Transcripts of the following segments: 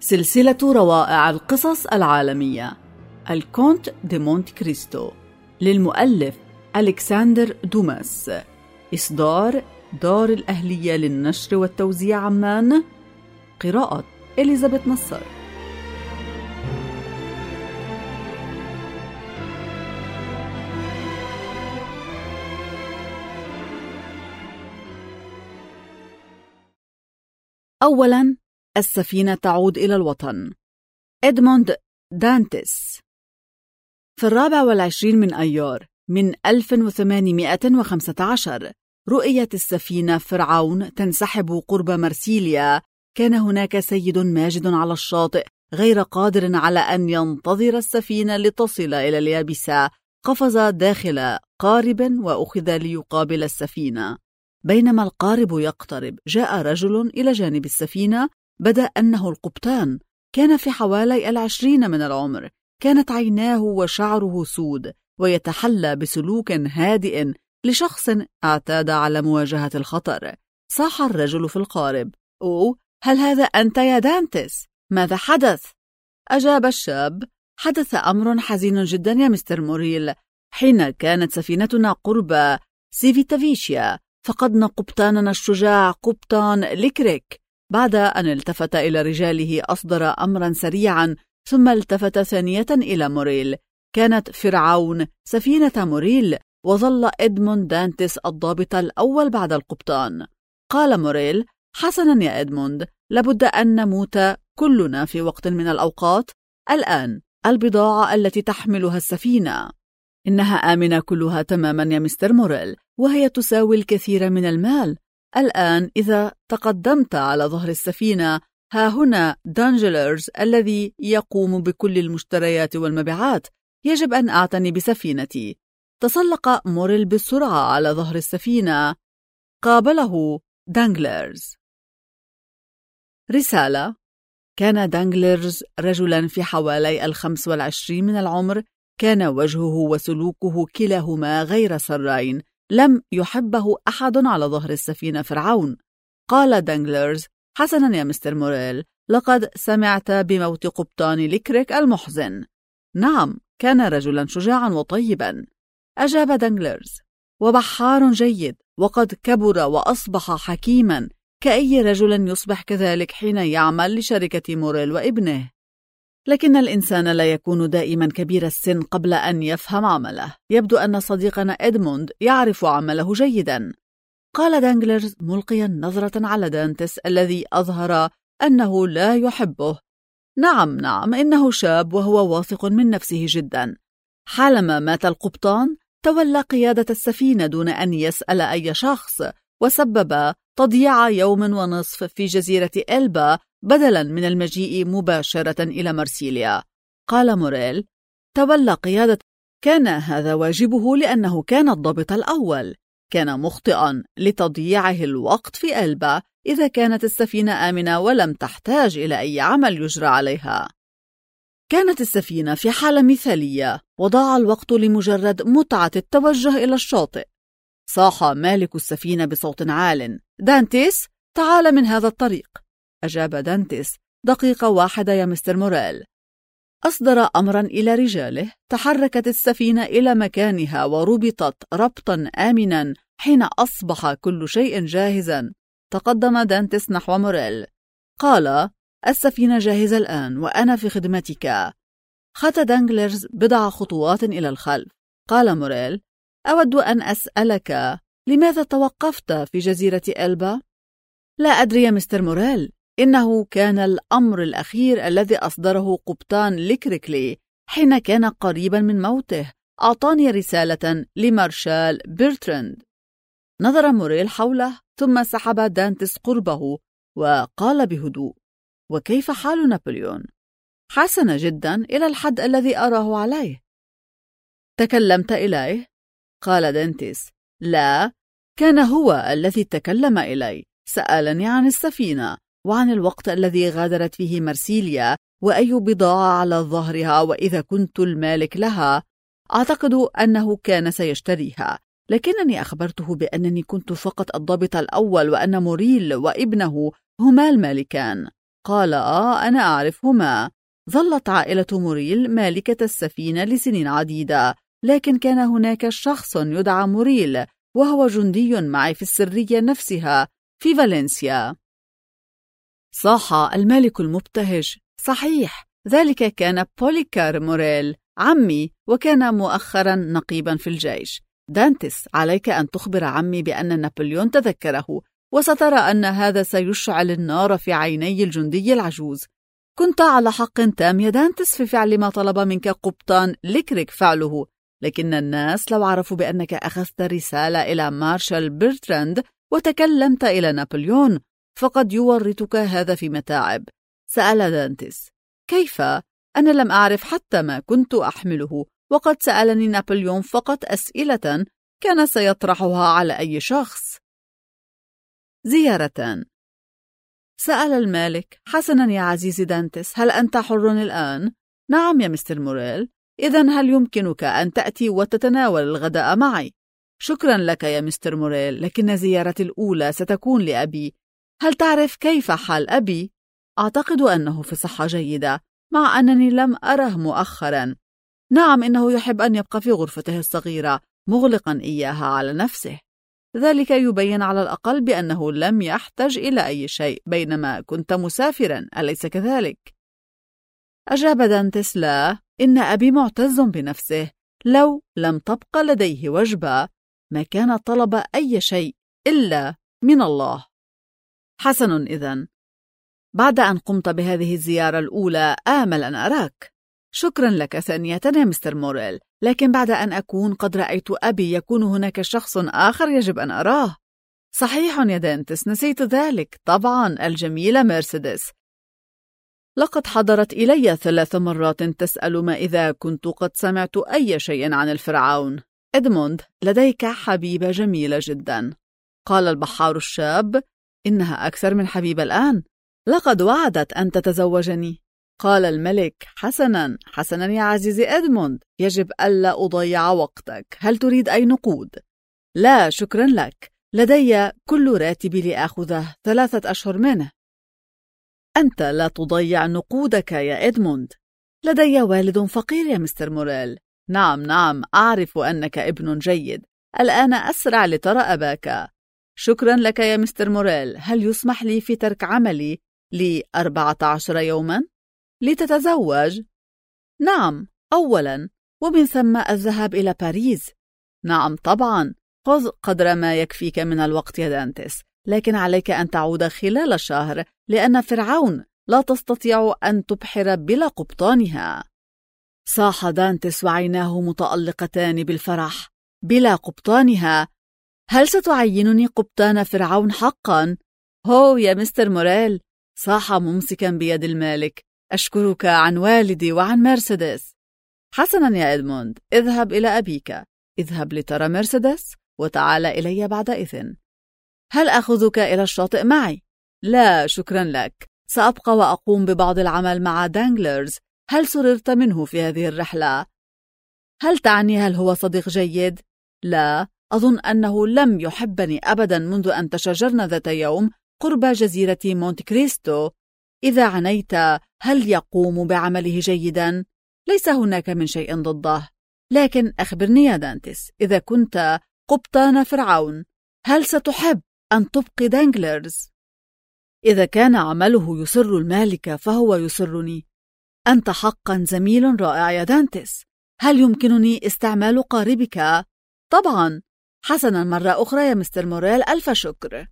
سلسلة روائع القصص العالمية الكونت دي مونت كريستو للمؤلف ألكسندر دوماس، إصدار دار الأهلية للنشر والتوزيع عمان، قراءة إليزابيث نصر. أولاً، السفينة تعود إلى الوطن. إدموند دانتس. في 24 من أيار من 1815 رؤيت السفينة فرعون تنسحب قرب مرسيليا. كان هناك سيد ماجد على الشاطئ غير قادر على أن ينتظر السفينة لتصل إلى اليابسة. قفز داخل قارب وأخذ ليقابل السفينة. بينما القارب يقترب جاء رجل إلى جانب السفينة، بدا أنه القبطان. كان في حوالي 20 من العمر، كانت عيناه وشعره سود، ويتحلى بسلوك هادئ لشخص اعتاد على مواجهة الخطر. صاح الرجل في القارب: أوه، هل هذا أنت يا دانتس؟ ماذا حدث؟ أجاب الشاب: حدث أمر حزين جدا يا مستر موريل. حين كانت سفينتنا قرب سيفيتافيشيا فقدنا قبطاننا الشجاع قبطان ليكريك. بعد أن التفت إلى رجاله أصدر أمرا سريعا، ثم التفت ثانية إلى موريل. كانت فرعون سفينة موريل، وظل إدموند دانتس الضابط الأول بعد القبطان. قال موريل: حسنا يا إدموند، لابد أن نموت كلنا في وقت من الأوقات. الآن البضاعة التي تحملها السفينة إنها آمنة كلها تماما يا مستر موريل، وهي تساوي الكثير من المال. الآن إذا تقدمت على ظهر السفينة، ها هنا دانجلرز الذي يقوم بكل المشتريات والمبيعات. يجب أن أعتني بسفينتي. تسلق موريل بسرعة على ظهر السفينة. قابله دانجلرز. رسالة: كان دانجلرز رجلا في حوالي 25 من العمر. كان وجهه وسلوكه كلاهما غير سرين. لم يحبه أحد على ظهر السفينة فرعون. قال دانجلرز: حسنا يا مستر موريل، لقد سمعت بموت قبطان ليكريك المحزن. نعم، كان رجلا شجاعا وطيبا. أجاب دانجلرز: وبحار جيد، وقد كبر وأصبح حكيما، كأي رجل يصبح كذلك حين يعمل لشركة موريل وابنه. لكن الإنسان لا يكون دائما كبير السن قبل أن يفهم عمله. يبدو أن صديقنا إدموند يعرف عمله جيدا. قال دانجلرز ملقيا نظرة على دانتس الذي أظهر أنه لا يحبه. نعم، إنه شاب وهو واثق من نفسه جدا. حالما مات القبطان تولى قيادة السفينة دون أن يسأل أي شخص، وسبب تضييع يوم ونصف في جزيرة إلبا بدلا من المجيء مباشرة إلى مرسيليا. قال موريل: تولى قيادة. كان هذا واجبه لأنه كان الضابط الأول. كان مخطئا لتضييعه الوقت في إلبا إذا كانت السفينة آمنة ولم تحتاج إلى أي عمل يجرى عليها. كانت السفينة في حالة مثالية، وضاع الوقت لمجرد متعة التوجه إلى الشاطئ. صاح مالك السفينة بصوت عال: دانتس، تعال من هذا الطريق. أجاب دانتس: دقيقة واحدة يا مستر موريل. أصدر أمرا إلى رجاله. تحركت السفينة إلى مكانها وربطت ربطا آمنا. حين أصبح كل شيء جاهزا، تقدم دانتس نحو موريل. قال: السفينة جاهزة الآن وأنا في خدمتك. خطى دانجلرز بضع خطوات إلى الخلف. قال موريل: أود أن أسألك، لماذا توقفت في جزيرة إلبا؟ لا أدري يا مستر موريل، إنه كان الأمر الأخير الذي أصدره قبطان ليكريكلي حين كان قريبا من موته. أعطاني رسالة لمارشال بيرتراند. نظر موريل حوله، ثم سحب دانتس قربه وقال بهدوء: وكيف حال نابليون؟ حسن جدا إلى الحد الذي أراه عليه. تكلمت إليه؟ قال دانتس: لا، كان هو الذي تكلم إلي. سألني عن السفينة وعن الوقت الذي غادرت فيه مرسيليا، وأي بضاعة على ظهرها، وإذا كنت المالك لها. أعتقد أنه كان سيشتريها، لكنني أخبرته بأنني كنت فقط الضابط الأول، وأن موريل وابنه هما المالكان. قال أنا أعرفهما. ظلت عائلة موريل مالكة السفينة لسنين عديدة، لكن كان هناك شخص يدعى موريل وهو جندي معي في السرية نفسها في فالنسيا. صاح المالك المبتهج: صحيح، ذلك كان بوليكار موريل عمي، وكان مؤخرا نقيبا في الجيش. دانتس، عليك أن تخبر عمي بأن نابليون تذكره، وسترى أن هذا سيشعل النار في عيني الجندي العجوز. كنت على حق تام يا دانتس في فعل ما طلب منك قبطان ليكريك فعله، لكن الناس لو عرفوا بأنك أخذت رسالة إلى مارشال برتراند وتكلمت إلى نابليون فقد يورطك هذا في متاعب. سأل دانتس: كيف؟ أنا لم أعرف حتى ما كنت أحمله، وقد سألني نابليون فقط أسئلة كان سيطرحها على أي شخص. زيارة. سأل المالك: حسنا يا عزيزي دانتس، هل أنت حر الآن؟ نعم يا مستر موريل. إذن هل يمكنك أن تأتي وتتناول الغداء معي؟ شكرا لك يا مستر موريل، لكن زيارتي الأولى ستكون لأبي. هل تعرف كيف حال أبي؟ أعتقد أنه في صحة جيدة، مع أنني لم أره مؤخرا. نعم، إنه يحب أن يبقى في غرفته الصغيرة مغلقا إياها على نفسه. ذلك يبين على الأقل بأنه لم يحتج إلى أي شيء بينما كنت مسافرا، أليس كذلك؟ أجاب دانتس: لا، إن أبي معتز بنفسه. لو لم تبقى لديه وجبة ما كان طلب أي شيء إلا من الله. حسن، إذن بعد أن قمت بهذه الزيارة الأولى آمل أن أراك. شكرا لك ثانية يا مستر موريل، لكن بعد أن أكون قد رأيت أبي يكون هناك شخص آخر يجب أن أراه. صحيح يا دانتس، نسيت ذلك. طبعا، الجميلة مرسيدس. لقد حضرت إلي 3 مرات تسأل ما إذا كنت قد سمعت أي شيء عن الفرعون. إدموند، لديك حبيبة جميلة جدا. قال البحار الشاب: إنها أكثر من حبيبة الآن، لقد وعدت أن تتزوجني. قال الملك: حسنا حسنا يا عزيزي إدموند، يجب ألا أضيع وقتك. هل تريد أي نقود؟ لا شكرا لك، لدي كل راتبي لأخذه 3 أشهر منه. أنت لا تضيع نقودك يا إدموند. لدي والد فقير يا مستر موريل. نعم، أعرف أنك ابن جيد. الآن أسرع لترى أباك. شكرا لك يا مستر موريل. هل يسمح لي في ترك عملي ل14 يوما لتتزوج؟ نعم، أولا، ومن ثم الذهاب إلى باريس. نعم طبعا، خذ قدر ما يكفيك من الوقت يا دانتس، لكن عليك أن تعود خلال شهر، لأن فرعون لا تستطيع أن تبحر بلا قبطانها. صاح دانتس وعيناه متألقتان بالفرح. بلا قبطانها؟ هل ستعينني قبطان فرعون حقا؟ هو يا مستر موريل، صاح ممسكا بيد المالك. أشكرك عن والدي وعن مرسيدس. حسنا يا إدموند، اذهب إلى أبيك، اذهب لترى مرسيدس وتعال إلي بعد إذن. هل أخذك إلى الشاطئ معي؟ لا شكرا لك، سأبقى وأقوم ببعض العمل مع دانجلرز. هل سررت منه في هذه الرحلة؟ هل تعني هل هو صديق جيد؟ لا، أظن أنه لم يحبني أبدا منذ أن تشاجرنا ذات يوم قرب جزيرة مونت كريستو. إذا عنيت، هل يقوم بعمله جيدا؟ ليس هناك من شيء ضده. لكن أخبرني يا دانتس، إذا كنت قبطان فرعون هل ستحب أن تبقي دانجلرز؟ إذا كان عمله يسر المالك فهو يسرني. أنت حقا زميل رائع يا دانتس. هل يمكنني استعمال قاربك؟ طبعا. حسنا، مرة أخرى يا مستر موريل، ألف شكر.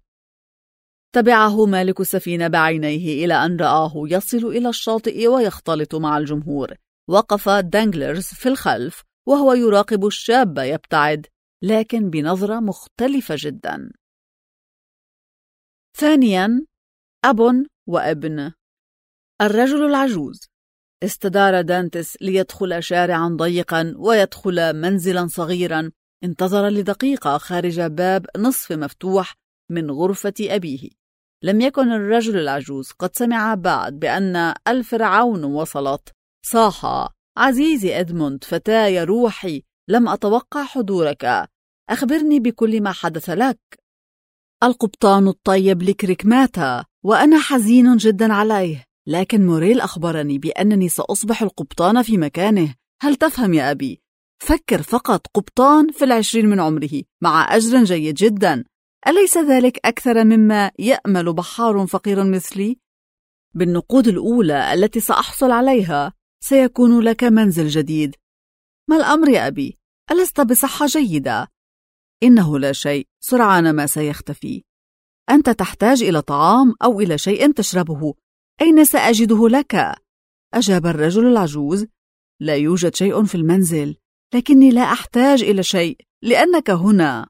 تبعه مالك السفينة بعينيه إلى أن رآه يصل إلى الشاطئ ويختلط مع الجمهور. وقف دانجلرز في الخلف وهو يراقب الشاب يبتعد، لكن بنظرة مختلفة جدا. ثانيا، أب وابن. الرجل العجوز. استدار دانتس ليدخل شارعا ضيقا ويدخل منزلا صغيرا. انتظر لدقيقة خارج باب نصف مفتوح من غرفة أبيه. لم يكن الرجل العجوز قد سمع بعد بأن الفرعون وصلت. صاح: عزيزي إدموند، فتاي روحي، لم أتوقع حضورك. أخبرني بكل ما حدث لك. القبطان الطيب ليكريك مات، وأنا حزين جدا عليه، لكن موريل أخبرني بأنني سأصبح القبطان في مكانه. هل تفهم يا أبي؟ فكر فقط، قبطان في 20 من عمره مع أجر جيد جدا، أليس ذلك أكثر مما يأمل بحار فقير مثلي؟ بالنقود الأولى التي سأحصل عليها سيكون لك منزل جديد. ما الأمر يا أبي؟ ألست بصحة جيدة؟ إنه لا شيء، سرعان ما سيختفي. أنت تحتاج إلى طعام أو إلى شيء تشربه، أين سأجده لك؟ أجاب الرجل العجوز: لا يوجد شيء في المنزل، لكني لا أحتاج إلى شيء لأنك هنا.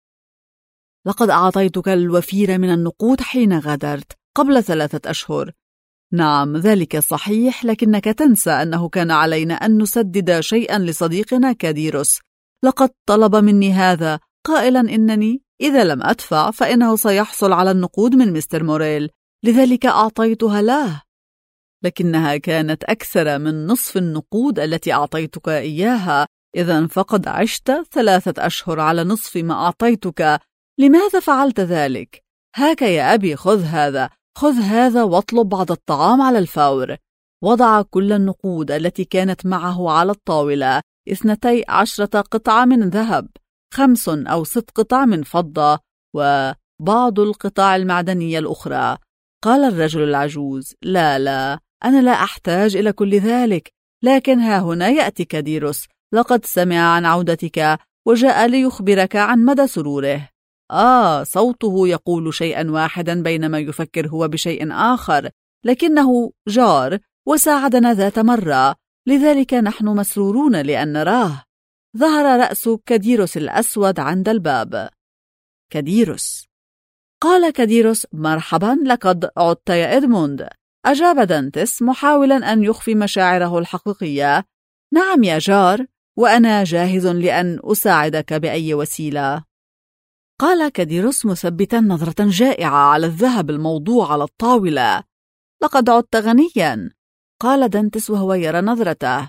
لقد أعطيتك الوفير من النقود حين غادرت قبل 3 أشهر. نعم ذلك صحيح، لكنك تنسى أنه كان علينا أن نسدد شيئا لصديقنا كاديروس. لقد طلب مني هذا قائلا إنني إذا لم أدفع فإنه سيحصل على النقود من مستر موريل، لذلك أعطيتها له، لكنها كانت أكثر من نصف النقود التي أعطيتك إياها. إذن فقد عشت 3 أشهر على نصف ما أعطيتك. لماذا فعلت ذلك؟ هاك يا أبي، خذ هذا واطلب بعض الطعام على الفور. وضع كل النقود التي كانت معه على الطاولة: 12 قطعة من ذهب، 5 أو 6 قطع من فضة، وبعض القطع المعدنية الأخرى. قال الرجل العجوز: لا، أنا لا أحتاج إلى كل ذلك، لكن ها هنا يأتي كاديروس، لقد سمع عن عودتك وجاء ليخبرك عن مدى سروره. صوته يقول شيئا واحدا بينما يفكر هو بشيء آخر، لكنه جار وساعدنا ذات مرة، لذلك نحن مسرورون لأن نراه. ظهر رأس كاديروس الأسود عند الباب. كاديروس. قال كاديروس: مرحبا، لقد عدت يا إدموند. أجاب دانتس محاولا أن يخفي مشاعره الحقيقية: نعم يا جار، وأنا جاهز لأن أساعدك بأي وسيلة. قال كاديروس مثبتا نظرة جائعة على الذهب الموضوع على الطاولة: لقد عدت غنيا. قال دانتس وهو يرى نظرته: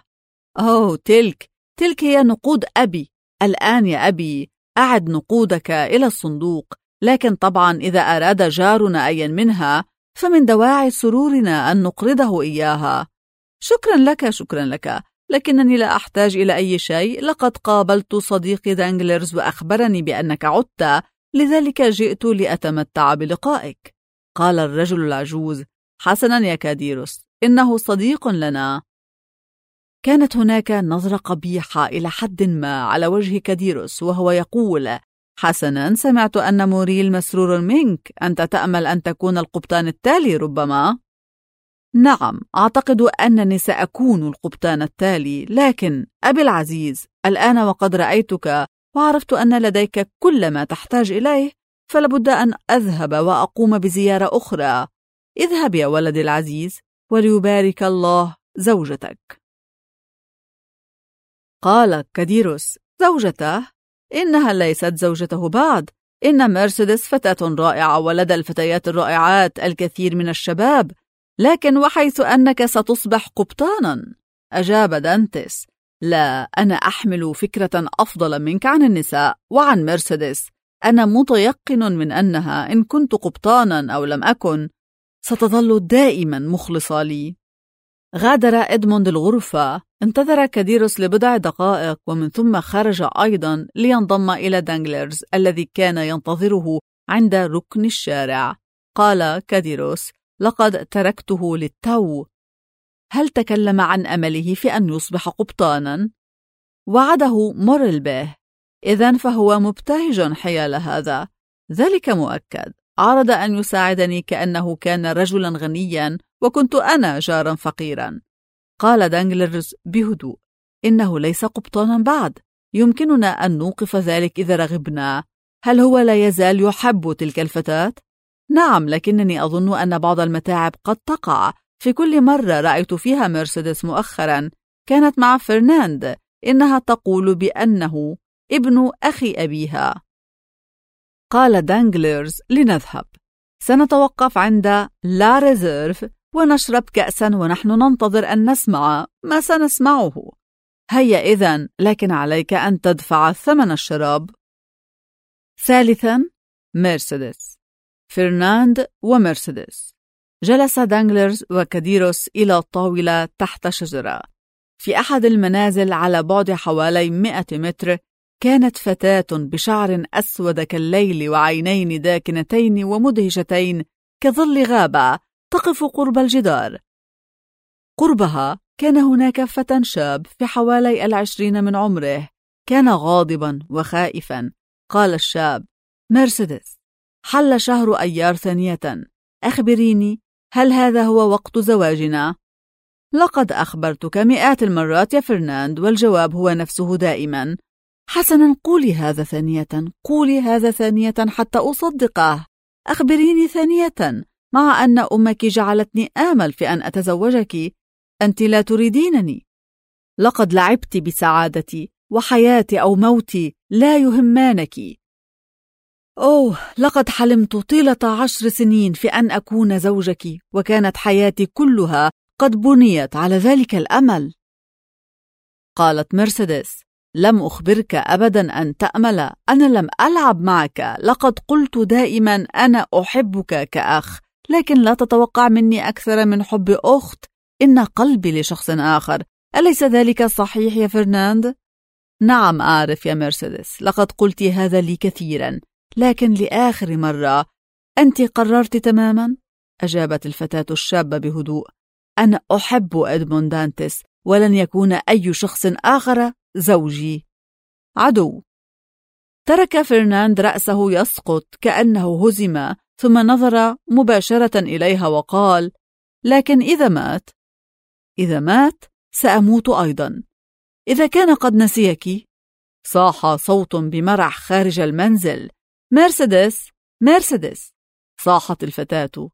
تلك هي نقود أبي. الآن يا أبي أعد نقودك إلى الصندوق، لكن طبعا إذا أراد جارنا أيا منها فمن دواعي سرورنا أن نقرضه إياها. شكرا لك، لكنني لا أحتاج إلى أي شيء. لقد قابلت صديقي دانجلرز وأخبرني بأنك عدت، لذلك جئت لأتمتع بلقائك. قال الرجل العجوز: حسنا يا كاديروس، إنه صديق لنا. كانت هناك نظرة قبيحة إلى حد ما على وجه كاديروس وهو يقول: حسنا، سمعت أن موريل مسرور منك، أنت تأمل أن تكون القبطان التالي ربما؟ نعم، أعتقد أنني سأكون القبطان التالي، لكن أبي العزيز، الآن وقد رأيتك وعرفت أن لديك كل ما تحتاج إليه، فلابد أن أذهب وأقوم بزيارة أخرى. اذهب يا ولدي العزيز، وليبارك الله زوجتك. قال كاديروس: زوجته؟ إنها ليست زوجته بعد، إن مرسيدس فتاة رائعة ولدى الفتيات الرائعات الكثير من الشباب، لكن وحيث أنك ستصبح قبطانا. أجاب دانتس: لا، أنا أحمل فكرة أفضل منك عن النساء وعن مرسيدس. أنا متيقن من أنها إن كنت قبطانا أو لم أكن ستظل دائما مخلصة لي. غادر إدموند الغرفة. انتظر كاديروس لبضع دقائق ومن ثم خرج أيضا لينضم إلى دانجلرز الذي كان ينتظره عند ركن الشارع. قال كاديروس: لقد تركته للتو. هل تكلم عن أمله في أن يصبح قبطانا؟ وعده موريل به. إذن فهو مبتهج حيال هذا، ذلك مؤكد. عرض أن يساعدني كأنه كان رجلا غنيا وكنت أنا جارا فقيرا. قال دانجلرز بهدوء: إنه ليس قبطانا بعد، يمكننا أن نوقف ذلك إذا رغبنا. هل هو لا يزال يحب تلك الفتاة؟ نعم، لكنني أظن أن بعض المتاعب قد تقع. في كل مرة رأيت فيها مرسيدس مؤخرا كانت مع فرناند، إنها تقول بأنه ابن أخي أبيها. قال دانجلرز: لنذهب، سنتوقف عند لا ريزيرف ونشرب كأسا ونحن ننتظر أن نسمع ما سنسمعه. هيا إذن، لكن عليك أن تدفع ثمن الشراب. ثالثا، مرسيدس. فرناند ومرسيدس. جلس دانغلرز وكاديروس إلى الطاولة تحت شجرة. في أحد المنازل على بعد حوالي 100 متر كانت فتاة بشعر أسود كالليل وعينين داكنتين ومدهشتين كظل غابة تقف قرب الجدار. قربها كان هناك فتى شاب في حوالي 20 من عمره، كان غاضبا وخائفا. قال الشاب: مرسيدس، حل شهر أيار ثانية، أخبريني، هل هذا هو وقت زواجنا؟ لقد أخبرتك مئات المرات يا فرناند، والجواب هو نفسه دائما. حسنا، قولي هذا ثانية، قولي هذا ثانية حتى أصدقه. أخبريني ثانية، مع أن أمك جعلتني آمل في أن أتزوجك. أنت لا تريدينني. لقد لعبت بسعادتي، وحياتي أو موتي لا يهمانك. أوه، لقد حلمت طيلة 10 سنين في أن أكون زوجك، وكانت حياتي كلها قد بنيت على ذلك الأمل. قالت مرسيدس: لم أخبرك أبدا أن تأمل، أنا لم ألعب معك، لقد قلت دائما أنا أحبك كأخ، لكن لا تتوقع مني أكثر من حب أخت. إن قلبي لشخص آخر، أليس ذلك صحيح يا فرناند؟ نعم أعرف يا مرسيدس، لقد قلت هذا لي كثيرا، لكن لآخر مرة. أنت قررت تماما؟ أجابت الفتاة الشابة بهدوء: أنا أحب إدموند دانتس، ولن يكون أي شخص آخر زوجي. عدو. ترك فرناند رأسه يسقط كأنه هزم، ثم نظر مباشرة إليها وقال: لكن إذا مات؟ إذا مات سأموت أيضا. إذا كان قد نسيك. صاح صوت بمرح خارج المنزل: مرسيدس، مرسيدس! صاحت الفتاة.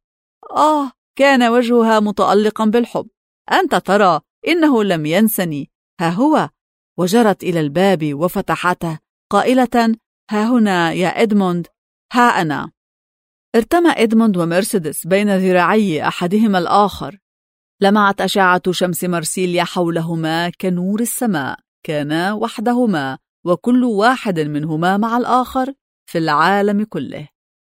كان وجهها متألقا بالحب. أنت ترى، إنه لم ينسني، ها هو. وجرت إلى الباب وفتحته قائلة: ها هنا يا إدموند، ها أنا. ارتمى إدموند ومرسيدس بين ذراعي أحدهما الآخر. لمعت أشعة شمس مرسيليا حولهما كنور السماء. كانا وحدهما، وكل واحد منهما مع الآخر في العالم كله.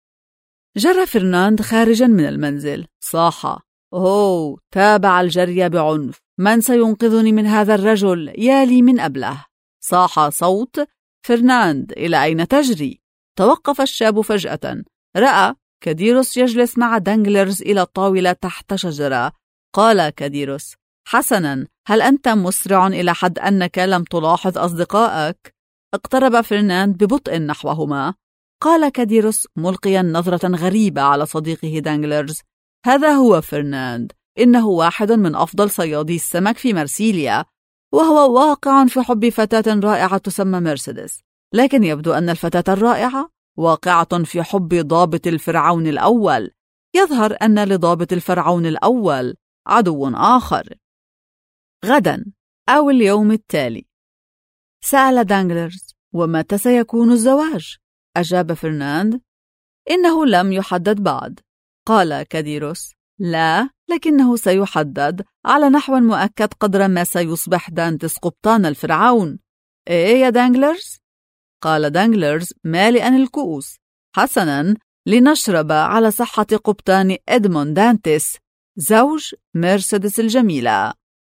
جرى فرناند خارجا من المنزل. صاح: أوه! تابع الجري بعنف. من سينقذني من هذا الرجل؟ يا لي من أبله. صاح صوت: فرناند، إلى أين تجري؟ توقف الشاب فجأة. رأى كاديروس يجلس مع دانغلرز إلى الطاولة تحت شجرة. قال كاديروس: حسنا، هل أنت مسرع إلى حد أنك لم تلاحظ أصدقائك؟ اقترب فرناند ببطء نحوهما. قال كاديروس ملقيا نظرة غريبة على صديقه دانغلرز: هذا هو فرناند، إنه واحد من أفضل صيادي السمك في مرسيليا، وهو واقع في حب فتاة رائعة تسمى مرسيدس، لكن يبدو أن الفتاة الرائعة واقعة في حب ضابط الفرعون الأول. يظهر أن لضابط الفرعون الأول عدو آخر. غدا أو اليوم التالي. سأل دانغلرز: ومتى سيكون الزواج؟ أجاب فرناند: إنه لم يحدد بعد. قال كاديروس: لا، لكنه سيحدد على نحو مؤكد قدر ما سيصبح دانتس قبطان الفرعون. إيه يا دانغلرز؟ قال دانغلرز مالئا الكؤوس: حسنا، لنشرب على صحة قبطان إدموند دانتس، زوج مرسيدس الجميلة.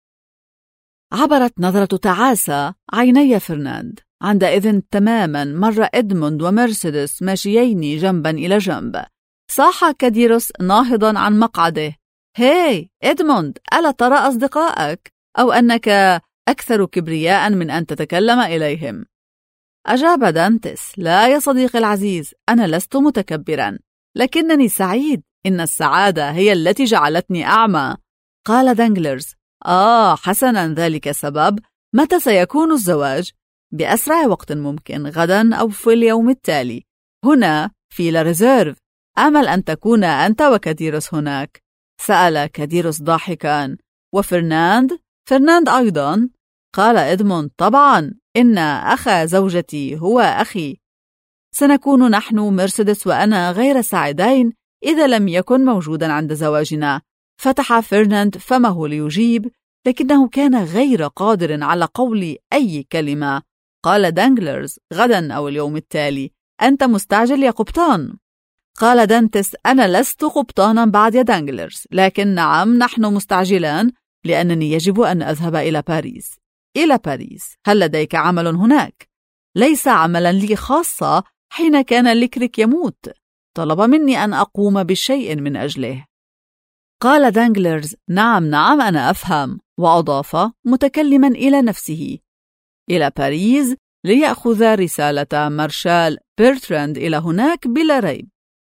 عبرت نظرة تعاسة عيني فرناند. عندئذ تماما مر إدموند ومرسيدس ماشيين جنبا إلى جنب. صاح كاديروس ناهضا عن مقعده: هاي إدموند، ألا ترى أصدقائك؟ أو أنك أكثر كبرياء من أن تتكلم إليهم؟ أجاب دانتس: لا يا صديقي العزيز، أنا لست متكبرا، لكنني سعيد. إن السعادة هي التي جعلتني أعمى. قال دانغلرز: حسنا، ذلك سبب. متى سيكون الزواج؟ بأسرع وقت ممكن، غدا أو في اليوم التالي، هنا في لاريزيرف. أمل أن تكون أنت وكاديروس هناك. سأل كاديروس ضاحكا: وفرناند؟ فرناند أيضا؟ قال إدموند: طبعا، إن أخا زوجتي هو أخي. سنكون نحن مرسيدس وأنا غير سعيدين إذا لم يكن موجودا عند زواجنا. فتح فرناند فمه ليجيب، لكنه كان غير قادر على قول أي كلمة. قال دانغلرز: غدا أو اليوم التالي. أنت مستعجل يا قبطان؟ قال دانتس: أنا لست قبطانا بعد يا دانجلرز، لكن نعم نحن مستعجلان لأنني يجب أن أذهب إلى باريس. إلى باريس؟ هل لديك عمل هناك؟ ليس عملا لي خاصة. حين كان ليكريك يموت طلب مني أن أقوم بشيء من أجله. قال دانجلرز: نعم أنا أفهم. وأضاف متكلما إلى نفسه: إلى باريس ليأخذ رسالة مارشال بيرتراند إلى هناك بلا ريب.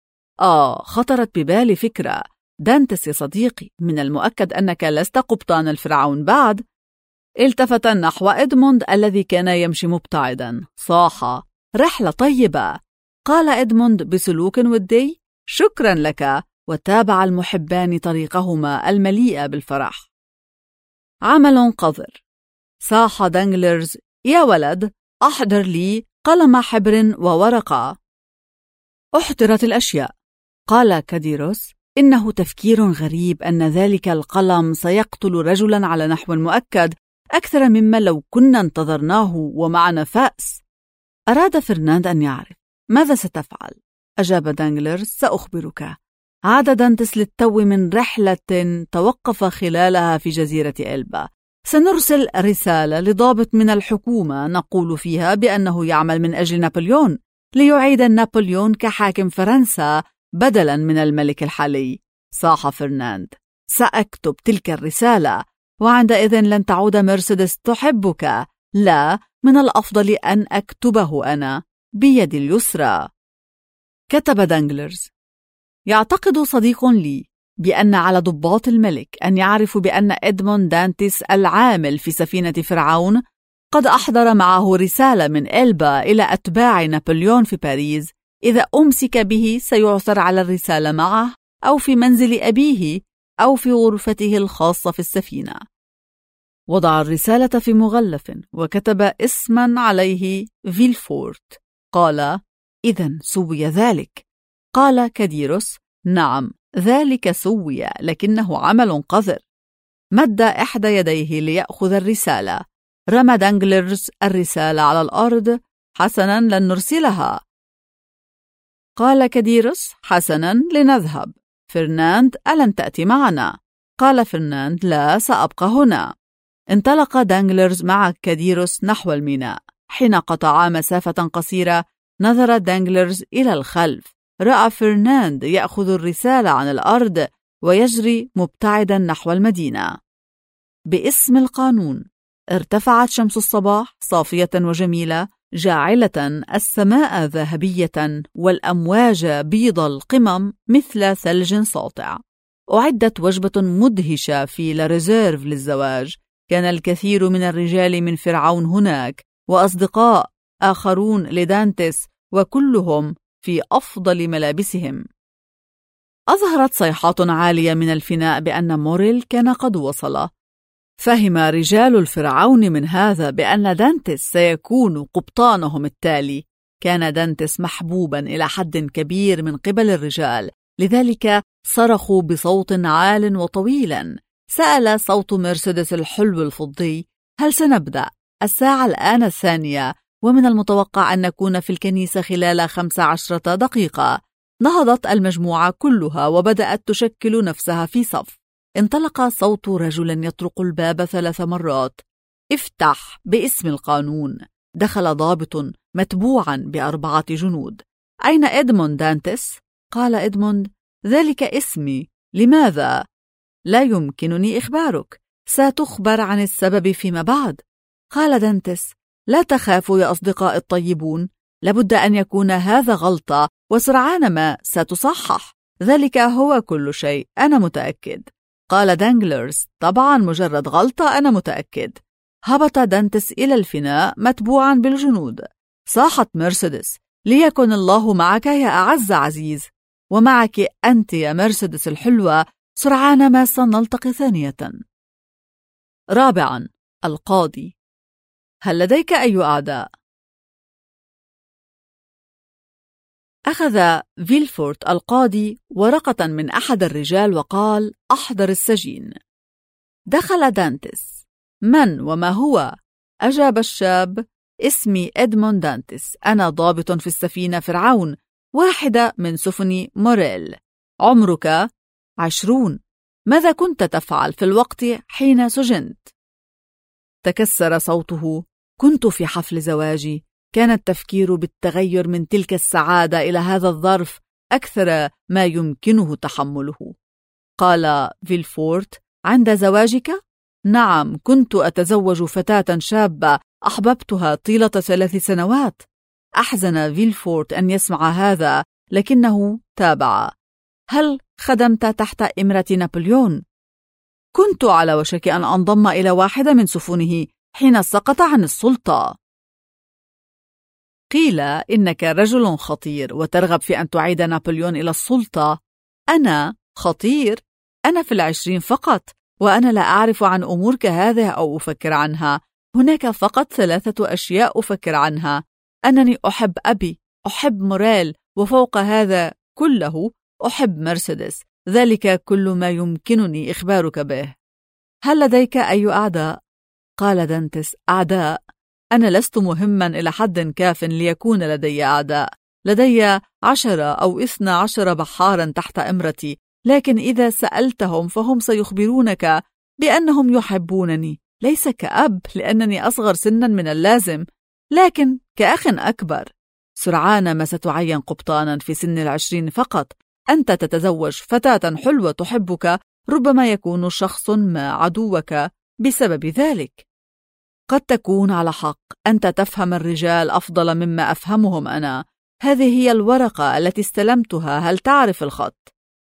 خطرت ببالي فكرة. دانتس يا صديقي، من المؤكد أنك لست قبطان الفرعون بعد. التفت نحو إدموند الذي كان يمشي مبتعدا. صاح: رحلة طيبة. قال إدموند بسلوك ودي: شكرا لك. وتابع المحبان طريقهما المليء بالفرح. عمل قذر. صاح دانجلرز: يا ولد، أحضر لي قلم حبر وورقة. أحضرت الأشياء. قال كاديروس: إنه تفكير غريب أن ذلك القلم سيقتل رجلا على نحو مؤكد أكثر مما لو كنا انتظرناه ومعنا فأس. أراد فرناند أن يعرف ماذا ستفعل. أجاب دانجلرز: سأخبرك. عاد دانتس للتو من رحلة توقف خلالها في جزيرة إلبا. سنرسل رسالة لضابط من الحكومة نقول فيها بأنه يعمل من أجل نابليون ليعيد نابليون كحاكم فرنسا بدلا من الملك الحالي. صاح فرناند: سأكتب تلك الرسالة، وعندئذ لن تعود مرسيدس تحبك. لا، من الأفضل أن أكتبه أنا بيدي اليسرى. كتب دانجلرز: يعتقد صديق لي بأن على ضباط الملك أن يعرفوا بأن إدموند دانتس العامل في سفينة فرعون قد أحضر معه رسالة من إلبا إلى أتباع نابليون في باريس. إذا أمسك به سيعثر على الرسالة معه أو في منزل أبيه أو في غرفته الخاصة في السفينة. وضع الرسالة في مغلف وكتب اسما عليه فيلفورت. قال: إذن سوي ذلك. قال كاديروس: نعم ذلك سوي، لكنه عمل قذر. مد إحدى يديه ليأخذ الرسالة. رمى دانجلرز الرسالة على الأرض. حسنا، لن نرسلها. قال كاديروس: حسنا، لنذهب. فرناند: ألن تأتي معنا؟ قال فرناند: لا، سأبقى هنا. انطلق دانجلرز مع كاديروس نحو الميناء. حين قطعا مسافة قصيرة نظر دانجلرز إلى الخلف. رأى فرناند يأخذ الرسالة عن الأرض ويجري مبتعدا نحو المدينة. باسم القانون. ارتفعت شمس الصباح صافية وجميلة، جاعلة السماء ذهبية والأمواج بيض القمم مثل ثلج ساطع. أعدت وجبة مدهشة في لاريزيرف للزواج. كان الكثير من الرجال من فرعون هناك وأصدقاء آخرون لدانتس، وكلهم في أفضل ملابسهم. أظهرت صيحات عالية من الفناء بأن موريل كان قد وصل. فهم رجال الفرعون من هذا بأن دانتس سيكون قبطانهم التالي. كان دانتس محبوبا إلى حد كبير من قبل الرجال، لذلك صرخوا بصوت عال وطويلا. سأل صوت مرسيدس الحلو الفضي: هل سنبدأ؟ الساعة الآن 2، ومن المتوقع أن نكون في الكنيسة خلال 15 دقيقة. نهضت المجموعة كلها وبدأت تشكل نفسها في صف. انطلق صوت رجل يطرق الباب 3 مرات: افتح باسم القانون. دخل ضابط متبوعا ب4 جنود. أين إدموند دانتس؟ قال إدموند: ذلك اسمي. لماذا؟ لا يمكنني إخبارك، ستخبر عن السبب فيما بعد. قال دانتس: لا تخافوا يا أصدقاء الطيبون، لابد أن يكون هذا غلطة وسرعان ما ستصحح. ذلك هو كل شيء، أنا متأكد. قال دانجلرز: طبعا مجرد غلطة، أنا متأكد. هبط دانتس إلى الفناء متبوعا بالجنود. صاحت مرسيدس: ليكن الله معك يا أعز عزيز، ومعك أنت يا مرسيدس الحلوة، سرعان ما سنلتقي ثانية. 4. القاضي. هل لديك أي أعداء؟ أخذ فيلفورت القاضي ورقة من أحد الرجال وقال: أحضر السجين. دخل دانتس. من وما هو؟ أجاب الشاب: اسمي إدموند دانتس، أنا ضابط في السفينة فرعون، واحدة من سفن موريل. عمرك 20. ماذا كنت تفعل في الوقت حين سجنت؟ تكسر صوته. كنت في حفل زواجي. كان التفكير بالتغير من تلك السعادة إلى هذا الظرف أكثر ما يمكنه تحمله. قال فيلفورت: عند زواجك؟ نعم، كنت أتزوج فتاة شابة أحببتها طيلة 3 سنوات. أحزن فيلفورت أن يسمع هذا، لكنه تابع: هل خدمت تحت إمرة نابليون؟ كنت على وشك أن أنضم إلى واحدة من سفنه حين سقط عن السلطة. قيل إنك رجل خطير وترغب في أن تعيد نابليون إلى السلطة. أنا خطير؟ أنا في 20 فقط، وأنا لا أعرف عن أمور كهذه أو أفكر عنها. هناك فقط 3 أشياء أفكر عنها: أنني أحب أبي، أحب موريل، وفوق هذا كله أحب مرسيدس. ذلك كل ما يمكنني إخبارك به. هل لديك أي أعداء؟ قال دانتس: أعداء؟ أنا لست مهما إلى حد كاف ليكون لدي أعداء. لدي 10 أو 12 بحارا تحت إمرتي، لكن إذا سألتهم فهم سيخبرونك بأنهم يحبونني، ليس كأب لأنني أصغر سنا من اللازم، لكن كأخ أكبر. سرعان ما ستعين قبطانا في سن 20 فقط. أنت تتزوج فتاة حلوة تحبك، ربما يكون شخص ما عدوك بسبب ذلك. قد تكون على حق، أنت تفهم الرجال أفضل مما أفهمهم أنا. هذه هي الورقة التي استلمتها، هل تعرف الخط؟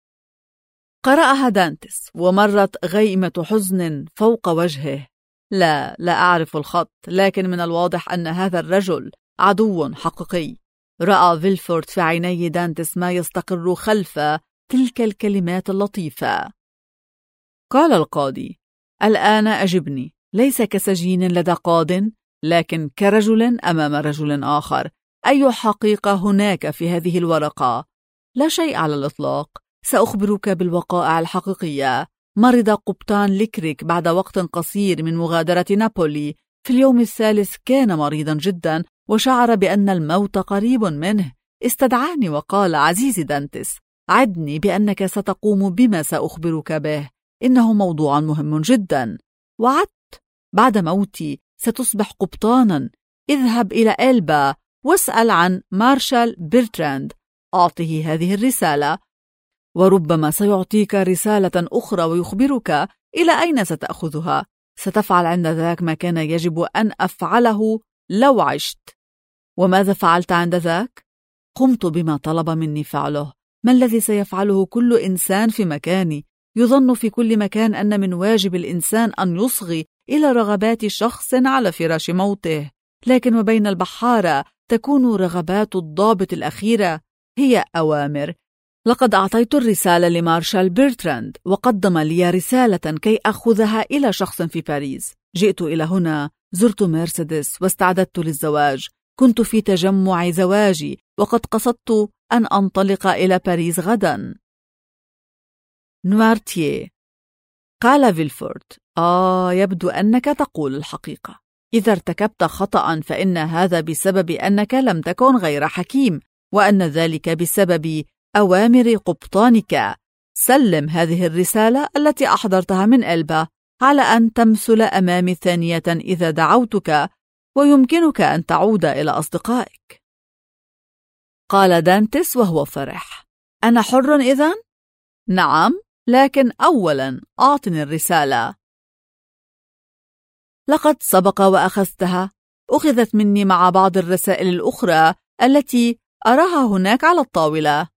قرأها دانتس ومرت غيمة حزن فوق وجهه. لا أعرف الخط، لكن من الواضح أن هذا الرجل عدو حقيقي. رأى فيلفورت في عيني دانتس ما يستقر خلف تلك الكلمات اللطيفة. قال القاضي: الآن أجبني، ليس كسجين لدى قاض، لكن كرجل أمام رجل آخر. أي حقيقة هناك في هذه الورقة؟ لا شيء على الإطلاق. سأخبرك بالوقائع الحقيقية. مرض قبطان ليكريك بعد وقت قصير من مغادرة نابولي. في اليوم الثالث كان مريضا جدا وشعر بأن الموت قريب منه. استدعاني وقال: عزيزي دانتس، عدني بأنك ستقوم بما سأخبرك به، إنه موضوع مهم جدا. وعدت. بعد موتي ستصبح قبطانا. اذهب إلى إلبا واسأل عن مارشال برتراند. أعطه هذه الرسالة، وربما سيعطيك رسالة أخرى ويخبرك إلى أين ستأخذها. ستفعل عند ذاك ما كان يجب أن أفعله لو عشت. وماذا فعلت عند ذاك؟ قمت بما طلب مني فعله. ما الذي سيفعله كل إنسان في مكاني؟ يظن في كل مكان أن من واجب الإنسان أن يصغي إلى رغبات شخص على فراش موته، لكن وبين البحارة تكون رغبات الضابط الأخيرة هي أوامر. لقد أعطيت الرسالة لمارشال برتراند، وقدم لي رسالة كي أخذها إلى شخص في باريس. جئت إلى هنا، زرت مرسيدس واستعددت للزواج. كنت في تجمع زواجي، وقد قصدت أن أنطلق إلى باريس غدا. نوارتيه. قال فيلفورت: يبدو أنك تقول الحقيقة. إذا ارتكبت خطأ فإن هذا بسبب أنك لم تكن غير حكيم، وأن ذلك بسبب أوامر قبطانك. سلم هذه الرسالة التي أحضرتها من إلبا على أن تمثل أمامي ثانية إذا دعوتك، ويمكنك أن تعود إلى أصدقائك. قال دانتس وهو فرح: أنا حر إذن؟ نعم، لكن أولا أعطني الرسالة. لقد سبق وأخذتها. أخذت مني مع بعض الرسائل الأخرى التي أراها هناك على الطاولة.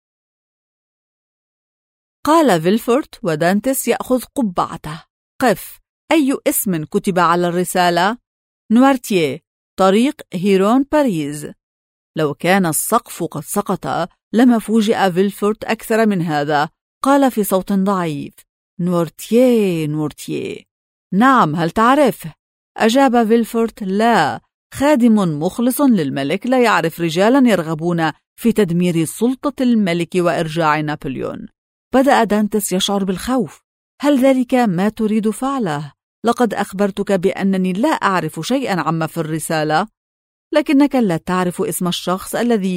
قال فيلفورت ودانتس يأخذ قبعته. قف. أي اسم كتب على الرسالة؟ نوارتيه، طريق هيرون باريس. لو كان السقف قد سقط لما فوجئ فيلفورت أكثر من هذا. قال في صوت ضعيف: نوارتيه نوارتيه. نعم، هل تعرفه؟ أجاب فيلفورت: لا، خادم مخلص للملك لا يعرف رجالا يرغبون في تدمير سلطة الملك وإرجاع نابليون. بدأ دانتس يشعر بالخوف. هل ذلك ما تريد فعله؟ لقد أخبرتك بأنني لا أعرف شيئا عما في الرسالة، لكنك لا تعرف اسم الشخص الذي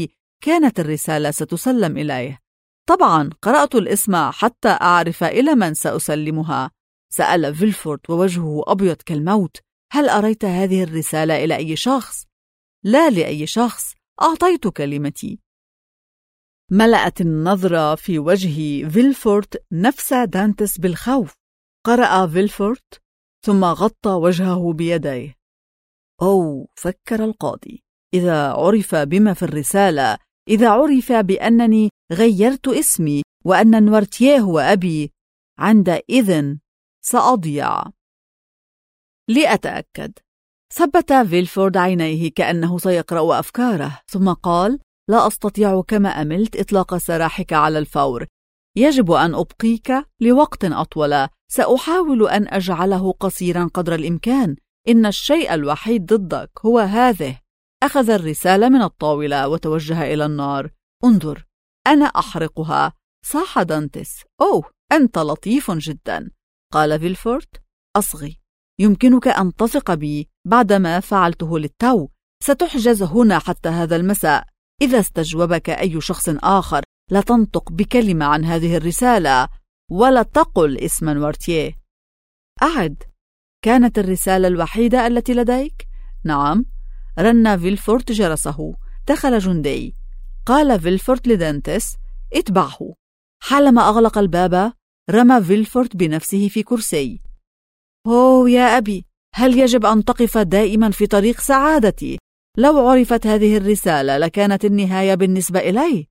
كانت الرسالة ستسلم إليه. طبعا قرأت الاسم حتى أعرف إلى من سأسلمها. سأل فيلفورد ووجهه أبيض كالموت. هل أريت هذه الرسالة إلى أي شخص؟ لا لأي شخص، أعطيت كلمتي. ملأت النظرة في وجه فيلفورد نفس دانتس بالخوف. قرأ فيلفورد ثم غطى وجهه بيديه. أوه، فكر القاضي، إذا عرف بما في الرسالة، إذا عرف بأنني غيرت اسمي وأن نوارتيه هو أبي، عندئذ سأضيع. لأتأكد. ثبت فيلفورد عينيه كأنه سيقرأ أفكاره، ثم قال: لا أستطيع كما أملت إطلاق سراحك على الفور. يجب أن أبقيك لوقت أطول. سأحاول أن أجعله قصيرا قدر الإمكان. إن الشيء الوحيد ضدك هو هذه. أخذ الرسالة من الطاولة وتوجه إلى النار. انظر، أنا أحرقها، صاح دانتس. أوه، أنت لطيف جدا، قال فيلفورد. أصغي، يمكنك أن تثق بي بعدما فعلته للتو. ستحجز هنا حتى هذا المساء. إذا استجوبك أي شخص آخر لا تنطق بكلمة عن هذه الرسالة، ولا تقل اسم نوارتيه. أعد، كانت الرسالة الوحيدة التي لديك؟ نعم. رن فيلفورد جرسه. دخل جندي. قال فيلفورد لدانتس: اتبعه. حالما أغلق الباب رمى فيلفورد بنفسه في كرسي. أوه يا أبي، هل يجب أن تقف دائما في طريق سعادتي؟ لو عرفت هذه الرسالة لكانت النهاية بالنسبة إلي.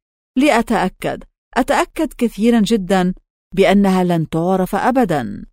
أتأكد كثيرا جدا بأنها لن تعرف أبدا.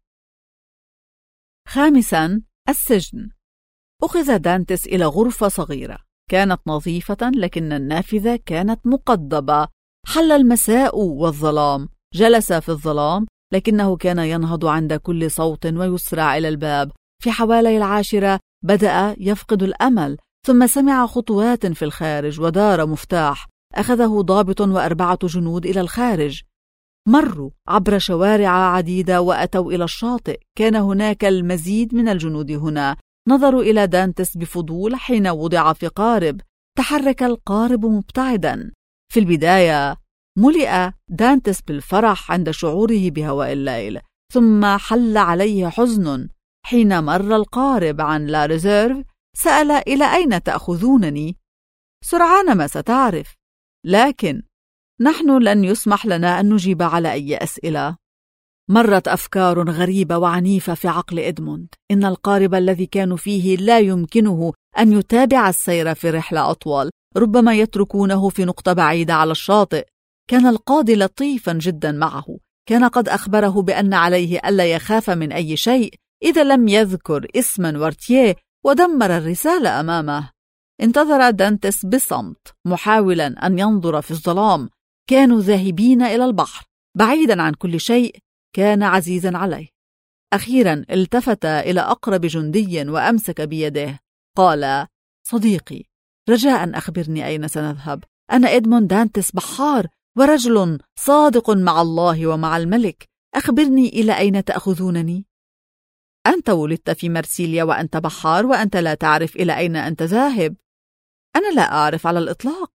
5. السجن. أخذ دانتس إلى غرفة صغيرة، كانت نظيفة لكن النافذة كانت مقضبة. حل المساء والظلام. جلس في الظلام لكنه كان ينهض عند كل صوت ويسرع إلى الباب. في حوالي 10 بدأ يفقد الأمل، ثم سمع خطوات في الخارج ودار مفتاح. أخذه ضابط و4 جنود إلى الخارج. مروا عبر شوارع عديدة وأتوا إلى الشاطئ. كان هناك المزيد من الجنود هنا. نظروا إلى دانتس بفضول حين وضع في قارب. تحرك القارب مبتعدا. في البداية ملئ دانتس بالفرح عند شعوره بهواء الليل، ثم حل عليه حزن. حين مر القارب عن لا ريزيرف سأل: إلى أين تأخذونني؟ سرعان ما ستعرف، لكن نحن لن يسمح لنا أن نجيب على أي أسئلة. مرت أفكار غريبة وعنيفة في عقل إدموند. إن القارب الذي كانوا فيه لا يمكنه أن يتابع السير في رحلة أطول، ربما يتركونه في نقطة بعيدة على الشاطئ. كان القاضي لطيفا جدا معه. كان قد أخبره بأن عليه ألا يخاف من أي شيء إذا لم يذكر اسم نوارتيه، ودمر الرسالة أمامه. انتظر دانتس بصمت محاولا أن ينظر في الظلام. كانوا ذاهبين إلى البحر بعيدا عن كل شيء كان عزيزا عليه. أخيرا التفت إلى أقرب جندي وأمسك بيده. قال: صديقي، رجاء أخبرني أين سنذهب. أنا إدموند دانتس، بحار ورجل صادق مع الله ومع الملك. أخبرني إلى أين تأخذونني؟ أنت ولدت في مرسيليا وأنت بحار، وأنت لا تعرف إلى أين أنت ذاهب. أنا لا أعرف على الإطلاق.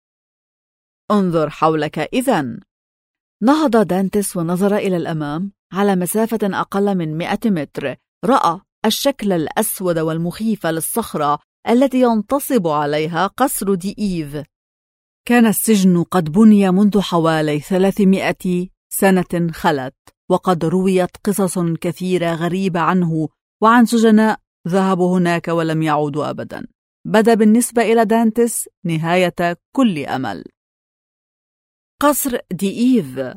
انظر حولك إذن. نهض دانتس ونظر إلى الأمام. على مسافة أقل من 100 متر رأى الشكل الأسود والمخيف للصخرة التي ينتصب عليها قصر دي إيف. كان السجن قد بني منذ حوالي 300 سنة خلت، وقد رويت قصص كثيرة غريبة عنه وعن سجناء ذهبوا هناك ولم يعودوا أبدا. بدا بالنسبة إلى دانتس نهاية كل أمل. قصر دي إيف.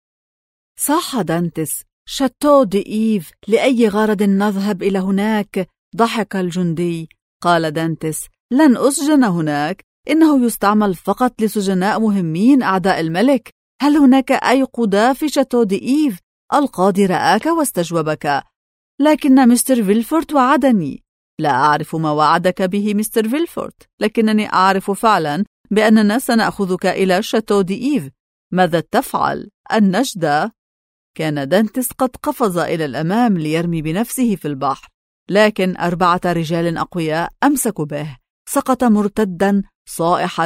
صاح دانتس: شاتو دي إيف، لأي غرض نذهب إلى هناك؟ ضحك الجندي. قال دانتس: لن أسجن هناك، إنه يستعمل فقط لسجناء مهمين أعداء الملك. هل هناك أي قضاة في شاتو دي إيف؟ القاضي رآك واستجوبك، لكن مستر فيلفورد وعدني. لا أعرف ما وعدك به مستر فيلفورد، لكنني أعرف فعلا بأننا سنأخذك إلى شاتو دي إيف. ماذا تفعل؟ النجدة؟ كان دانتس قد قفز إلى الأمام ليرمي بنفسه في البحر، لكن 4 رجال أقوياء أمسكوا به. سقط مرتدا صائحا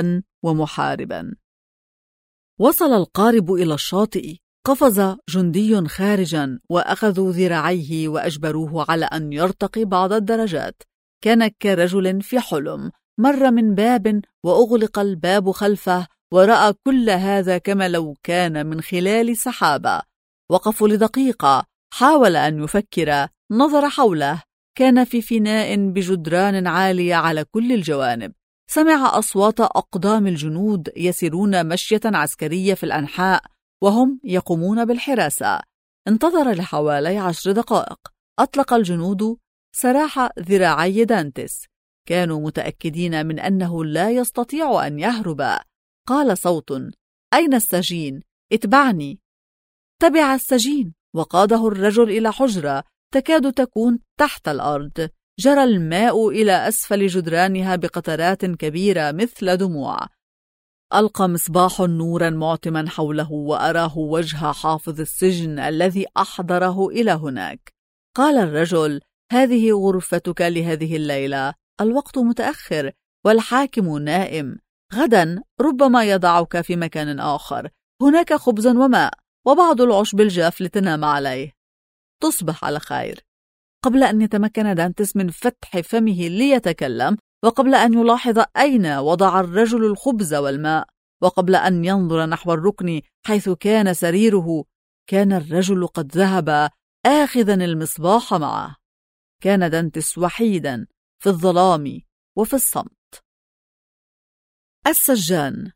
ومحاربا. وصل القارب إلى الشاطئ، قفز جندي خارجا وأخذوا ذراعيه وأجبروه على أن يرتقي بعض الدرجات. كان كرجل في حلم، مر من باب وأغلق الباب خلفه ورأى كل هذا كما لو كان من خلال سحابة. وقفوا لدقيقة، حاول أن يفكر، نظر حوله، كان في فناء بجدران عالية على كل الجوانب. سمع أصوات أقدام الجنود يسيرون مشية عسكرية في الأنحاء وهم يقومون بالحراسة. انتظر لحوالي 10 دقائق. أطلق الجنود سراح ذراعي دانتس. كانوا متأكدين من أنه لا يستطيع أن يهرب. قال صوت: أين السجين؟ اتبعني. تبع السجين وقاده الرجل إلى حجرة تكاد تكون تحت الأرض. جرى الماء إلى أسفل جدرانها بقطرات كبيرة مثل دموع. ألقى مصباح نورا معتما حوله وأراه وجه حافظ السجن الذي أحضره إلى هناك. قال الرجل: هذه غرفتك لهذه الليلة، الوقت متأخر والحاكم نائم، غدا ربما يضعك في مكان آخر، هناك خبز وماء وبعض العشب الجاف لتنام عليه. تصبح على خير. قبل أن يتمكن دانتس من فتح فمه ليتكلم، وقبل أن يلاحظ أين وضع الرجل الخبز والماء، وقبل أن ينظر نحو الركن حيث كان سريره، كان الرجل قد ذهب آخذا المصباح معه. كان دانتس وحيدا في الظلام وفي الصمت. السجان.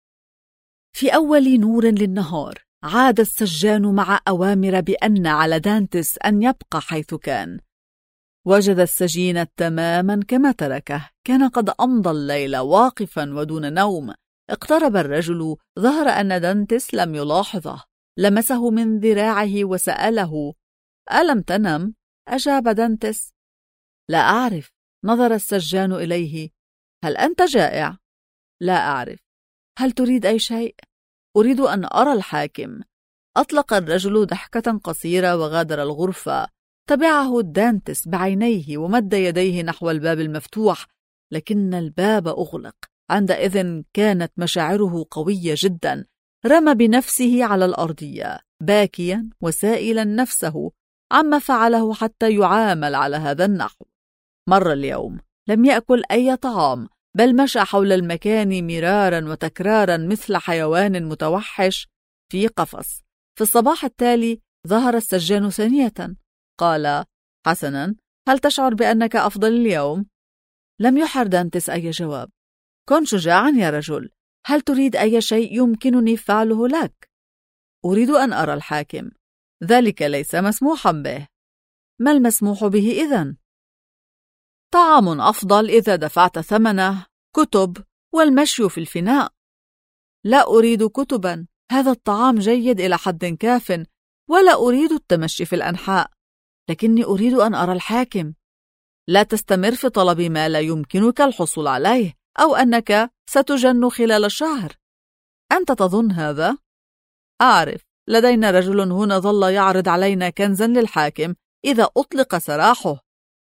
في أول نور للنهار عاد السجان مع أوامر بأن على دانتس أن يبقى حيث كان. وجد السجين تماما كما تركه، كان قد أمضى الليل واقفا ودون نوم. اقترب الرجل، ظهر أن دانتس لم يلاحظه، لمسه من ذراعه وسأله: ألم تنم؟ أجاب دانتس: لا أعرف. نظر السجان إليه: هل أنت جائع؟ لا أعرف. هل تريد أي شيء؟ أريد أن أرى الحاكم. أطلق الرجل ضحكة قصيرة وغادر الغرفة. تبعه دانتس بعينيه ومد يديه نحو الباب المفتوح، لكن الباب أغلق. عندئذ كانت مشاعره قوية جدا. رمى بنفسه على الأرضية باكيا وسائلا نفسه عما فعله حتى يعامل على هذا النحو. مر اليوم، لم يأكل أي طعام، بل مشى حول المكان مرارا وتكرارا مثل حيوان متوحش في قفص. في الصباح التالي ظهر السجان ثانية. قال: حسنا، هل تشعر بأنك أفضل اليوم؟ لم يحر دانتس أي جواب. كن شجاعا يا رجل، هل تريد أي شيء يمكنني فعله لك؟ أريد أن أرى الحاكم. ذلك ليس مسموحا به. ما المسموح به إذن؟ طعام أفضل إذا دفعت ثمنه، كتب، والمشي في الفناء. لا أريد كتبا، هذا الطعام جيد إلى حد كاف، ولا أريد التمشي في الأنحاء، لكني أريد أن أرى الحاكم. لا تستمر في طلب ما لا يمكنك الحصول عليه، أو أنك ستجن خلال الشهر. أنت تظن هذا؟ أعرف، لدينا رجل هنا ظل يعرض علينا كنزا للحاكم إذا أطلق سراحه.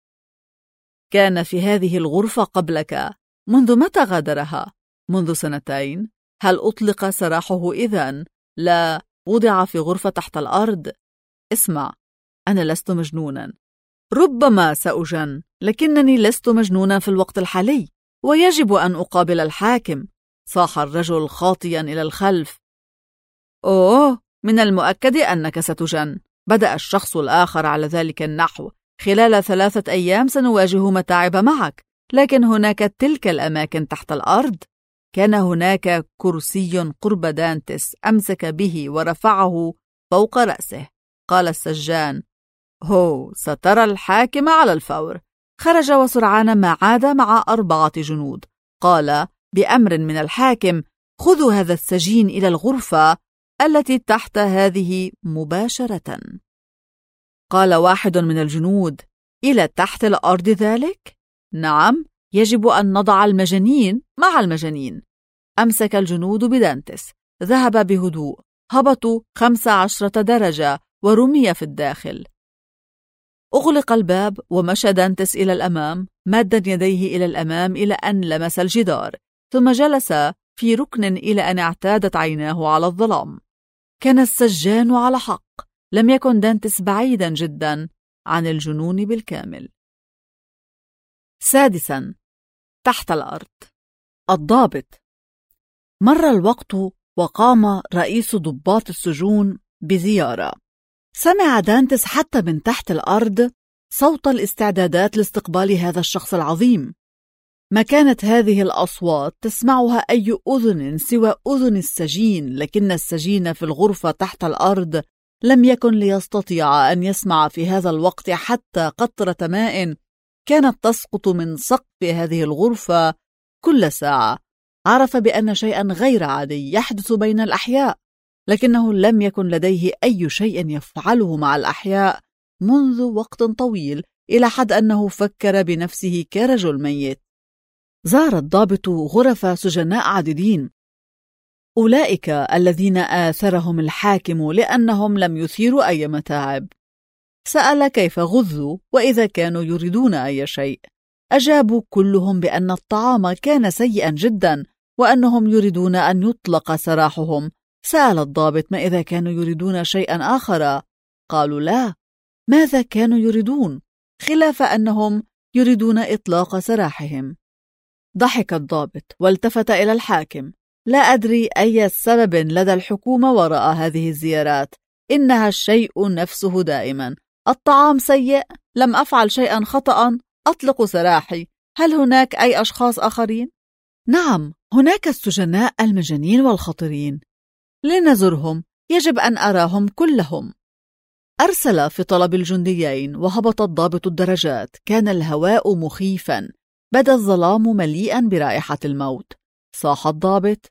كان في هذه الغرفة قبلك. منذ متى غادرها؟ منذ 2. هل أطلق سراحه إذن؟ لا، وضع في غرفة تحت الأرض. اسمع، أنا لست مجنونا. ربما سأجن، لكنني لست مجنونا في الوقت الحالي، ويجب أن أقابل الحاكم. صاح الرجل خاطيا إلى الخلف. أوه، من المؤكد أنك ستجن. بدأ الشخص الآخر على ذلك النحو. خلال 3 أيام سنواجه متاعب معك، لكن هناك تلك الأماكن تحت الأرض. كان هناك كرسي قرب دانتس، أمسك به ورفعه فوق رأسه. قال السجان: هو، سترى الحاكم على الفور. خرج وسرعان ما عاد مع 4 جنود. قال بأمر من الحاكم: خذوا هذا السجين إلى الغرفة التي تحت هذه مباشرة. قال واحد من الجنود: إلى تحت الأرض ذلك؟ نعم، يجب أن نضع المجانين مع المجانين. أمسك الجنود بدانتس، ذهب بهدوء، هبطوا 15 درجة ورمي في الداخل. أغلق الباب ومشى دانتس إلى الأمام، مادا يديه إلى الأمام إلى أن لمس الجدار، ثم جلس في ركن إلى أن اعتادت عيناه على الظلام. كان السجان على حق، لم يكن دانتس بعيدا جدا عن الجنون بالكامل. 6. تحت الأرض. الضابط. مر الوقت وقام رئيس ضباط السجون بزيارة. سمع دانتس حتى من تحت الأرض صوت الاستعدادات لاستقبال هذا الشخص العظيم. ما كانت هذه الأصوات تسمعها أي أذن سوى أذن السجين، لكن السجين في الغرفة تحت الأرض لم يكن ليستطيع أن يسمع في هذا الوقت حتى قطرة ماء كانت تسقط من سقف هذه الغرفة كل ساعة. عرف بأن شيئا غير عادي يحدث بين الأحياء، لكنه لم يكن لديه أي شيء يفعله مع الأحياء منذ وقت طويل، إلى حد أنه فكر بنفسه كرجل ميت. زار الضابط غرف سجناء عديدين، أولئك الذين آثرهم الحاكم لأنهم لم يثيروا أي متاعب. سأل كيف غذوا وإذا كانوا يريدون أي شيء. أجابوا كلهم بأن الطعام كان سيئا جدا وأنهم يريدون أن يطلق سراحهم. سأل الضابط ما إذا كانوا يريدون شيئا آخر. قالوا لا. ماذا كانوا يريدون؟ خلاف أنهم يريدون إطلاق سراحهم. ضحك الضابط والتفت إلى الحاكم. لا أدري أي سبب لدى الحكومة وراء هذه الزيارات، إنها الشيء نفسه دائما. الطعام سيء، لم أفعل شيئا خطأ، أطلق سراحي. هل هناك أي أشخاص آخرين؟ نعم، هناك السجناء المجانين والخطرين. لنزرهم، يجب أن أراهم كلهم. أرسل في طلب الجنديين وهبط الضابط الدرجات. كان الهواء مخيفا، بدا الظلام مليئا برائحة الموت. صاح الضابط: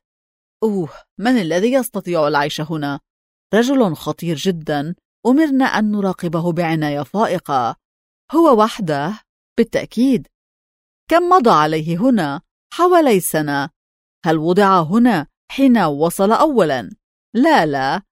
من الذي يستطيع العيش هنا؟ رجل خطير جدا، أمرنا أن نراقبه بعناية فائقة. هو وحده؟ بالتأكيد. كم مضى عليه هنا؟ حوالي سنة. هل وضع هنا حين وصل أولا؟ لا.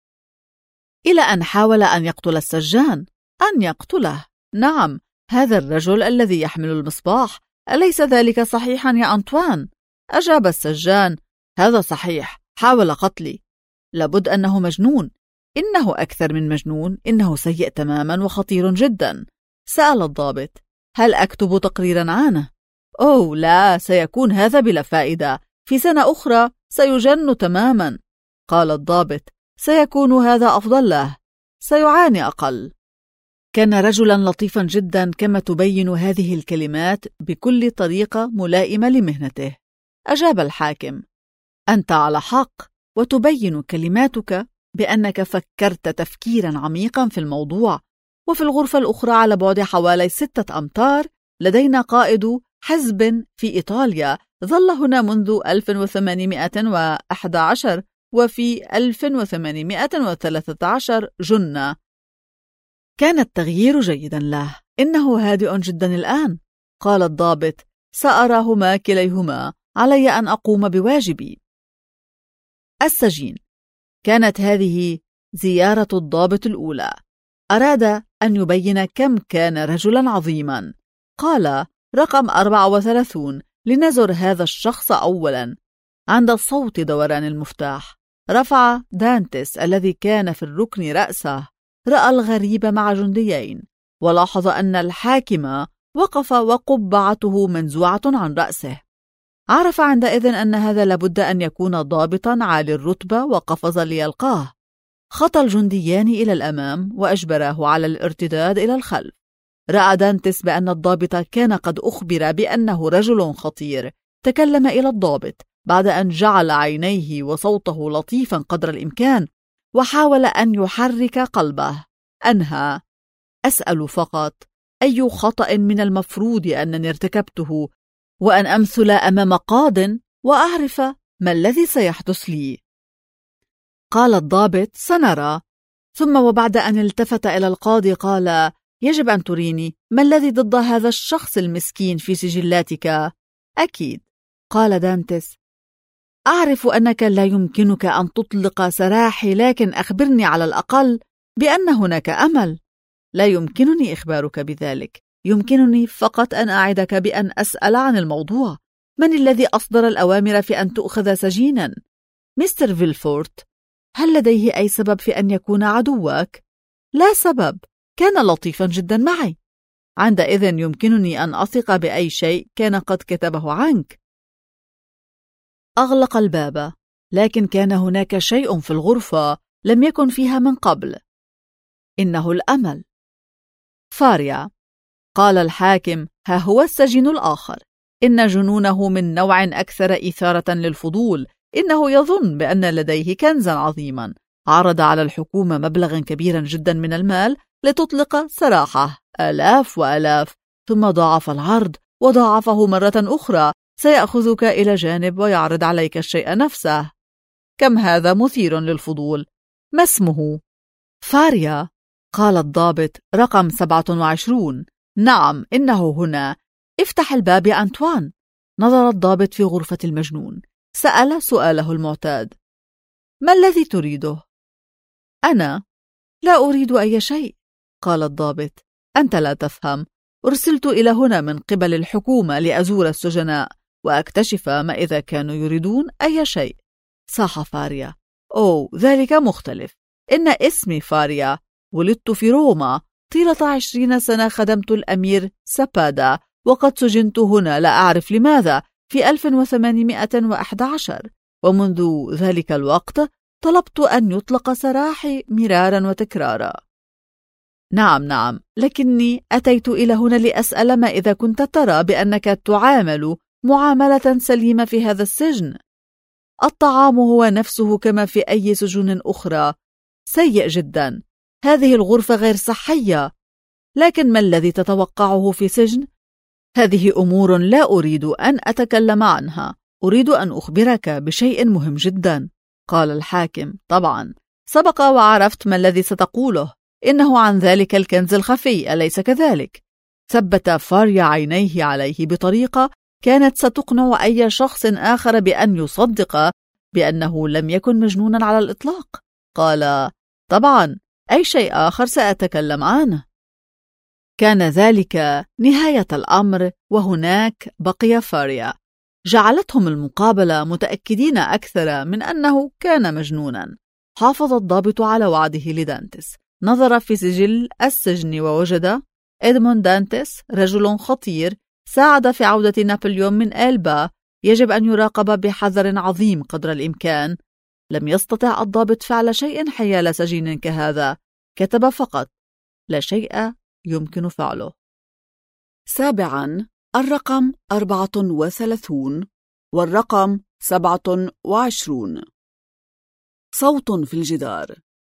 إلى أن حاول أن يقتل السجان. أن يقتله؟ نعم، هذا الرجل الذي يحمل المصباح. أليس ذلك صحيحا يا أنطوان؟ أجاب السجان: هذا صحيح، حاول قتلي. لابد أنه مجنون. إنه أكثر من مجنون، إنه سيء تماما وخطير جدا. سأل الضابط: هل أكتب تقريرا عنه؟ لا، سيكون هذا بلا فائدة. في سنة أخرى سيجن تماما. قال الضابط: سيكون هذا أفضل له، سيعاني أقل. كان رجلا لطيفا جدا، كما تبين هذه الكلمات بكل طريقة ملائمة لمهنته. أجاب الحاكم: أنت على حق، وتبين كلماتك بأنك فكرت تفكيرا عميقا في الموضوع. وفي الغرفة الأخرى على بعد حوالي 6 أمتار لدينا قائد حزب في إيطاليا، ظل هنا منذ 1811 وفي 1813 جن. كان التغيير جيدا له. إنه هادئ جدا الآن. قال الضابط: سأراهما كليهما، علي أن أقوم بواجبي. السجين. كانت هذه زيارة الضابط الأولى. أراد أن يبين كم كان رجلا عظيما. قال: رقم 34، لنزر هذا الشخص أولا. عند صوت دوران المفتاح رفع دانتس الذي كان في الركن رأسه. رأى الغريب مع جنديين، ولاحظ أن الحاكم وقف وقبعته منزوعة عن رأسه. عرف عندئذ أن هذا لابد أن يكون ضابطا عالي الرتبة، وقفز ليلقاه. خطى الجنديان إلى الأمام وأجبراه على الارتداد إلى الخلف. رأى دانتس بأن الضابط كان قد أخبر بأنه رجل خطير. تكلم إلى الضابط بعد أن جعل عينيه وصوته لطيفا قدر الإمكان، وحاول أن يحرك قلبه. أنهى: أسأل فقط أي خطأ من المفروض أنني ارتكبته، وأن أمثل أمام قاض وأعرف ما الذي سيحدث لي. قال الضابط: سنرى. ثم وبعد أن التفت إلى القاضي قال: يجب أن تريني ما الذي ضد هذا الشخص المسكين في سجلاتك. أكيد. قال دانتس: أعرف أنك لا يمكنك أن تطلق سراحي، لكن أخبرني على الأقل بأن هناك أمل. لا يمكنني إخبارك بذلك، يمكنني فقط أن أعدك بأن أسأل عن الموضوع. من الذي أصدر الأوامر في أن تؤخذ سجينا؟ مستر فيلفورت، هل لديه أي سبب في أن يكون عدوك؟ لا سبب، كان لطيفا جدا معي. عندئذ يمكنني أن أثق بأي شيء كان قد كتبه عنك. أغلق الباب، لكن كان هناك شيء في الغرفة لم يكن فيها من قبل. إنه الأمل. فاريا، قال الحاكم: ها هو السجين الآخر. إن جنونه من نوع أكثر إثارة للفضول. إنه يظن بأن لديه كنزا عظيما. عرض على الحكومة مبلغا كبيرا جدا من المال لتطلق سراحه، آلاف وآلاف، ثم ضاعف العرض وضاعفه مرة أخرى. سيأخذك إلى جانب ويعرض عليك الشيء نفسه. كم هذا مثير للفضول. ما اسمه؟ فاريا، قال الضابط: رقم 27. نعم، إنه هنا. افتح الباب يا أنطوان. نظر الضابط في غرفة المجنون. سأل سؤاله المعتاد: ما الذي تريده؟ أنا لا أريد أي شيء، قال الضابط. أنت لا تفهم. أرسلت إلى هنا من قبل الحكومة لأزور السجناء وأكتشف ما إذا كانوا يريدون أي شيء. صاح فاريا: أوه، ذلك مختلف. إن اسمي فاريا. ولدت في روما. طيلة 20 سنة خدمت الأمير سابادا، وقد سجنت هنا لا أعرف لماذا في 1811، ومنذ ذلك الوقت طلبت أن يطلق سراحي مرارا وتكرارا. نعم، لكني أتيت إلى هنا لأسأل ما إذا كنت ترى بأنك تعامل معاملة سليمة في هذا السجن. الطعام هو نفسه كما في أي سجون أخرى. سيء جدا. هذه الغرفة غير صحية. لكن ما الذي تتوقعه في سجن؟ هذه أمور لا أريد أن أتكلم عنها. أريد أن أخبرك بشيء مهم جدا، قال الحاكم. طبعا، سبق وعرفت ما الذي ستقوله. إنه عن ذلك الكنز الخفي، أليس كذلك؟ ثبت فاريا عينيه عليه بطريقة كانت ستقنع أي شخص آخر بأن يصدق بأنه لم يكن مجنونا على الإطلاق. قال: طبعا، أي شيء آخر سأتكلم عنه. كان ذلك نهاية الأمر، وهناك بقي فاريا. جعلتهم المقابلة متأكدين أكثر من أنه كان مجنونا. حافظ الضابط على وعده لدانتس. نظر في سجل السجن ووجد إدموند دانتس رجل خطير، ساعد في عودة نابليون من إلبا. يجب أن يراقب بحذر عظيم قدر الإمكان. لم يستطع الضابط فعل شيء حيال سجين كهذا. كتب فقط: لا شيء يمكن فعله. 7. الرقم 34 والرقم 27. صوت في الجدار.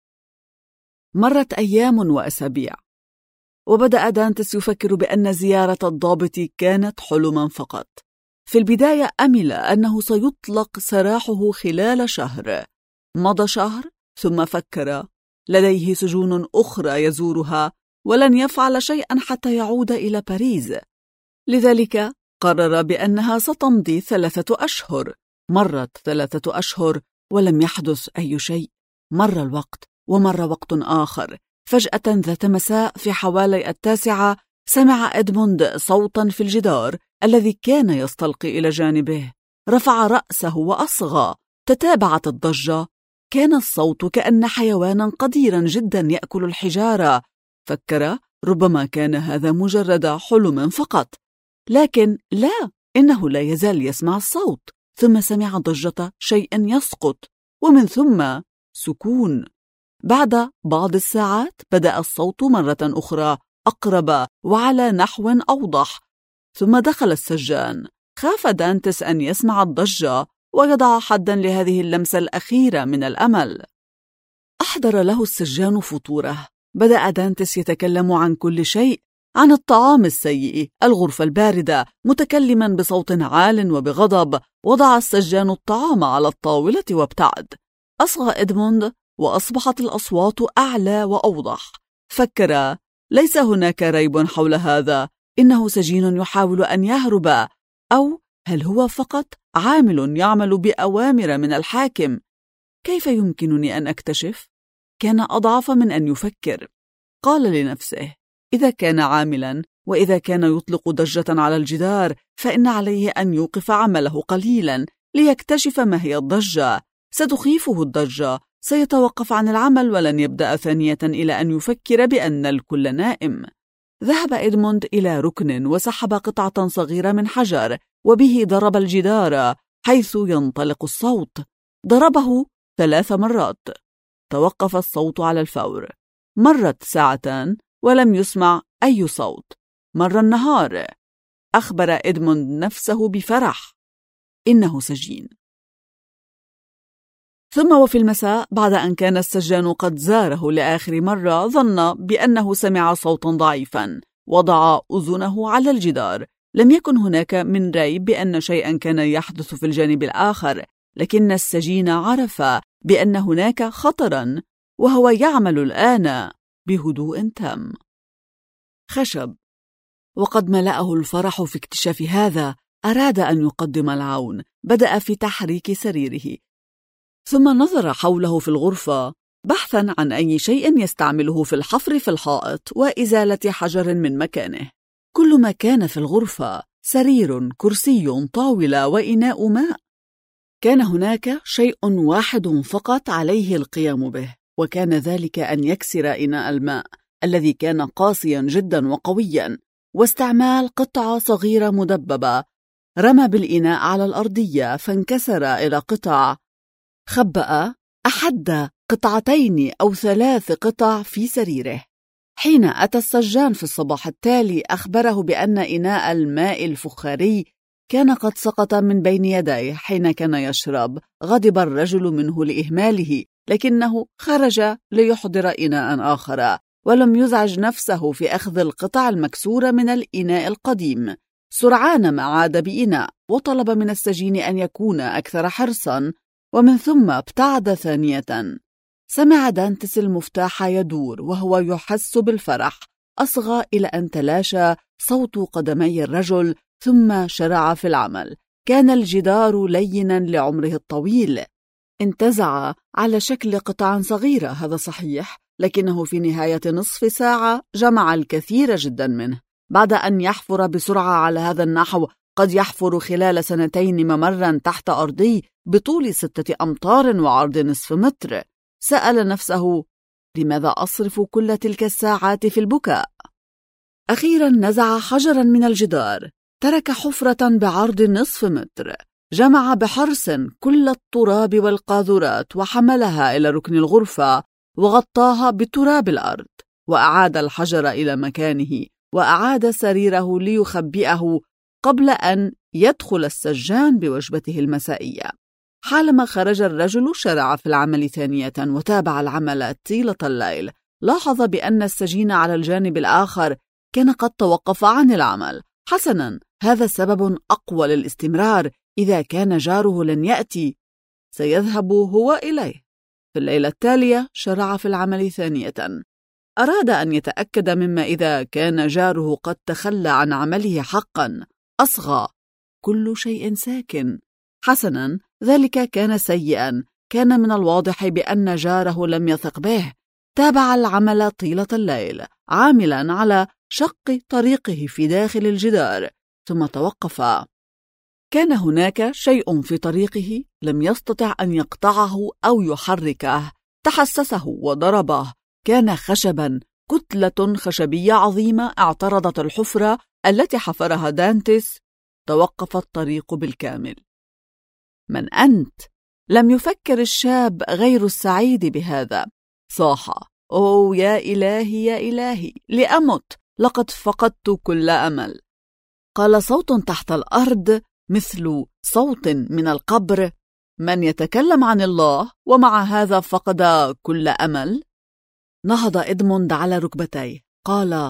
مرت أيام وأسابيع، وبدأ دانتس يفكر بأن زيارة الضابط كانت حلما فقط. في البداية أمل أنه سيطلق سراحه خلال شهر. مضى شهر، ثم فكر: لديه سجون أخرى يزورها، ولن يفعل شيئا حتى يعود إلى باريس. لذلك قرر بأنها ستمضي 3 أشهر. مرت 3 أشهر ولم يحدث أي شيء. مر الوقت ومر وقت آخر. فجأة ذات مساء في حوالي 9 سمع إدموند صوتا في الجدار الذي كان يستلقي إلى جانبه. رفع رأسه وأصغى. تتابعت الضجة. كان الصوت كأن حيوانا قديرا جدا يأكل الحجارة. فكر: ربما كان هذا مجرد حلم فقط. لكن لا، إنه لا يزال يسمع الصوت. ثم سمع ضجة شيء يسقط، ومن ثم سكون. بعد بعض الساعات بدأ الصوت مرة أخرى، أقرب وعلى نحو أوضح. ثم دخل السجان. خاف دانتس أن يسمع الضجة ويضع حدا لهذه اللمسة الأخيرة من الأمل. أحضر له السجان فطوره. بدأ دانتس يتكلم عن كل شيء، عن الطعام السيء، الغرفة الباردة، متكلما بصوت عال وبغضب. وضع السجان الطعام على الطاولة وابتعد. أصغى إدموند وأصبحت الأصوات أعلى وأوضح. فكر: ليس هناك ريب حول هذا. إنه سجين يحاول أن يهرب، أو هل هو فقط عامل يعمل بأوامر من الحاكم؟ كيف يمكنني أن أكتشف؟ كان أضعف من أن يفكر. قال لنفسه: إذا كان عاملا وإذا كان يطلق ضجة على الجدار فإن عليه أن يوقف عمله قليلا ليكتشف ما هي الضجة. ستخيفه الضجة، سيتوقف عن العمل ولن يبدأ ثانية إلى أن يفكر بأن الكل نائم. ذهب إدموند إلى ركن وسحب قطعة صغيرة من حجر وبه ضرب الجدار حيث ينطلق الصوت. ضربه 3 مرات. توقف الصوت على الفور. مرت 2 ساعات ولم يسمع أي صوت. مر النهار. أخبر إدموند نفسه بفرح إنه سجين. ثم وفي المساء بعد أن كان السجان قد زاره لآخر مرة ظن بأنه سمع صوتا ضعيفا. وضع أذنه على الجدار. لم يكن هناك من ريب بأن شيئا كان يحدث في الجانب الآخر، لكن السجين عرف بأن هناك خطرا وهو يعمل الآن بهدوء تام. خشب. وقد ملأه الفرح في اكتشاف هذا. أراد أن يقدم العون. بدأ في تحريك سريره، ثم نظر حوله في الغرفة بحثا عن أي شيء يستعمله في الحفر في الحائط وإزالة حجر من مكانه. كل ما كان في الغرفة: سرير، كرسي، طاولة، وإناء ماء. كان هناك شيء واحد فقط عليه القيام به، وكان ذلك أن يكسر إناء الماء الذي كان قاسيا جدا وقويا، واستعمال قطعة صغيرة مدببة. رمى بالإناء على الأرضية فانكسر إلى قطع. خبأ أحد 2 أو 3 قطع في سريره. حين أتى السجان في الصباح التالي أخبره بأن إناء الماء الفخاري كان قد سقط من بين يديه حين كان يشرب. غضب الرجل منه لإهماله، لكنه خرج ليحضر إناء آخر، ولم يزعج نفسه في أخذ القطع المكسورة من الإناء القديم. سرعان ما عاد بإناء وطلب من السجين أن يكون أكثر حرصا، ومن ثم ابتعد ثانية. سمع دانتس المفتاح يدور وهو يحس بالفرح. أصغى إلى أن تلاشى صوت قدمي الرجل ثم شرع في العمل. كان الجدار لينا لعمره الطويل. انتزع على شكل قطع صغيرة، هذا صحيح، لكنه في نهاية نصف ساعة جمع الكثير جدا منه. بعد أن يحفر بسرعة على هذا النحو قد يحفر خلال 2 ممرا تحت أرضي بطول 6 أمتار وعرض نصف متر. سأل نفسه: لماذا أصرف كل تلك الساعات في البكاء؟ أخيرا نزع حجرا من الجدار. ترك حفرة بعرض نصف متر. جمع بحرص كل التراب والقاذورات وحملها إلى ركن الغرفة وغطاها بتراب الأرض، وأعاد الحجر إلى مكانه، وأعاد سريره ليخبئه قبل أن يدخل السجان بوجبته المسائية. حالما خرج الرجل شرع في العمل ثانية وتابع العمل طيلة الليل. لاحظ بأن السجين على الجانب الآخر كان قد توقف عن العمل. حسنا، هذا سبب أقوى للاستمرار. إذا كان جاره لن يأتي سيذهب هو إليه. في الليلة التالية شرع في العمل ثانية. أراد أن يتأكد مما إذا كان جاره قد تخلى عن عمله حقا. أصغى. كل شيء ساكن. حسنا، ذلك كان سيئا. كان من الواضح بأن جاره لم يثق به. تابع العمل طيلة الليل عاملا على شق طريقه في داخل الجدار، ثم توقف. كان هناك شيء في طريقه لم يستطع أن يقطعه أو يحركه. تحسسه وضربه. كان خشبا، كتلة خشبية عظيمة اعترضت الحفرة التي حفرها دانتس. توقف الطريق بالكامل. من أنت؟ لم يفكر الشاب غير السعيد بهذا. صاح: أوه يا إلهي يا إلهي، لأمت، لقد فقدت كل أمل. قال صوت تحت الأرض مثل صوت من القبر: من يتكلم عن الله ومع هذا فقد كل أمل؟ نهض إدموند على ركبتيه. قال: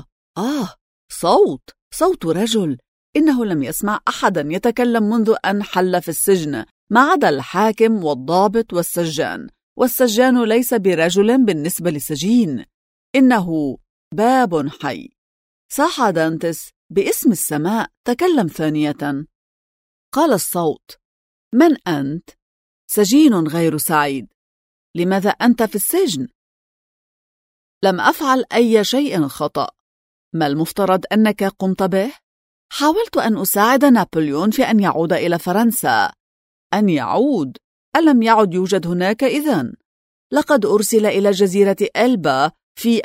صوت رجل. إنه لم يسمع أحدا يتكلم منذ أن حل في السجن، ما عدا الحاكم والضابط والسجان. والسجان ليس برجل بالنسبة لسجين، إنه باب حي. صاح دانتس: باسم السماء، تكلم ثانية. قال الصوت: من أنت؟ سجين غير سعيد. لماذا أنت في السجن؟ لم أفعل أي شيء خطأ. ما المفترض أنك قمت به؟ حاولت أن أساعد نابليون في أن يعود إلى فرنسا. أن يعود؟ ألم يعد يوجد هناك إذن؟ لقد أرسل إلى جزيرة إلبا في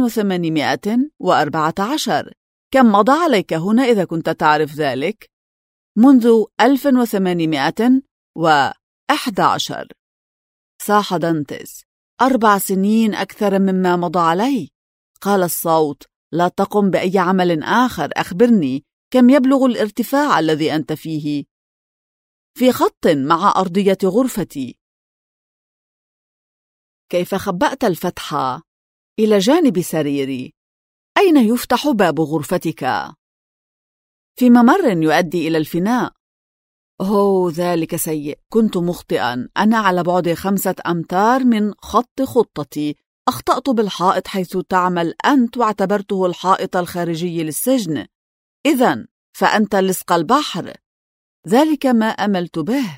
1814. كم مضى عليك هنا إذا كنت تعرف ذلك؟ منذ 1811. صاح دانتس: 4 سنين أكثر مما مضى علي. قال الصوت: لا تقم بأي عمل آخر، أخبرني كم يبلغ الارتفاع الذي أنت فيه؟ في خط مع أرضية غرفتي. كيف خبأت الفتحة؟ إلى جانب سريري. أين يفتح باب غرفتك؟ في ممر يؤدي إلى الفناء. أوه، ذلك سيء، كنت مخطئا، أنا على بعد 5 أمتار من خط خطتي. أخطأت بالحائط حيث تعمل أنت واعتبرته الحائط الخارجي للسجن. إذن فأنت لصق البحر. ذلك ما أملت به.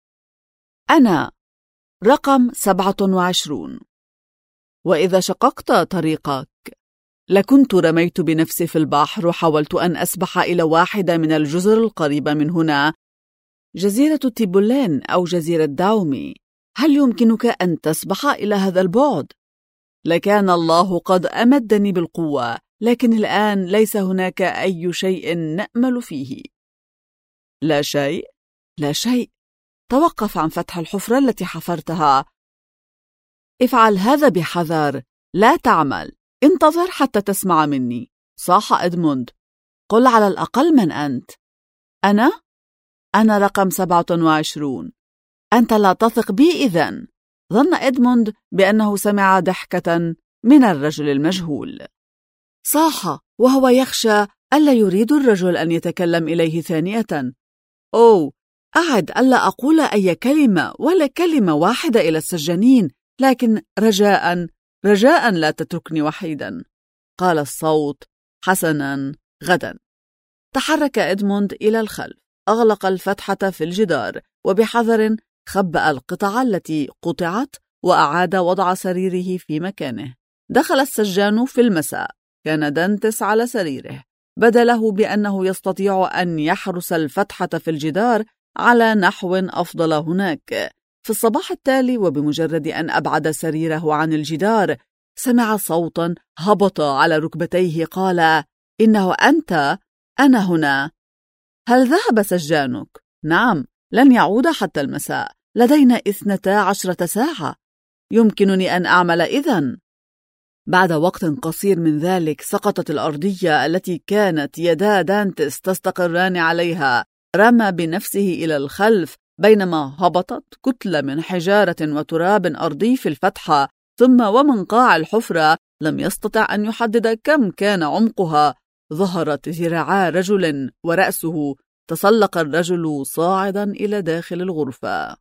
أنا رقم 27. وإذا شققت طريقك لكنت رميت بنفسي في البحر وحاولت أن أسبح إلى واحدة من الجزر القريبة من هنا، جزيرة تيبولين أو جزيرة داومي. هل يمكنك أن تسبح إلى هذا البعد؟ لكان الله قد أمدني بالقوة، لكن الآن ليس هناك أي شيء نأمل فيه. لا شيء؟ لا شيء. توقف عن فتح الحفرة التي حفرتها. افعل هذا بحذر، لا تعمل. انتظر حتى تسمع مني. صاح إدموند: قل على الأقل من أنت. أنا رقم 27. أنت لا تثق بي إذن. ظن إدموند بأنه سمع ضحكة من الرجل المجهول. صاح وهو يخشى ألا يريد الرجل أن يتكلم إليه ثانية. أوه، أعد ألا أقول أي كلمة ولا كلمة واحدة إلى السجانين، لكن رجاء لا تتركني وحيدا. قال الصوت: حسنا، غدا. تحرك إدموند إلى الخلف، أغلق الفتحة في الجدار، وبحذر خبأ القطعة التي قطعت وأعاد وضع سريره في مكانه. دخل السجان في المساء. كان دانتس على سريره. بدا له بأنه يستطيع أن يحرس الفتحة في الجدار على نحو أفضل هناك. في الصباح التالي وبمجرد أن أبعد سريره عن الجدار سمع صوتا هبط على ركبتيه قال: إنه أنت؟ أنا هنا. هل ذهب سجانك؟ نعم، لن يعود حتى المساء. لدينا 12 ساعة. يمكنني أن أعمل إذن. بعد وقت قصير من ذلك سقطت الأرضية التي كانت يدا دانتس تستقران عليها. رمى بنفسه إلى الخلف بينما هبطت كتلة من حجارة وتراب أرضي في الفتحة، ثم ومن قاع الحفرة لم يستطع أن يحدد كم كان عمقها. ظهرت ذراعا رجل ورأسه. تسلق الرجل صاعدا إلى داخل الغرفة.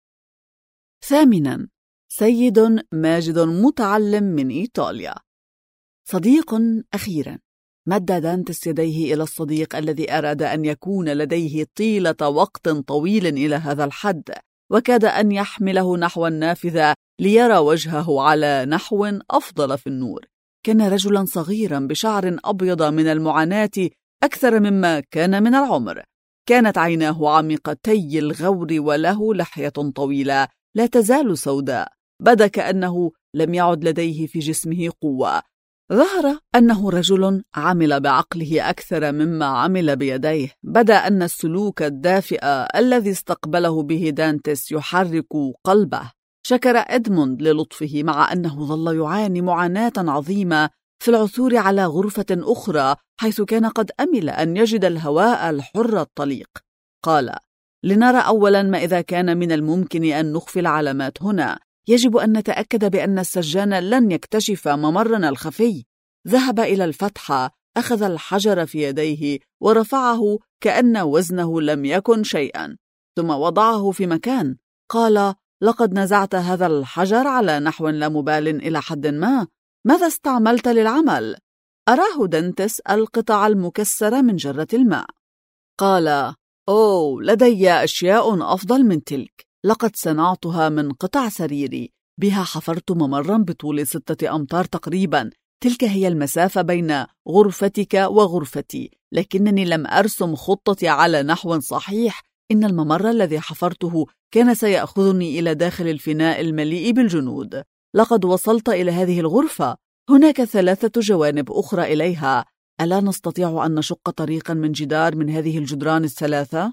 8. سيد ماجد متعلم من إيطاليا. صديق أخيرا. مد دانتس يديه إلى الصديق الذي أراد أن يكون لديه طيلة وقت طويل إلى هذا الحد، وكاد أن يحمله نحو النافذة ليرى وجهه على نحو أفضل في النور. كان رجلا صغيرا بشعر أبيض من المعاناة أكثر مما كان من العمر. كانت عيناه عميقتي الغور وله لحية طويلة لا تزال سوداء. بدا كأنه لم يعد لديه في جسمه قوة. ظهر أنه رجل عمل بعقله أكثر مما عمل بيديه. بدا أن السلوك الدافئ الذي استقبله به دانتس يحرك قلبه. شكر إدموند للطفه مع أنه ظل يعاني معاناة عظيمة في العثور على غرفة أخرى حيث كان قد أمل أن يجد الهواء الحر الطليق. قال: لنرى أولا ما إذا كان من الممكن أن نخفي العلامات هنا. يجب أن نتأكد بأن السجان لن يكتشف ممرنا الخفي. ذهب إلى الفتحة، أخذ الحجر في يديه ورفعه كأن وزنه لم يكن شيئا، ثم وضعه في مكان. قال: لقد نزعت هذا الحجر على نحو لا مبال إلى حد ما. ماذا استعملت للعمل؟ أراه دانتس القطع المكسرة من جرة الماء. قال: أوه، لدي أشياء أفضل من تلك. لقد صنعتها من قطع سريري. بها حفرت ممرا بطول 6 أمتار تقريبا. تلك هي المسافة بين غرفتك وغرفتي، لكنني لم أرسم خطتي على نحو صحيح. إن الممر الذي حفرته كان سيأخذني إلى داخل الفناء المليء بالجنود. لقد وصلت إلى هذه الغرفة، هناك 3 جوانب أخرى إليها. ألا نستطيع أن نشق طريقا من جدار من هذه الجدران ال3؟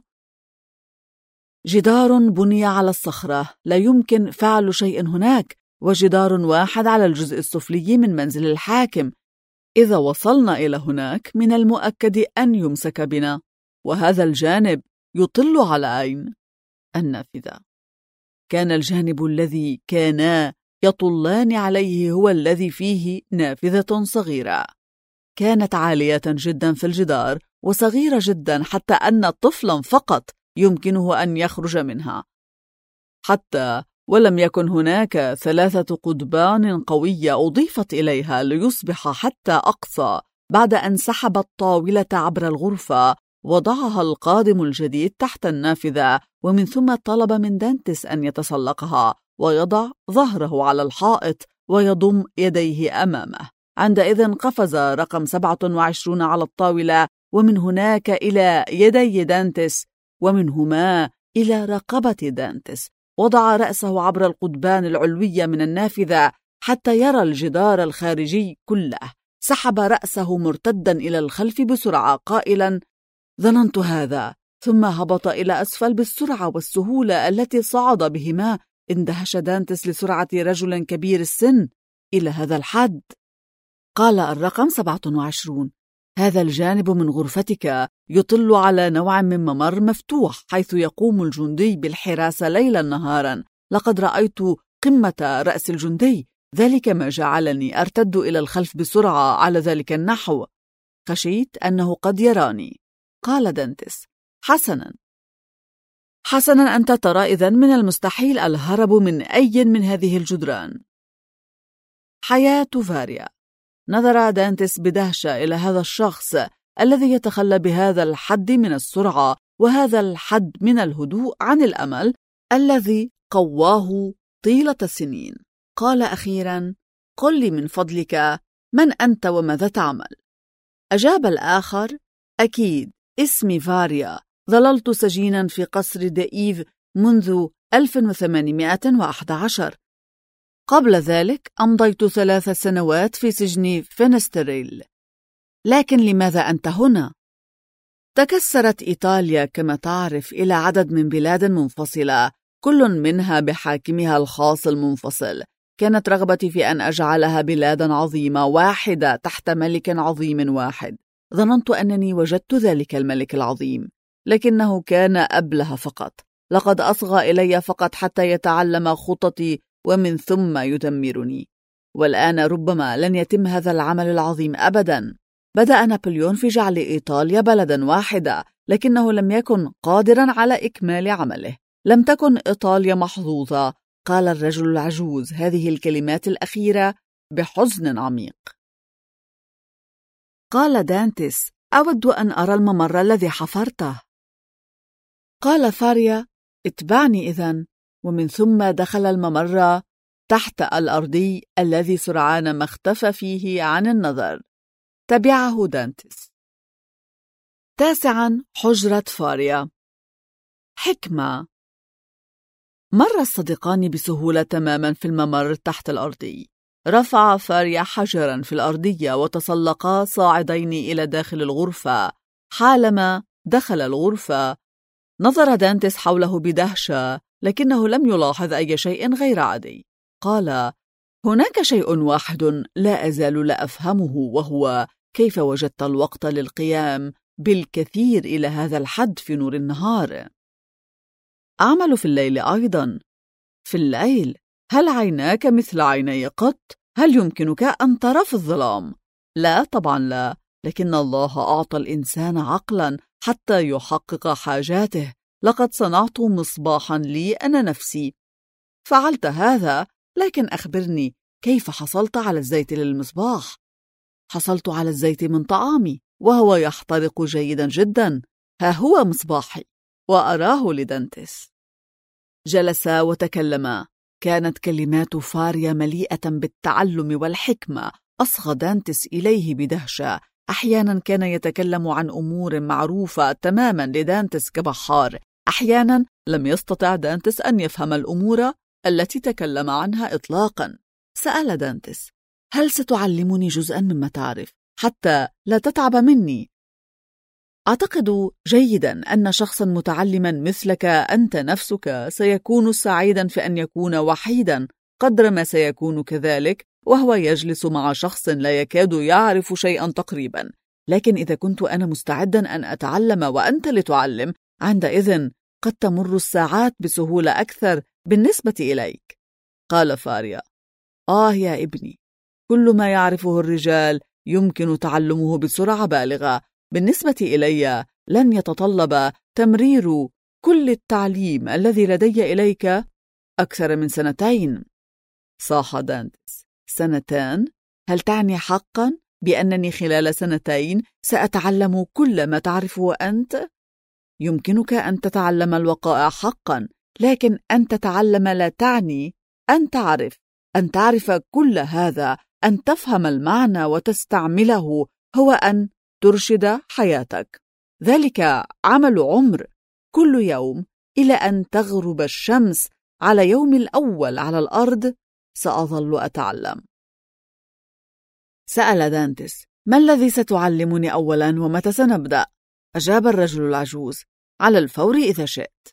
جدار بني على الصخرة، لا يمكن فعل شيء هناك، وجدار واحد على الجزء السفلي من منزل الحاكم. إذا وصلنا إلى هناك من المؤكد أن يمسك بنا، وهذا الجانب يطل على أين؟ النافذة. كان الجانب الذي كانا يطلان عليه هو الذي فيه نافذة صغيرة، كانت عالية جدا في الجدار وصغيرة جدا حتى أن طفلا فقط يمكنه أن يخرج منها. حتى ولم يكن هناك 3 قضبان قوية أضيفت إليها ليصبح حتى أقصى. بعد أن سحب الطاولة عبر الغرفة، وضعها القادم الجديد تحت النافذة، ومن ثم طلب من دانتس أن يتسلقها ويضع ظهره على الحائط ويضم يديه أمامه. عندئذ قفز رقم 27 على الطاولة، ومن هناك إلى يدي دانتس، ومنهما إلى رقبة دانتس. وضع رأسه عبر القضبان العلوية من النافذة حتى يرى الجدار الخارجي كله. سحب رأسه مرتدا إلى الخلف بسرعة قائلا: ظننت هذا. ثم هبط إلى أسفل بالسرعة والسهولة التي صعد بهما. اندهش دانتس لسرعة رجل كبير السن إلى هذا الحد. قال الرقم 27: هذا الجانب من غرفتك يطل على نوع من ممر مفتوح حيث يقوم الجندي بالحراسة ليلا نهارا. لقد رأيت قمة رأس الجندي، ذلك ما جعلني أرتد إلى الخلف بسرعة على ذلك النحو. خشيت أنه قد يراني. قال دانتس: حسنا، أنت ترى إذن من المستحيل الهرب من أي من هذه الجدران. حياة فاريا. نظر دانتس بدهشة إلى هذا الشخص الذي يتخلى بهذا الحد من السرعة وهذا الحد من الهدوء عن الأمل الذي قواه طيلة السنين. قال أخيرا: قل لي من فضلك، من أنت وماذا تعمل؟ أجاب الآخر: أكيد، اسمي فاريا، ظللت سجينا في قصر دائيف منذ 1811. قبل ذلك أمضيت 3 سنوات في سجن فينستريل. لكن لماذا أنت هنا؟ تكسرت إيطاليا كما تعرف إلى عدد من بلاد منفصلة، كل منها بحاكمها الخاص المنفصل. كانت رغبتي في أن أجعلها بلادا عظيمة واحدة تحت ملك عظيم واحد. ظننت أنني وجدت ذلك الملك العظيم، لكنه كان أبله فقط. لقد أصغى إلي فقط حتى يتعلم خططي ومن ثم يدمرني. والآن ربما لن يتم هذا العمل العظيم أبدا. بدأ نابليون في جعل إيطاليا بلدا واحدة، لكنه لم يكن قادرا على إكمال عمله. لم تكن إيطاليا محظوظة. قال الرجل العجوز هذه الكلمات الأخيرة بحزن عميق. قال دانتس: أود أن أرى الممر الذي حفرته. قال فاريا: اتبعني إذن. ومن ثم دخل الممر تحت الأرضي الذي سرعان ما اختفى فيه عن النظر. تبعه دانتس. 9. حجرة فاريا. حكمة. مر الصديقان بسهولة تماما في الممر تحت الأرضي. رفع فاريا حجرا في الأرضية وتسلقا صاعدين إلى داخل الغرفة. حالما دخل الغرفة نظر دانتس حوله بدهشة، لكنه لم يلاحظ أي شيء غير عادي. قال: هناك شيء واحد لا أزال لا أفهمه، وهو كيف وجدت الوقت للقيام بالكثير إلى هذا الحد في نور النهار؟ أعمل في الليل أيضا. في الليل؟ هل عيناك مثل عيني قط؟ هل يمكنك أن ترى في الظلام؟ لا طبعا لا، لكن الله أعطى الإنسان عقلا حتى يحقق حاجاته. لقد صنعت مصباحا لي أنا نفسي. فعلت هذا، لكن أخبرني كيف حصلت على الزيت للمصباح؟ حصلت على الزيت من طعامي وهو يحترق جيدا جدا. ها هو مصباحي. وأراه لدانتس. جلسا وتكلما. كانت كلمات فاريا مليئة بالتعلم والحكمة، أصغى دانتس إليه بدهشة. أحيانا كان يتكلم عن أمور معروفة تماما لدانتس كبحار، أحيانا لم يستطع دانتس أن يفهم الأمور التي تكلم عنها إطلاقا. سأل دانتس: هل ستعلمني جزءا مما تعرف حتى لا تتعب مني؟ أعتقد جيدا أن شخصا متعلما مثلك أنت نفسك سيكون سعيدا في أن يكون وحيدا قدر ما سيكون كذلك وهو يجلس مع شخص لا يكاد يعرف شيئا تقريبا. لكن إذا كنت أنا مستعدا أن أتعلم وأنت لتعلم، عندئذ قد تمر الساعات بسهولة أكثر بالنسبة إليك. قال فاريا: يا ابني، كل ما يعرفه الرجال يمكن تعلمه بسرعة بالغة. بالنسبة إلي لن يتطلب تمرير كل التعليم الذي لدي إليك أكثر من 2 سنين. صاح دانتس: 2 سنين؟ هل تعني حقا بأنني خلال 2 سنين سأتعلم كل ما تعرفه أنت؟ يمكنك أن تتعلم الوقائع حقا، لكن أن تتعلم لا تعني أن تعرف. أن تعرف كل هذا، أن تفهم المعنى وتستعمله، هو أن ترشد حياتك. ذلك عمل عمر. كل يوم إلى أن تغرب الشمس على يوم الأول على الأرض سأظل أتعلم. سأل دانتس: ما الذي ستعلمني أولا ومتى سنبدأ؟ أجاب الرجل العجوز: على الفور إذا شئت.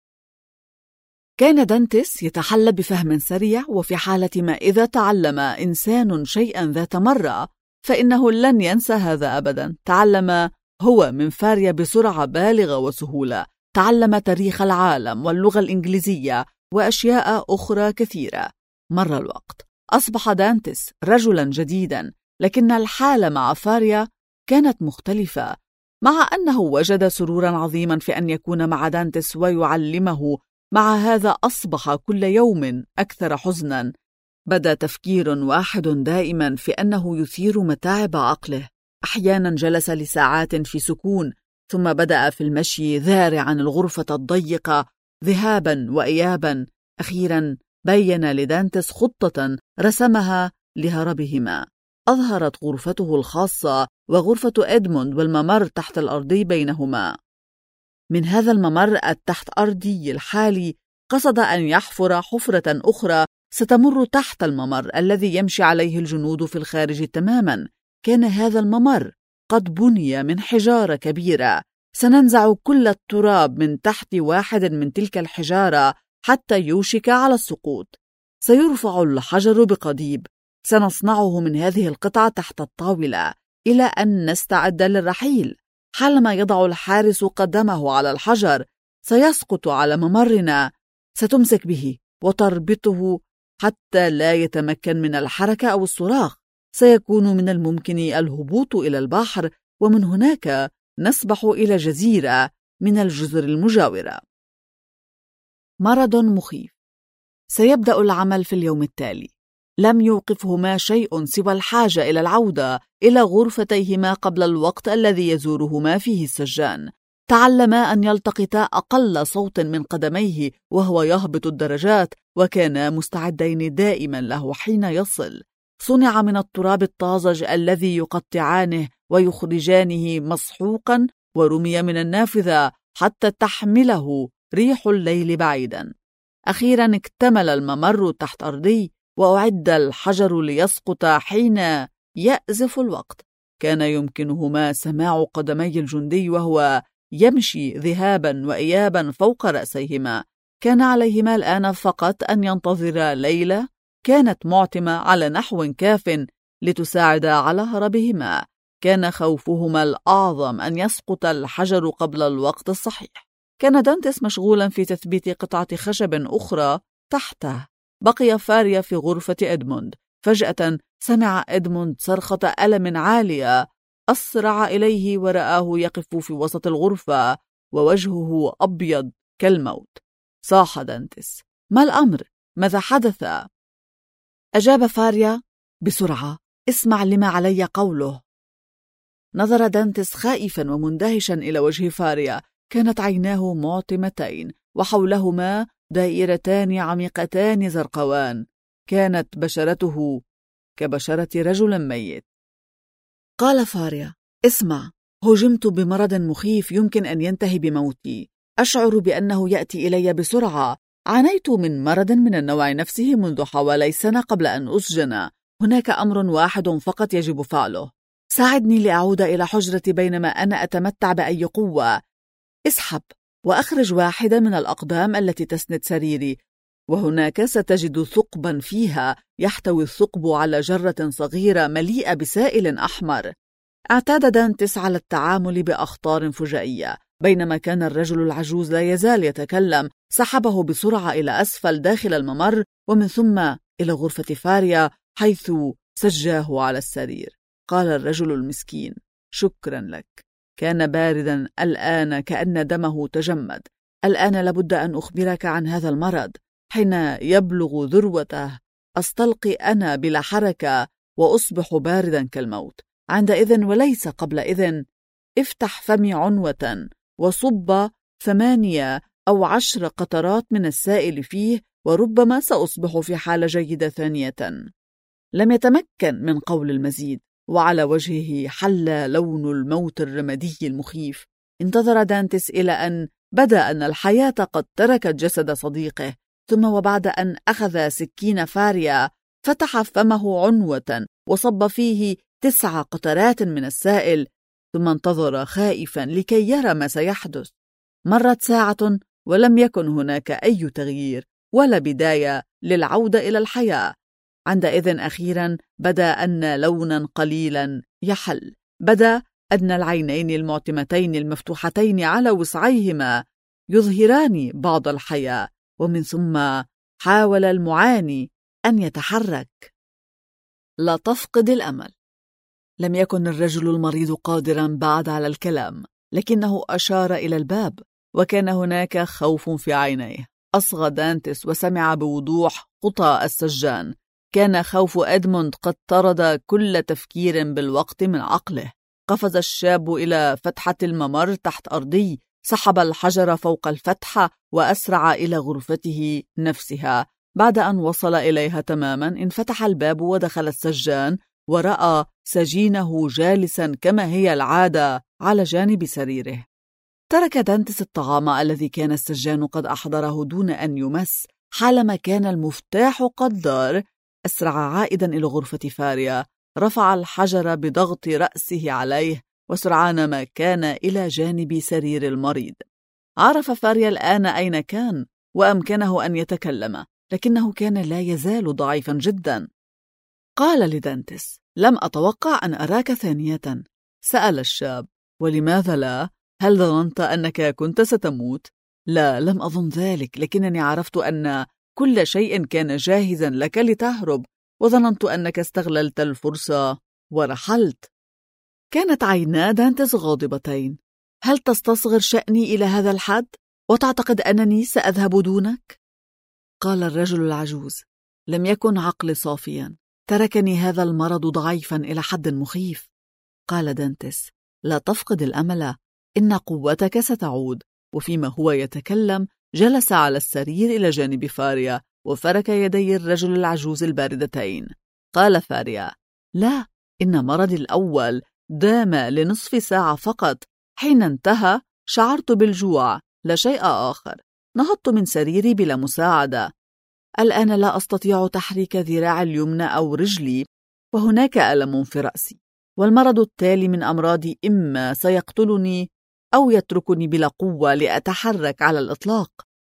كان دانتس يتحلى بفهم سريع، وفي حالة ما إذا تعلم إنسان شيئا ذات مرة فإنه لن ينسى هذا أبدا. تعلم هو من فاريا بسرعة بالغة وسهولة. تعلم تاريخ العالم واللغة الإنجليزية وأشياء أخرى كثيرة. مر الوقت، أصبح دانتس رجلا جديدا، لكن الحالة مع فاريا كانت مختلفة. مع أنه وجد سرورا عظيما في أن يكون مع دانتس ويعلمه، مع هذا أصبح كل يوم أكثر حزنا. بدا تفكير واحد دائما في أنه يثير متاعب عقله. أحيانا جلس لساعات في سكون، ثم بدأ في المشي ذارعا الغرفة الضيقة ذهابا وإيابا. أخيرا بين لدانتس خطة رسمها لهربهما. أظهرت غرفته الخاصة وغرفة إدموند والممر تحت الأرضي بينهما. من هذا الممر التحت أرضي الحالي قصد أن يحفر حفرة أخرى ستمر تحت الممر الذي يمشي عليه الجنود في الخارج تماما. كان هذا الممر قد بني من حجارة كبيرة. سننزع كل التراب من تحت واحد من تلك الحجارة حتى يوشك على السقوط. سيرفع الحجر بقضيب. سنصنعه من هذه القطعة تحت الطاولة إلى أن نستعد للرحيل. حالما يضع الحارس قدمه على الحجر سيسقط على ممرنا. ستمسك به وتربطه حتى لا يتمكن من الحركة أو الصراخ. سيكون من الممكن الهبوط إلى البحر، ومن هناك نسبح إلى جزيرة من الجزر المجاورة. مرض مخيف. سيبدأ العمل في اليوم التالي. لم يوقفهما شيء سوى الحاجة إلى العودة إلى غرفتيهما قبل الوقت الذي يزورهما فيه السجان. تعلما أن يلتقطا أقل صوت من قدميه وهو يهبط الدرجات، وكانا مستعدين دائما له حين يصل. صنع من التراب الطازج الذي يقطعانه ويخرجانه مسحوقا، ورمي من النافذة حتى تحمله ريح الليل بعيدا. أخيرا اكتمل الممر تحت أرضي، وأعد الحجر ليسقط حين يأزف الوقت. كان يمكنهما سماع قدمي الجندي وهو يمشي ذهابا وإيابا فوق رأسيهما. كان عليهما الآن فقط أن ينتظرا ليلة كانت معتمة على نحو كاف لتساعد على هربهما. كان خوفهما الأعظم أن يسقط الحجر قبل الوقت الصحيح. كان دانتس مشغولا في تثبيت قطعة خشب أخرى تحته. بقي فاريا في غرفة إدموند. فجأة سمع إدموند صرخة ألم عالية. أسرع إليه ورآه يقف في وسط الغرفة ووجهه أبيض كالموت. صاح دانتس: ما الأمر؟ ماذا حدث؟ أجاب فاريا بسرعة: اسمع لما علي قوله. نظر دانتس خائفا ومندهشا إلى وجه فاريا. كانت عيناه معتمتين وحولهما دائرتان عميقتان زرقوان. كانت بشرته كبشرة رجل ميت. قال فاريا: اسمع، هجمت بمرض مخيف يمكن أن ينتهي بموتي. أشعر بأنه يأتي إلي بسرعة. عانيت من مرض من النوع نفسه منذ حوالي سنة قبل أن أسجن. هناك أمر واحد فقط يجب فعله. ساعدني لأعود إلى حجرتي بينما أنا أتمتع بأي قوة. اسحب وأخرج واحدة من الأقدام التي تسند سريري، وهناك ستجد ثقبا فيها يحتوي الثقب على جرة صغيرة مليئة بسائل أحمر. اعتاد دانتس على التعامل بأخطار فجائية. بينما كان الرجل العجوز لا يزال يتكلم، سحبه بسرعة إلى أسفل داخل الممر، ومن ثم إلى غرفة فاريا حيث سجاه على السرير. قال الرجل المسكين: شكرا لك. كان باردا الآن كأن دمه تجمد. الآن لابد أن أخبرك عن هذا المرض. حين يبلغ ذروته أستلقي أنا بلا حركة وأصبح باردا كالموت. عندئذ وليس قبل إذن افتح فمي عنوة وصب 8 أو 10 قطرات من السائل فيه، وربما سأصبح في حالة جيدة ثانية. لم يتمكن من قول المزيد، وعلى وجهه حل لون الموت الرمادي المخيف. انتظر دانتس إلى أن بدا أن الحياة قد تركت جسد صديقه، ثم وبعد أن أخذ سكين فاريا فتح فمه عنوة وصب فيه 9 قطرات من السائل، ثم انتظر خائفا لكي يرى ما سيحدث. مرت ساعة ولم يكن هناك أي تغيير ولا بداية للعودة إلى الحياة. عندئذ أخيرا بدا أن لونا قليلا يحل. بدا أن العينين المعتمتين المفتوحتين على وسعيهما يظهران بعض الحياة، ومن ثم حاول المعاني أن يتحرك. لا تفقد الأمل. لم يكن الرجل المريض قادرا بعد على الكلام، لكنه أشار إلى الباب، وكان هناك خوف في عينيه. أصغى دانتس وسمع بوضوح خطى السجان. كان خوف إدموند قد طرد كل تفكير بالوقت من عقله. قفز الشاب إلى فتحة الممر تحت أرضي، سحب الحجر فوق الفتحة وأسرع إلى غرفته نفسها. بعد أن وصل إليها تماما انفتح الباب ودخل السجان، ورأى سجينه جالسا كما هي العادة على جانب سريره. ترك دانتس الطعام الذي كان السجان قد أحضره دون أن يمس. حالما كان المفتاح قد دار أسرع عائدا إلى غرفة فاريا، رفع الحجر بضغط رأسه عليه، وسرعان ما كان إلى جانب سرير المريض. عرف فاريا الآن أين كان وأمكنه أن يتكلم، لكنه كان لا يزال ضعيفا جدا. قال لدانتس: لم أتوقع أن أراك ثانية. سأل الشاب: ولماذا لا؟ هل ظننت أنك كنت ستموت؟ لا، لم أظن ذلك، لكنني عرفت أن كل شيء كان جاهزا لك لتهرب، وظننت أنك استغللت الفرصة ورحلت. كانت عينا دانتس غاضبتين. هل تستصغر شأني إلى هذا الحد وتعتقد أنني سأذهب دونك؟ قال الرجل العجوز: لم يكن عقلي صافيا، تركني هذا المرض ضعيفا إلى حد مخيف. قال دانتس: لا تفقد الأمل، إن قوتك ستعود. وفيما هو يتكلم جلس على السرير إلى جانب فاريا وفرك يدي الرجل العجوز الباردتين. قال فاريا: لا، إن مرضي الأول دام لنصف ساعة فقط. حين انتهى شعرت بالجوع، لا شيء آخر. نهضت من سريري بلا مساعدة. الآن لا أستطيع تحريك ذراعي اليمنى أو رجلي، وهناك ألم في رأسي، والمرض التالي من أمراضي إما سيقتلني أو يتركني بلا قوة لأتحرك على الإطلاق.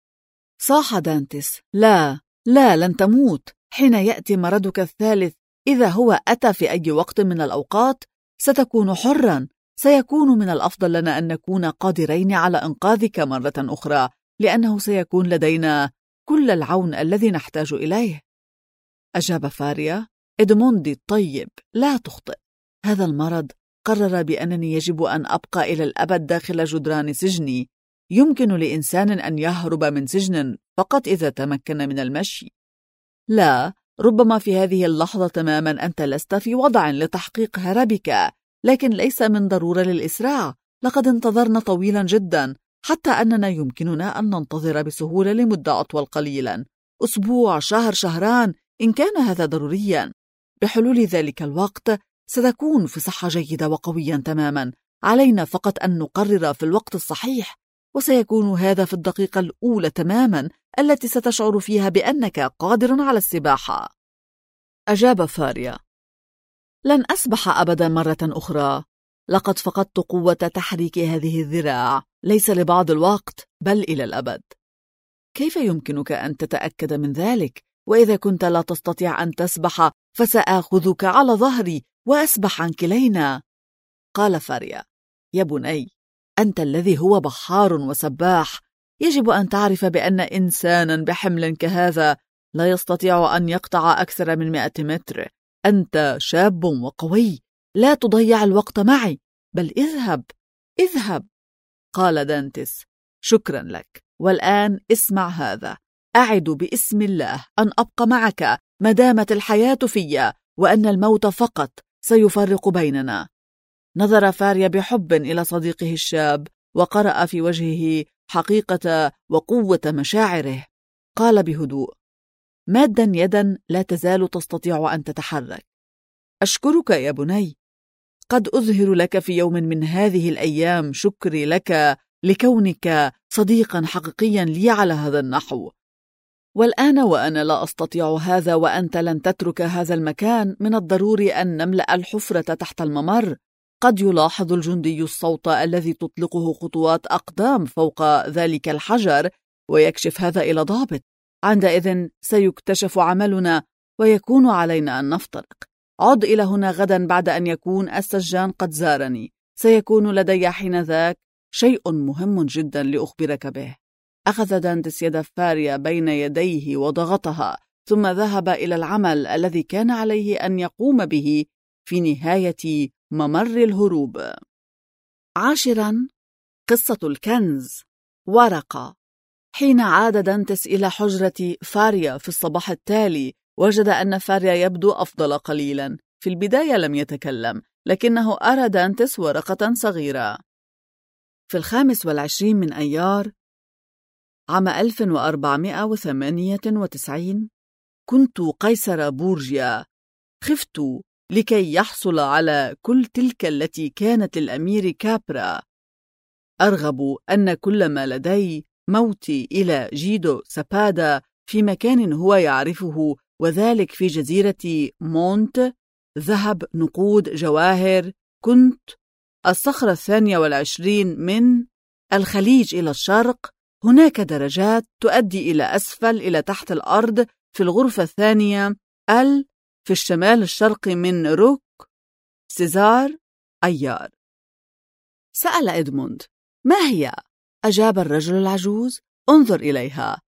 صاح دانتس: لا لا، لن تموت. حين يأتي مرضك الثالث، إذا هو أتى في أي وقت من الأوقات، ستكون حرا. سيكون من الأفضل لنا أن نكون قادرين على إنقاذك مرة أخرى، لأنه سيكون لدينا كل العون الذي نحتاج إليه. أجاب فاريا: إدموندي الطيب، لا تخطئ. هذا المرض قرر بأنني يجب أن أبقى إلى الأبد داخل جدران سجني. يمكن لإنسان أن يهرب من سجن فقط إذا تمكن من المشي. لا، ربما في هذه اللحظة تماما أنت لست في وضع لتحقيق هربك، لكن ليس من ضرورة للإسراع. لقد انتظرنا طويلا جدا، حتى أننا يمكننا أن ننتظر بسهولة لمدة أطول قليلا، أسبوع، شهر، شهران، إن كان هذا ضروريا. بحلول ذلك الوقت ستكون في صحة جيدة وقويا تماما. علينا فقط أن نقرر في الوقت الصحيح، وسيكون هذا في الدقيقة الأولى تماما التي ستشعر فيها بأنك قادر على السباحة. أجاب فاريا: لن أسبح أبدا مرة أخرى. لقد فقدت قوة تحريك هذه الذراع، ليس لبعض الوقت بل إلى الأبد. كيف يمكنك أن تتأكد من ذلك؟ وإذا كنت لا تستطيع أن تسبح فسآخذك على ظهري وأسبح عن كلينا. قال فاريا: يا بني، أنت الذي هو بحار وسباح، يجب أن تعرف بأن إنسانا بحمل كهذا لا يستطيع أن يقطع أكثر من 100 متر. أنت شاب وقوي، لا تضيع الوقت معي، بل اذهب. قال دانتس: شكرا لك، والآن اسمع هذا. أعد باسم الله أن أبقى معك ما دامت الحياة في، وأن الموت فقط سيفرق بيننا. نظر فاريا بحب إلى صديقه الشاب، وقرأ في وجهه حقيقة وقوة مشاعره. قال بهدوء: مادا يدا لا تزال تستطيع أن تتحرك. أشكرك يا بني. قد أظهر لك في يوم من هذه الأيام شكري لك لكونك صديقا حقيقيا لي على هذا النحو. والآن وأنا لا أستطيع هذا وأنت لن تترك هذا المكان، من الضروري أن نملأ الحفرة تحت الممر. قد يلاحظ الجندي الصوت الذي تطلقه خطوات أقدام فوق ذلك الحجر، ويكشف هذا إلى ضابط. عندئذ سيكتشف عملنا ويكون علينا أن نفترق. عد إلى هنا غدا بعد أن يكون السجان قد زارني. سيكون لدي حينذاك شيء مهم جدا لأخبرك به. أخذ دانتس يد فاريا بين يديه وضغطها، ثم ذهب إلى العمل الذي كان عليه أن يقوم به في نهاية ممر الهروب. 10. قصة الكنز. ورقة. حين عاد دانتس إلى حجرة فاريا في الصباح التالي، وجد أن فاريا يبدو أفضل قليلا. في البداية لم يتكلم، لكنه أرى دانتس ورقة صغيرة. في 25 من أيار عام 1498 كنت قيصر بورجيا. خفت لكي يحصل على كل تلك التي كانت للأمير كابرا. أرغب أن كل ما لدي موتي إلى جيدو سابادا في مكان هو يعرفه، وذلك في جزيرة مونت. ذهب، نقود، جواهر. كنت الصخرة 22 من الخليج إلى الشرق. هناك درجات تؤدي إلى أسفل إلى تحت الأرض. في الغرفة الثانية في الشمال الشرقي من روك سيزار أيار. سأل إدموند: ما هي؟ أجاب الرجل العجوز: انظر إليها.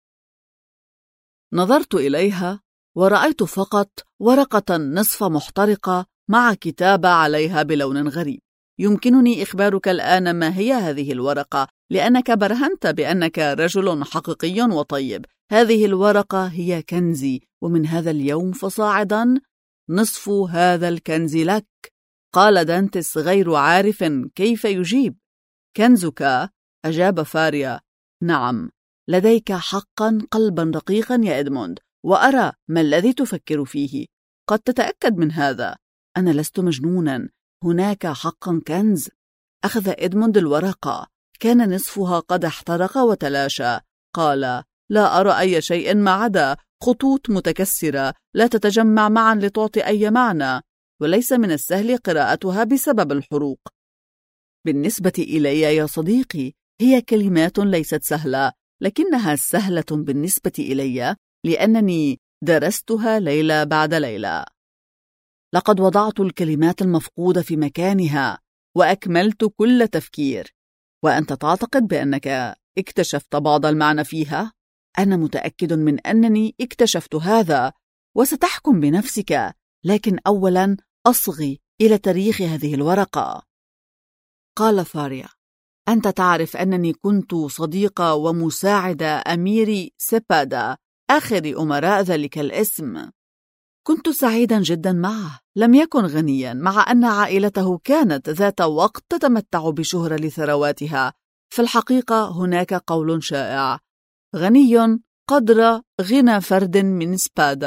نظرت إليها ورأيت فقط ورقة نصف محترقة مع كتابة عليها بلون غريب. يمكنني إخبارك الآن ما هي هذه الورقة، لأنك برهنت بأنك رجل حقيقي وطيب. هذه الورقة هي كنزي، ومن هذا اليوم فصاعدا نصف هذا الكنز لك. قال دانتس غير عارف كيف يجيب. كنزك؟ أجاب فاريا: نعم، لديك حقا قلبا رقيقا يا إدموند، وأرى ما الذي تفكر فيه. قد تتأكد من هذا. أنا لست مجنونا، هناك حقا كنز. أخذ إدموند الورقة، كان نصفها قد احترق وتلاشى. قال: لا أرى أي شيء ما عدا خطوط متكسرة لا تتجمع معا لتعطي أي معنى، وليس من السهل قراءتها بسبب الحروق. بالنسبة إلي يا صديقي، هي كلمات ليست سهلة، لكنها سهلة بالنسبة إلي لأنني درستها ليلة بعد ليلة. لقد وضعت الكلمات المفقودة في مكانها وأكملت كل تفكير. وأنت تعتقد بأنك اكتشفت بعض المعنى فيها؟ أنا متأكد من أنني اكتشفت هذا، وستحكم بنفسك. لكن أولا أصغي إلى تاريخ هذه الورقة. قال فاريا: أنت تعرف أنني كنت صديقة ومساعدة أمير سبادا، آخر أمراء ذلك الاسم. كنت سعيدا جدا معه. لم يكن غنيا، مع أن عائلته كانت ذات وقت تتمتع بشهرة لثرواتها. في الحقيقة هناك قول شائع: غني قدر غنى فرد من سبادا.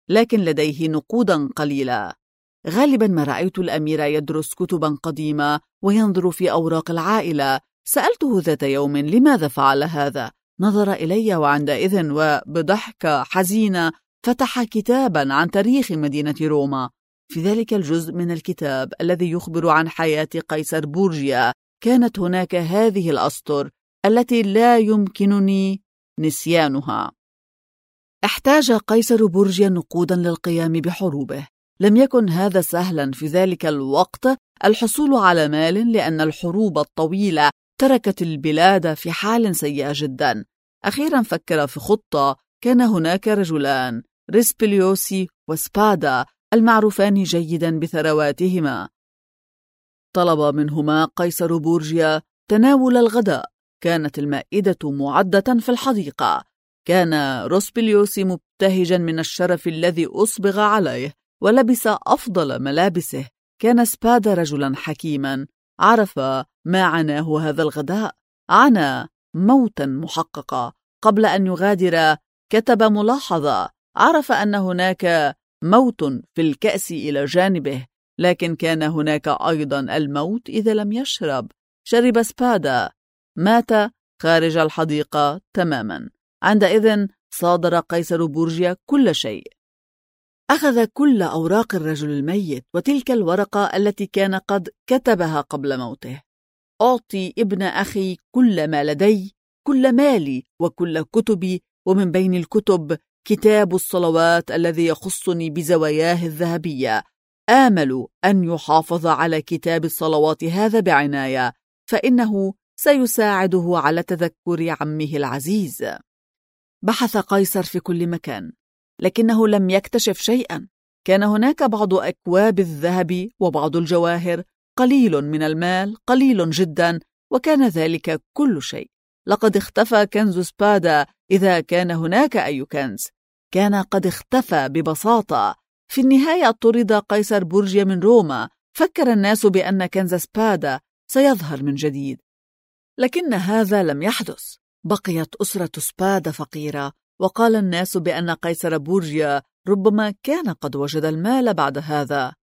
لكن لديه نقودا قليلة. غالبا ما رأيت الأمير يدرس كتبا قديمة وينظر في أوراق العائلة. سألته ذات يوم لماذا فعل هذا. نظر إلي وعندئذ وبضحكة حزينة فتح كتابا عن تاريخ مدينة روما. في ذلك الجزء من الكتاب الذي يخبر عن حياة قيصر بورجيا كانت هناك هذه الأسطر التي لا يمكنني نسيانها. احتاج قيصر بورجيا نقودا للقيام بحروبه. لم يكن هذا سهلا في ذلك الوقت الحصول على مال، لأن الحروب الطويلة تركت البلاد في حال سيئة جدا. أخيرا فكر في خطة. كان هناك رجلان، ريسبليوسي وسبادا، المعروفان جيدا بثرواتهما. طلب منهما قيصر بورجيا تناول الغداء. كانت المائدة معدة في الحديقة. كان روسبليوسي مبتهجا من الشرف الذي أصبغ عليه ولبس أفضل ملابسه. كان سبادا رجلا حكيما، عرف ما عناه هذا الغداء. عنى موتا محققا. قبل أن يغادر كتب ملاحظة. عرف أن هناك موت في الكأس إلى جانبه، لكن كان هناك أيضا الموت إذا لم يشرب. شرب سبادا، مات خارج الحديقة تماما. عندئذ صادر قيصر بورجيا كل شيء. أخذ كل أوراق الرجل الميت وتلك الورقة التي كان قد كتبها قبل موته. أعطي ابن أخي كل ما لدي، كل مالي وكل كتبي، ومن بين الكتب كتاب الصلوات الذي يخصني بزواياه الذهبية. آمل أن يحافظ على كتاب الصلوات هذا بعناية، فإنه سيساعده على تذكر عمه العزيز. بحث قيصر في كل مكان، لكنه لم يكتشف شيئا. كان هناك بعض أكواب الذهب وبعض الجواهر، قليل من المال، قليل جدا، وكان ذلك كل شيء. لقد اختفى كنز سبادا، إذا كان هناك أي كنز. كان قد اختفى ببساطة. في النهاية طرد قيصر بورجيا من روما. فكر الناس بأن كنز سبادا سيظهر من جديد، لكن هذا لم يحدث. بقيت أسرة سبادا فقيرة، وقال الناس بأن قيصر بورجيا ربما كان قد وجد المال بعد هذا.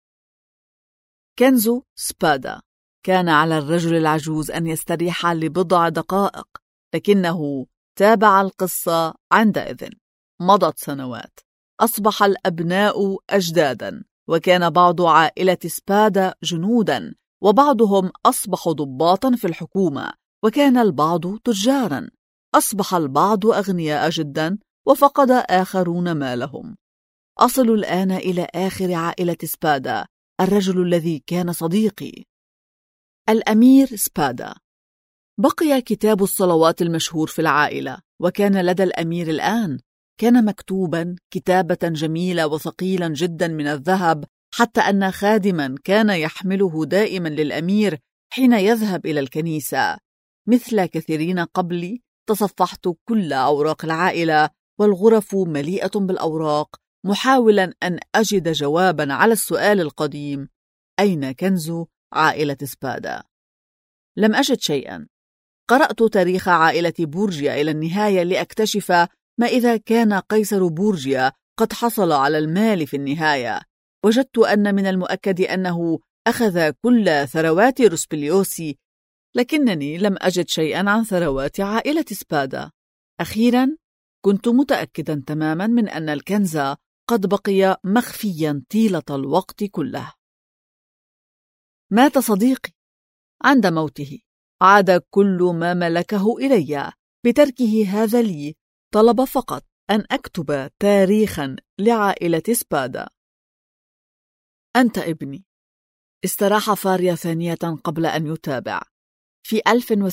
كنز سبادا. كان على الرجل العجوز أن يستريح لبضع دقائق، لكنه تابع القصة عندئذ. مضت سنوات، أصبح الأبناء أجدادا، وكان بعض عائلة سبادا جنودا، وبعضهم أصبحوا ضباطا في الحكومة، وكان البعض تجارا. أصبح البعض أغنياء جدا، وفقد آخرون مالهم. أصل الآن إلى آخر عائلة سبادا، الرجل الذي كان صديقي، الأمير سبادا. بقي كتاب الصلوات المشهور في العائلة، وكان لدى الأمير الآن. كان مكتوبا كتابة جميلة وثقيلا جدا من الذهب، حتى أن خادما كان يحمله دائما للأمير حين يذهب إلى الكنيسة. مثل كثيرين قبلي تصفحت كل أوراق العائلة، والغرف مليئة بالأوراق، محاولا أن أجد جوابا على السؤال القديم: أين كنز عائلة سبادا؟ لم أجد شيئا. قرأت تاريخ عائلة بورجيا إلى النهاية لأكتشف ما إذا كان قيصر بورجيا قد حصل على المال في النهاية. وجدت أن من المؤكد أنه أخذ كل ثروات روسبليوسي، لكنني لم أجد شيئا عن ثروات عائلة سبادا. أخيرا كنت متأكدا تماما من أن الكنز قد بقي مخفيا طيلة الوقت كله. مات صديقي. عند موته عاد كل ما ملكه إلي بتركه هذا لي. طلب فقط أن أكتب تاريخا لعائلة سبادا. أنت ابني. استراح فاريا ثانية قبل أن يتابع. في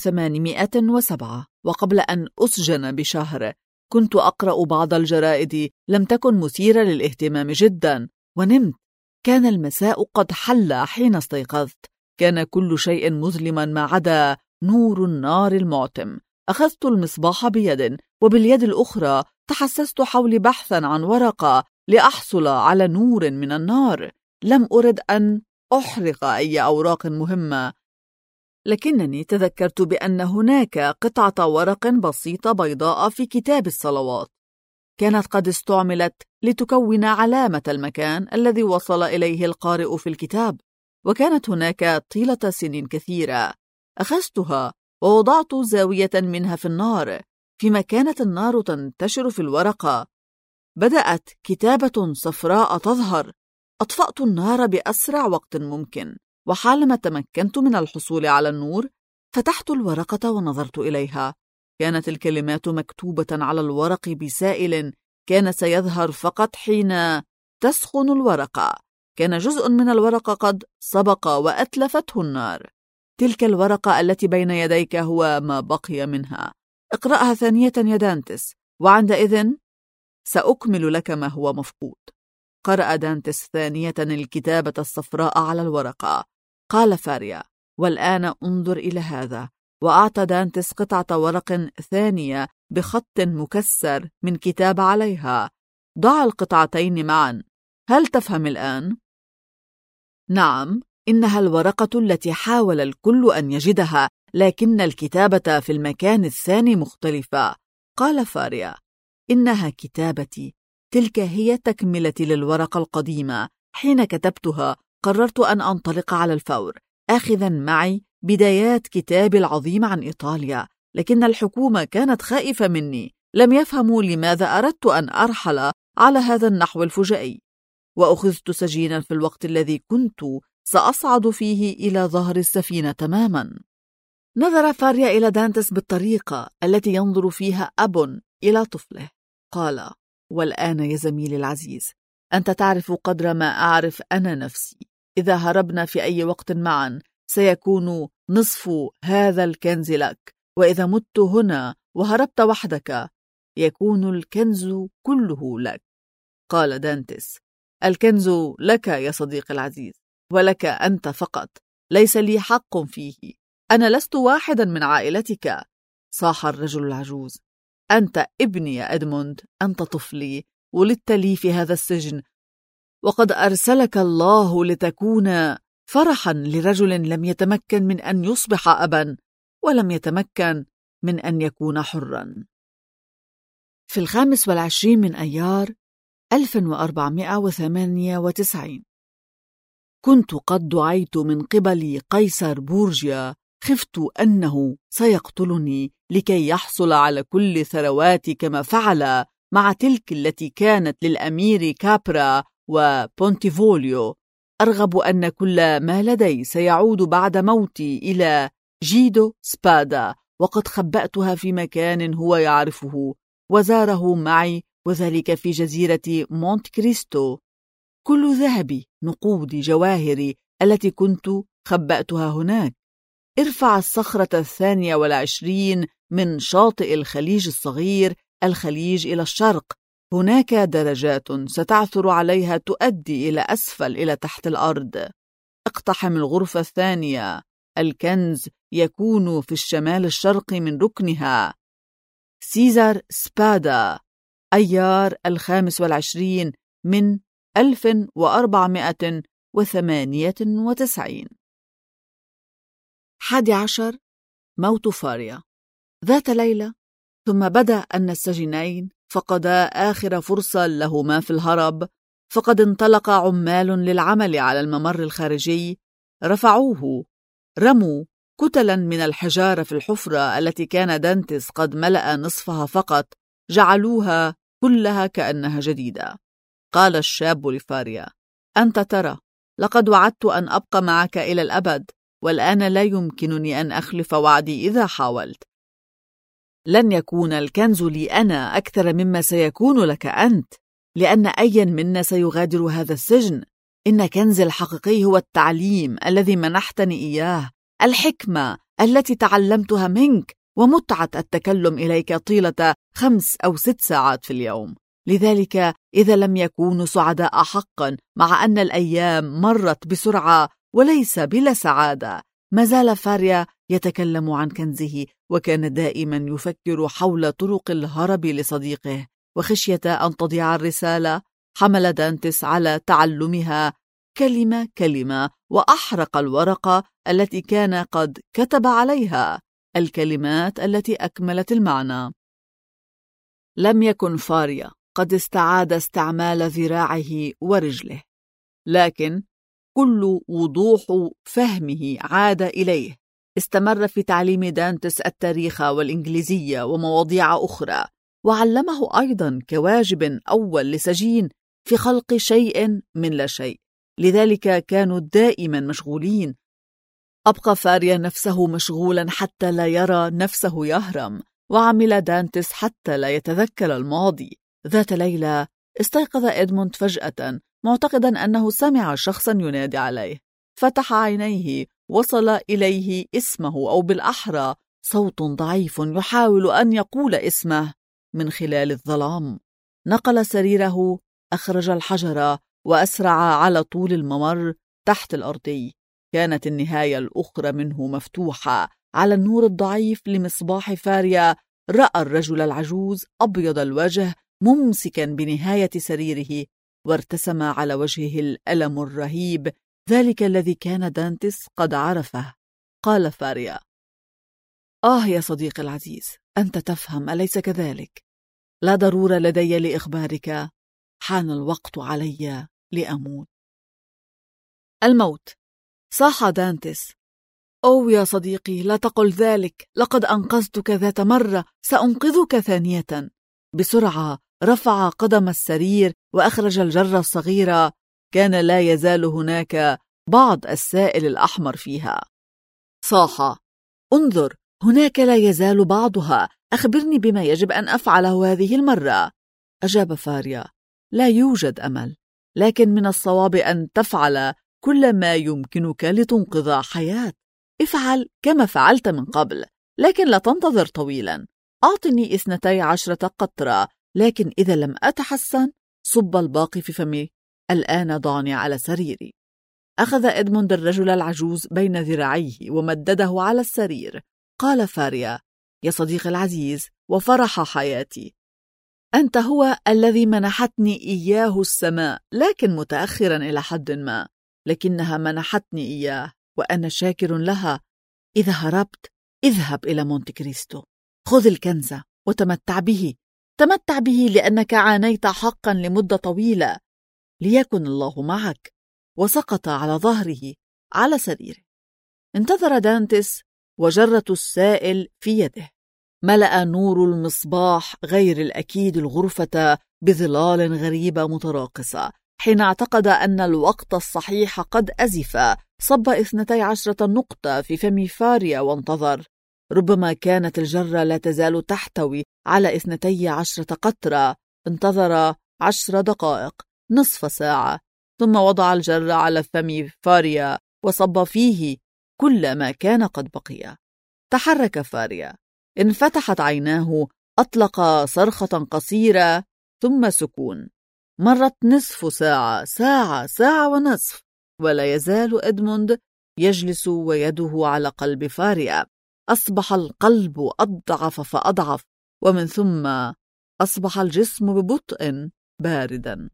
1807 وقبل أن أسجن بشهر كنت أقرأ بعض الجرائد لم تكن مثيرة للاهتمام جدا، ونمت. كان المساء قد حل حين استيقظت. كان كل شيء مظلما ما عدا نور النار المعتم. أخذت المصباح بيد، وباليد الأخرى تحسست حولي بحثا عن ورقة لأحصل على نور من النار. لم أرد أن أحرق أي أوراق مهمة، لكنني تذكرت بأن هناك قطعة ورق بسيطة بيضاء في كتاب الصلوات. كانت قد استعملت لتكون علامة المكان الذي وصل إليه القارئ في الكتاب، وكانت هناك طيلة سنين كثيرة. أخذتها ووضعت زاوية منها في النار، فيما كانت النار تنتشر في الورقة. بدأت كتابة صفراء تظهر. أطفأت النار بأسرع وقت ممكن، وحالما تمكنت من الحصول على النور فتحت الورقة ونظرت إليها. كانت الكلمات مكتوبة على الورق بسائل كان سيظهر فقط حين تسخن الورقة. كان جزء من الورقة قد سبق وأتلفته النار. تلك الورقة التي بين يديك هو ما بقي منها. اقرأها ثانية يا دانتس، وعندئذ سأكمل لك ما هو مفقود. قرأ دانتس ثانية الكتابة الصفراء على الورقة. قال فاريا: والآن انظر إلى هذا. وأعطى دانتس قطعة ورق ثانية بخط مكسر من كتاب عليها. ضع القطعتين معا. هل تفهم الآن؟ نعم، إنها الورقة التي حاول الكل أن يجدها، لكن الكتابة في المكان الثاني مختلفة. قال فاريا: إنها كتابتي. تلك هي تكملتي للورقة القديمة. حين كتبتها قررت أن أنطلق على الفور، آخذا معي بدايات كتابي العظيم عن إيطاليا، لكن الحكومة كانت خائفة مني. لم يفهموا لماذا أردت أن أرحل على هذا النحو الفجائي، وأخذت سجينا في الوقت الذي كنت سأصعد فيه إلى ظهر السفينة تماما. نظر فاريا إلى دانتس بالطريقة التي ينظر فيها أب إلى طفله. قال: والآن يا زميلي العزيز، أنت تعرف قدر ما أعرف أنا نفسي. إذا هربنا في أي وقت معا سيكون نصف هذا الكنز لك، وإذا مت هنا وهربت وحدك يكون الكنز كله لك. قال دانتس: الكنز لك يا صديقي العزيز، ولك أنت فقط، ليس لي حق فيه. أنا لست واحدا من عائلتك. صاح الرجل العجوز: أنت ابني يا إدموند، أنت طفلي، ولدت لي في هذا السجن، وقد أرسلك الله لتكون فرحا لرجل لم يتمكن من أن يصبح أبا، ولم يتمكن من أن يكون حرا. في 25 من أيار 1498 كنت قد دعيت من قبل قيصر بورجيا. خفت أنه سيقتلني لكي يحصل على كل ثرواتي كما فعل مع تلك التي كانت للأمير كابرا وبونتيفوليو. أرغب أن كل ما لدي سيعود بعد موتي إلى جيدو سبادا، وقد خبأتها في مكان هو يعرفه وزاره معي، وذلك في جزيرة مونت كريستو. كل ذهبي، نقودي، جواهري التي كنت خبأتها هناك. ارفع الصخرة 22 من شاطئ الخليج الصغير، الخليج إلى الشرق. هناك درجات ستعثر عليها تؤدي إلى أسفل، إلى تحت الأرض. اقتحم الغرفة الثانية. الكنز يكون في الشمال الشرقي من ركنها. سيزار سبادا، أيار 25 من 1498. 11. موت فاريا. ذات ليلة، ثم بدا أن السجينين فقدا آخر فرصة لهما في الهرب، فقد انطلق عمال للعمل على الممر الخارجي. رفعوه، رموا كتلا من الحجارة في الحفرة التي كان دانتس قد ملأ نصفها فقط، جعلوها كلها كأنها جديدة. قال الشاب لفاريا: أنت ترى، لقد وعدت أن أبقى معك إلى الأبد، والآن لا يمكنني أن أخلف وعدي إذا حاولت. لن يكون الكنز لي أنا أكثر مما سيكون لك أنت، لأن أيا منا سيغادر هذا السجن. إن كنزي الحقيقي هو التعليم الذي منحتني إياه، الحكمة التي تعلمتها منك، ومتعة التكلم إليك طيلة 5 أو 6 ساعات في اليوم. لذلك إذا لم يكونوا سعداء حقا، مع أن الأيام مرت بسرعة وليس بلا سعادة، ما زال فاريا يتكلم عن كنزه، وكان دائما يفكر حول طرق الهرب لصديقه. وخشية أن تضيع الرسالة، حمل دانتس على تعلمها كلمة كلمة، وأحرق الورقة التي كان قد كتب عليها الكلمات التي أكملت المعنى. لم يكن فاريا قد استعاد استعمال ذراعه ورجله، لكن كل وضوح فهمه عاد إليه. استمر في تعليم دانتس التاريخ والإنجليزية ومواضيع أخرى، وعلمه أيضا كواجب أول لسجين في خلق شيء من لا شيء، لذلك كانوا دائما مشغولين. أبقى فاريا نفسه مشغولا حتى لا يرى نفسه يهرم، وعمل دانتس حتى لا يتذكر الماضي. ذات ليلة استيقظ إدموند فجأة معتقدا أنه سمع شخصا ينادي عليه. فتح عينيه، وصل إليه اسمه، أو بالأحرى صوت ضعيف يحاول أن يقول اسمه من خلال الظلام. نقل سريره، أخرج الحجر، وأسرع على طول الممر تحت الأرضي. كانت النهاية الأخرى منه مفتوحة. على النور الضعيف لمصباح فاريا رأى الرجل العجوز أبيض الوجه ممسكا بنهاية سريره، وارتسم على وجهه الألم الرهيب، ذلك الذي كان دانتس قد عرفه. قال فاريا: يا صديقي العزيز، أنت تفهم أليس كذلك؟ لا ضرورة لدي لإخبارك، حان الوقت علي لأموت. الموت. صاح دانتس: يا صديقي، لا تقل ذلك، لقد أنقذتك ذات مرة، سأنقذك ثانية. بسرعة رفع قدم السرير وأخرج الجرة الصغيرة. كان لا يزال هناك بعض السائل الأحمر فيها. صاح: انظر، هناك لا يزال بعضها، أخبرني بما يجب أن أفعله هذه المرة. أجاب فاريا: لا يوجد أمل، لكن من الصواب أن تفعل كل ما يمكنك لتنقذ حياة. افعل كما فعلت من قبل، لكن لا تنتظر طويلا. أعطني 12 قطرة، لكن إذا لم أتحسن صب الباقي في فمي. الآن ضعني على سريري. أخذ إدموند الرجل العجوز بين ذراعيه ومدده على السرير. قال فاريا: يا صديقي العزيز وفرح حياتي، أنت هو الذي منحتني إياه السماء، لكن متأخرا إلى حد ما، لكنها منحتني إياه وأنا شاكر لها. إذا هربت اذهب إلى مونت كريستو، خذ الكنز وتمتع به. تمتع به لأنك عانيت حقا لمدة طويلة. ليكن الله معك. وسقط على ظهره على سريره. انتظر دانتس وجرة السائل في يده. ملأ نور المصباح غير الأكيد الغرفة بظلال غريبة متراقصة. حين اعتقد أن الوقت الصحيح قد أزف، صب 12 نقطة في فم فاريا وانتظر. ربما كانت الجرة لا تزال تحتوي على 12 قطرة. انتظر 10 دقائق، نصف ساعة، ثم وضع الجرة على فم فاريا وصب فيه كل ما كان قد بقي. تحرك فاريا، انفتحت عيناه، أطلق صرخة قصيرة، ثم سكون. مرت نصف ساعة، ساعة ونصف، ولا يزال إدموند يجلس ويده على قلب فاريا. أصبح القلب أضعف فأضعف، ومن ثم أصبح الجسم ببطء باردا.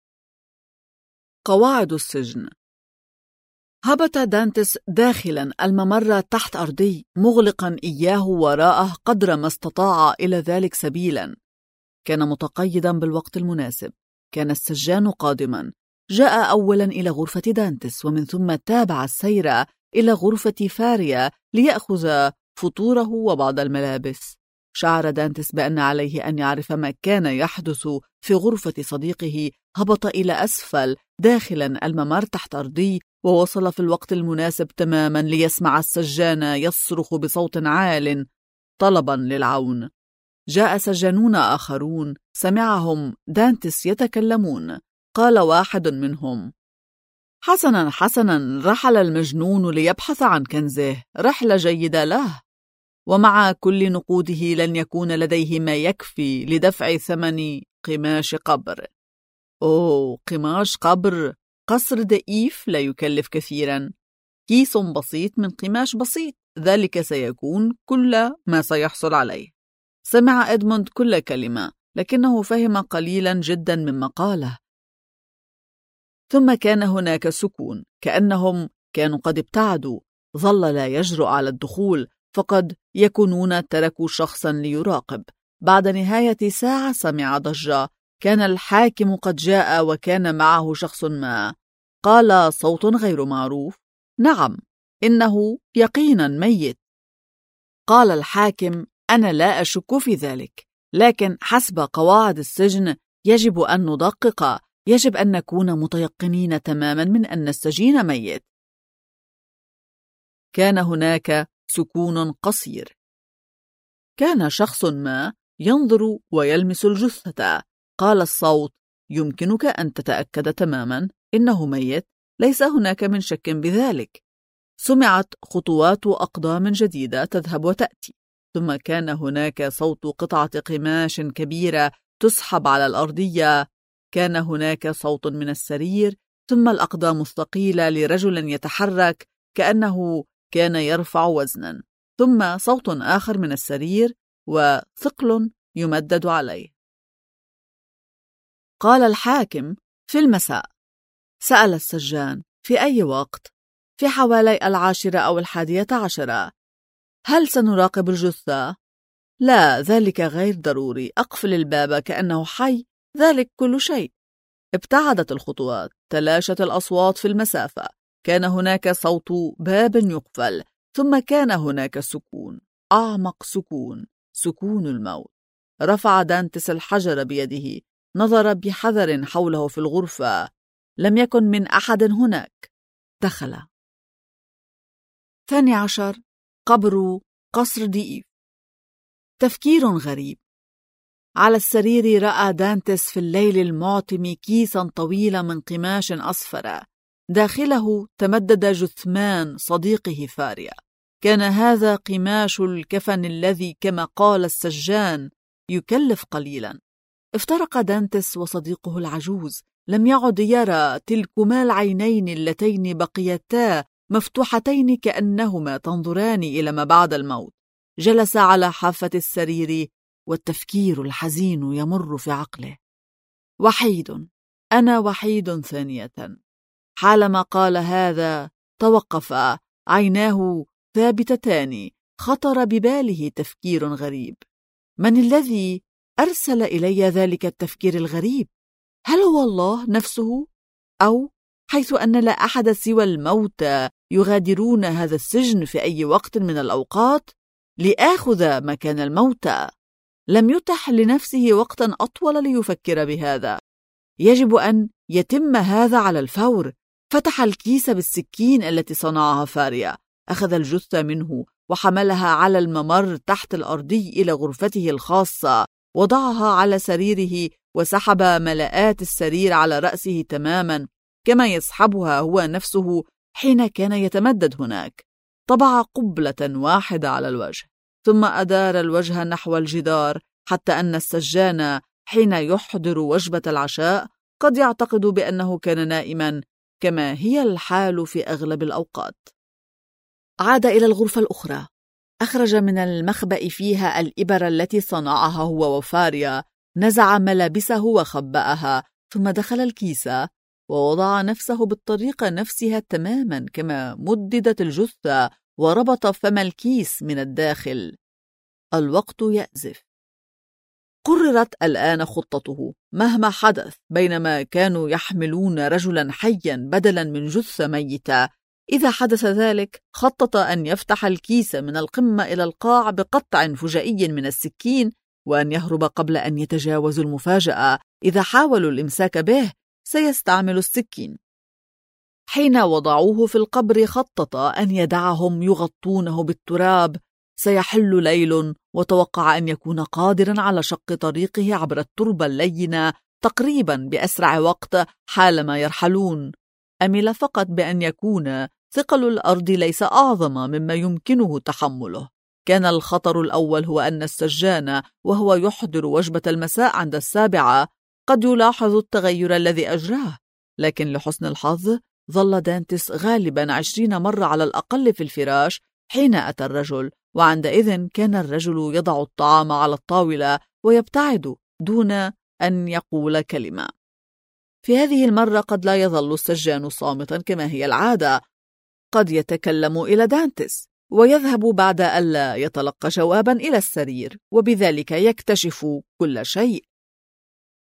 قواعد السجن. هبط دانتس داخلا الممر تحت أرضي، مغلقا إياه وراءه قدر ما استطاع إلى ذلك سبيلا. كان متقيدا بالوقت المناسب. كان السجان قادما. جاء أولا إلى غرفة دانتس، ومن ثم تابع السير إلى غرفة فاريا ليأخذ فطوره وبعض الملابس. شعر دانتس بأن عليه أن يعرف ما كان يحدث في غرفة صديقه. هبط إلى أسفل داخلا الممر تحت أرضي، ووصل في الوقت المناسب تماما ليسمع السجان يصرخ بصوت عال طلبا للعون. جاء سجانون آخرون، سمعهم دانتس يتكلمون. قال واحد منهم: حسنا، رحل المجنون ليبحث عن كنزه، رحلة جيدة له، ومع كل نقوده لن يكون لديه ما يكفي لدفع ثمن قماش قبر. قماش قبر، قصر دئيف لا يكلف كثيرا، كيس بسيط من قماش بسيط، ذلك سيكون كل ما سيحصل عليه. سمع إدموند كل كلمة، لكنه فهم قليلا جدا مما قاله. ثم كان هناك سكون، كأنهم كانوا قد ابتعدوا. ظل لا يجرؤ على الدخول، فقد يكونون تركوا شخصا ليراقب. بعد نهاية ساعة سمع ضجة، كان الحاكم قد جاء وكان معه شخص ما. قال صوت غير معروف: نعم، إنه يقينا ميت. قال الحاكم: أنا لا أشك في ذلك، لكن حسب قواعد السجن يجب أن ندقق، يجب أن نكون متيقنين تماما من أن السجين ميت. كان هناك سكون قصير. كان شخص ما ينظر ويلمس الجثة. قال الصوت: يمكنك أن تتأكد تماما إنه ميت، ليس هناك من شك بذلك. سمعت خطوات أقدام جديدة تذهب وتأتي، ثم كان هناك صوت قطعة قماش كبيرة تسحب على الأرضية. كان هناك صوت من السرير، ثم الأقدام الثقيلة لرجل يتحرك كأنه كان يرفع وزنا، ثم صوت آخر من السرير وثقل يمدد عليه. قال الحاكم: في المساء. سأل السجان: في أي وقت؟ في حوالي 10 أو 11. هل سنراقب الجثة؟ لا، ذلك غير ضروري. أقفل الباب كأنه حي، ذلك كل شيء. ابتعدت الخطوات، تلاشت الأصوات في المسافة. كان هناك صوت باب يقفل، ثم كان هناك سكون، أعمق سكون، سكون الموت. رفع دانتس الحجر بيده، نظر بحذر حوله في الغرفة. لم يكن من أحد هناك. دخل. 12. قبر قصر دييف. تفكير غريب. على السرير رأى دانتس في الليل المعتم كيسا طويلا من قماش أصفر، داخله تمدد جثمان صديقه فاريا. كان هذا قماش الكفن الذي كما قال السجان يكلف قليلا. افترق دانتس وصديقه العجوز. لم يعد يرى تلكما العينين اللتين بقيتا مفتوحتين كأنهما تنظران إلى ما بعد الموت. جلس على حافة السرير والتفكير الحزين يمر في عقله. وحيد، أنا وحيد. ثانية، حالما قال هذا توقف، عيناه ثابتتان. خطر بباله تفكير غريب. من الذي أرسل إلي ذلك التفكير الغريب؟ هل هو الله نفسه؟ أو حيث أن لا أحد سوى الموتى يغادرون هذا السجن في أي وقت من الأوقات لآخذ مكان الموتى؟ لم يتح لنفسه وقتا أطول ليفكر بهذا. يجب أن يتم هذا على الفور. فتح الكيس بالسكين التي صنعها فاريا، أخذ الجثة منه وحملها على الممر تحت الأرضي إلى غرفته الخاصة، وضعها على سريره وسحب ملاءات السرير على رأسه تماما كما يسحبها هو نفسه حين كان يتمدد هناك. طبع قبلة واحدة على الوجه، ثم أدار الوجه نحو الجدار، حتى أن السجان حين يحضر وجبة العشاء قد يعتقد بأنه كان نائما، كما هي الحال في أغلب الأوقات. عاد إلى الغرفة الأخرى، أخرج من المخبأ فيها الإبر التي صنعها هو وفاريا، نزع ملابسه وخبأها، ثم دخل الكيس ووضع نفسه بالطريقة نفسها تماما كما مددت الجثة، وربط فم الكيس من الداخل. الوقت يأزف. قررت الآن خطته مهما حدث. بينما كانوا يحملون رجلا حيا بدلا من جثة ميتة، إذا حدث ذلك خطط أن يفتح الكيس من القمة إلى القاع بقطع فجائي من السكين، وأن يهرب قبل أن يتجاوزوا المفاجأة. إذا حاولوا الإمساك به سيستعمل السكين. حين وضعوه في القبر خطط أن يدعهم يغطونه بالتراب. سيحل ليل، وتوقع أن يكون قادرا على شق طريقه عبر التربة اللينة تقريبا بأسرع وقت حالما يرحلون. أمل فقط بأن يكون ثقل الأرض ليس أعظم مما يمكنه تحمله. كان الخطر الأول هو أن السجان وهو يحضر وجبة المساء عند 7 قد يلاحظ التغير الذي أجراه، لكن لحسن الحظ ظل دانتس غالبا 20 مرة على الأقل في الفراش حين أتى الرجل، وعندئذ كان الرجل يضع الطعام على الطاولة ويبتعد دون أن يقول كلمة. في هذه المرة قد لا يظل السجان صامتا كما هي العادة، قد يتكلم إلى دانتس ويذهب بعد ألا يتلقى جوابا إلى السرير، وبذلك يكتشف كل شيء.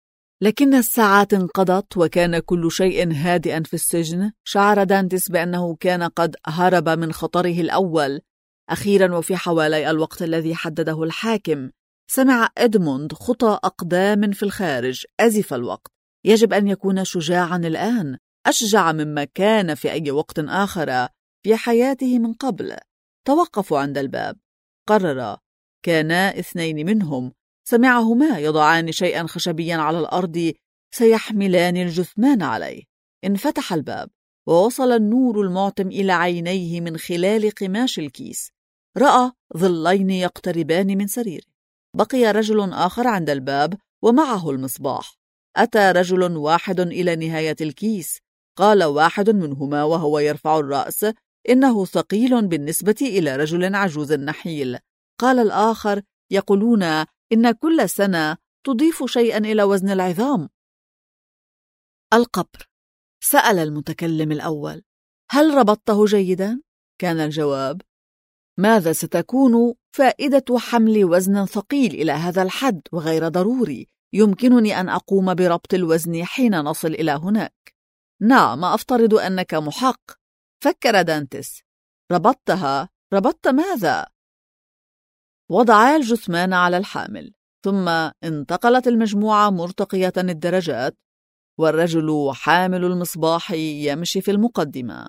لكن الساعات انقضت وكان كل شيء هادئا في السجن. شعر دانتس بأنه كان قد هرب من خطره الأول. أخيرا وفي حوالي الوقت الذي حدده الحاكم سمع إدموند خطى أقدام في الخارج. أزف الوقت. يجب أن يكون شجاعا الآن، أشجع مما كان في أي وقت آخر في حياته من قبل. توقفوا عند الباب. قرر. كانا اثنين منهم سمعهما يضعان شيئا خشبيا على الأرض سيحملان الجثمان عليه. انفتح الباب ووصل النور المعتم إلى عينيه من خلال قماش الكيس. رأى ظلين يقتربان من سريره. بقي رجل آخر عند الباب ومعه المصباح. أتى رجل واحد إلى نهاية الكيس. قال واحد منهما وهو يرفع الرأس: إنه ثقيل بالنسبة إلى رجل عجوز نحيل. قال الآخر: يقولون إن كل سنة تضيف شيئا إلى وزن العظام. القبر. سأل المتكلم الأول: هل ربطته جيدا؟ كان الجواب: ماذا ستكون فائدة حمل وزن ثقيل إلى هذا الحد وغير ضروري؟ يمكنني أن أقوم بربط الوزن حين نصل إلى هناك. نعم، أفترض أنك محق. فكر دانتس. ربطتها؟ ربطت ماذا؟ وضعا الجثمان على الحامل، ثم انتقلت المجموعة مرتقية الدرجات، والرجل حامل المصباح يمشي في المقدمة.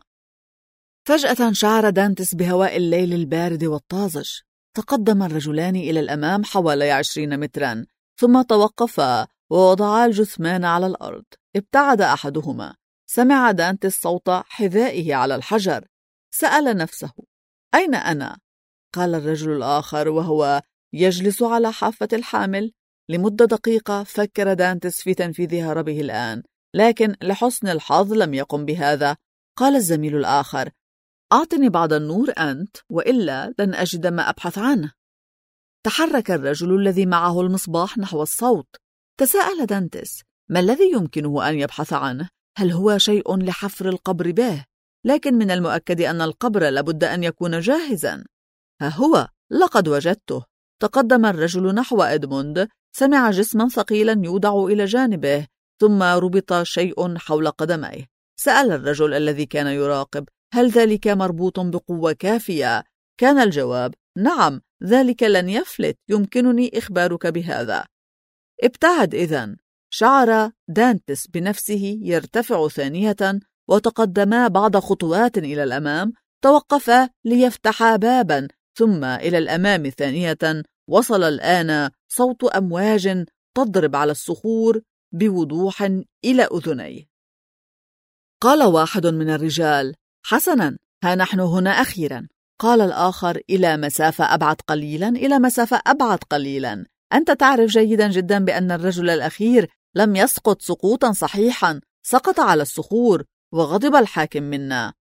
فجأة شعر دانتس بهواء الليل البارد والطازج. تقدم الرجلان إلى الأمام حوالي 20 مترا، ثم توقفا ووضعا الجثمان على الأرض. ابتعد أحدهما. سمع دانتس صوت حذائه على الحجر. سأل نفسه: أين أنا؟ قال الرجل الآخر وهو يجلس على حافة الحامل. لمدة دقيقة فكر دانتس في تنفيذ هربه الآن، لكن لحسن الحظ لم يقم بهذا. قال الزميل الآخر: أعطني بعض النور أنت، وإلا لن أجد ما أبحث عنه. تحرك الرجل الذي معه المصباح نحو الصوت. تساءل دانتس: ما الذي يمكنه أن يبحث عنه؟ هل هو شيء لحفر القبر به؟ لكن من المؤكد أن القبر لابد أن يكون جاهزا. ها هو، لقد وجدته. تقدم الرجل نحو إدموند. سمع جسما ثقيلا يوضع إلى جانبه، ثم ربط شيء حول قدميه. سأل الرجل الذي كان يراقب: هل ذلك مربوط بقوة كافية؟ كان الجواب: نعم، ذلك لن يفلت، يمكنني إخبارك بهذا. ابتعد إذن. شعر دانتس بنفسه يرتفع ثانية، وتقدما بعض خطوات إلى الأمام. توقفا ليفتحا بابا، ثم إلى الأمام ثانية. وصل الآن صوت أمواج تضرب على الصخور بوضوح إلى أذنيه. قال واحد من الرجال: حسنا، ها نحن هنا أخيرا. قال الآخر: إلى مسافة أبعد قليلا، إلى مسافة أبعد قليلا. أنت تعرف جيدا جدا بأن الرجل الأخير لم يسقط سقوطا صحيحا، سقط على الصخور. وغضب الحاكم منا.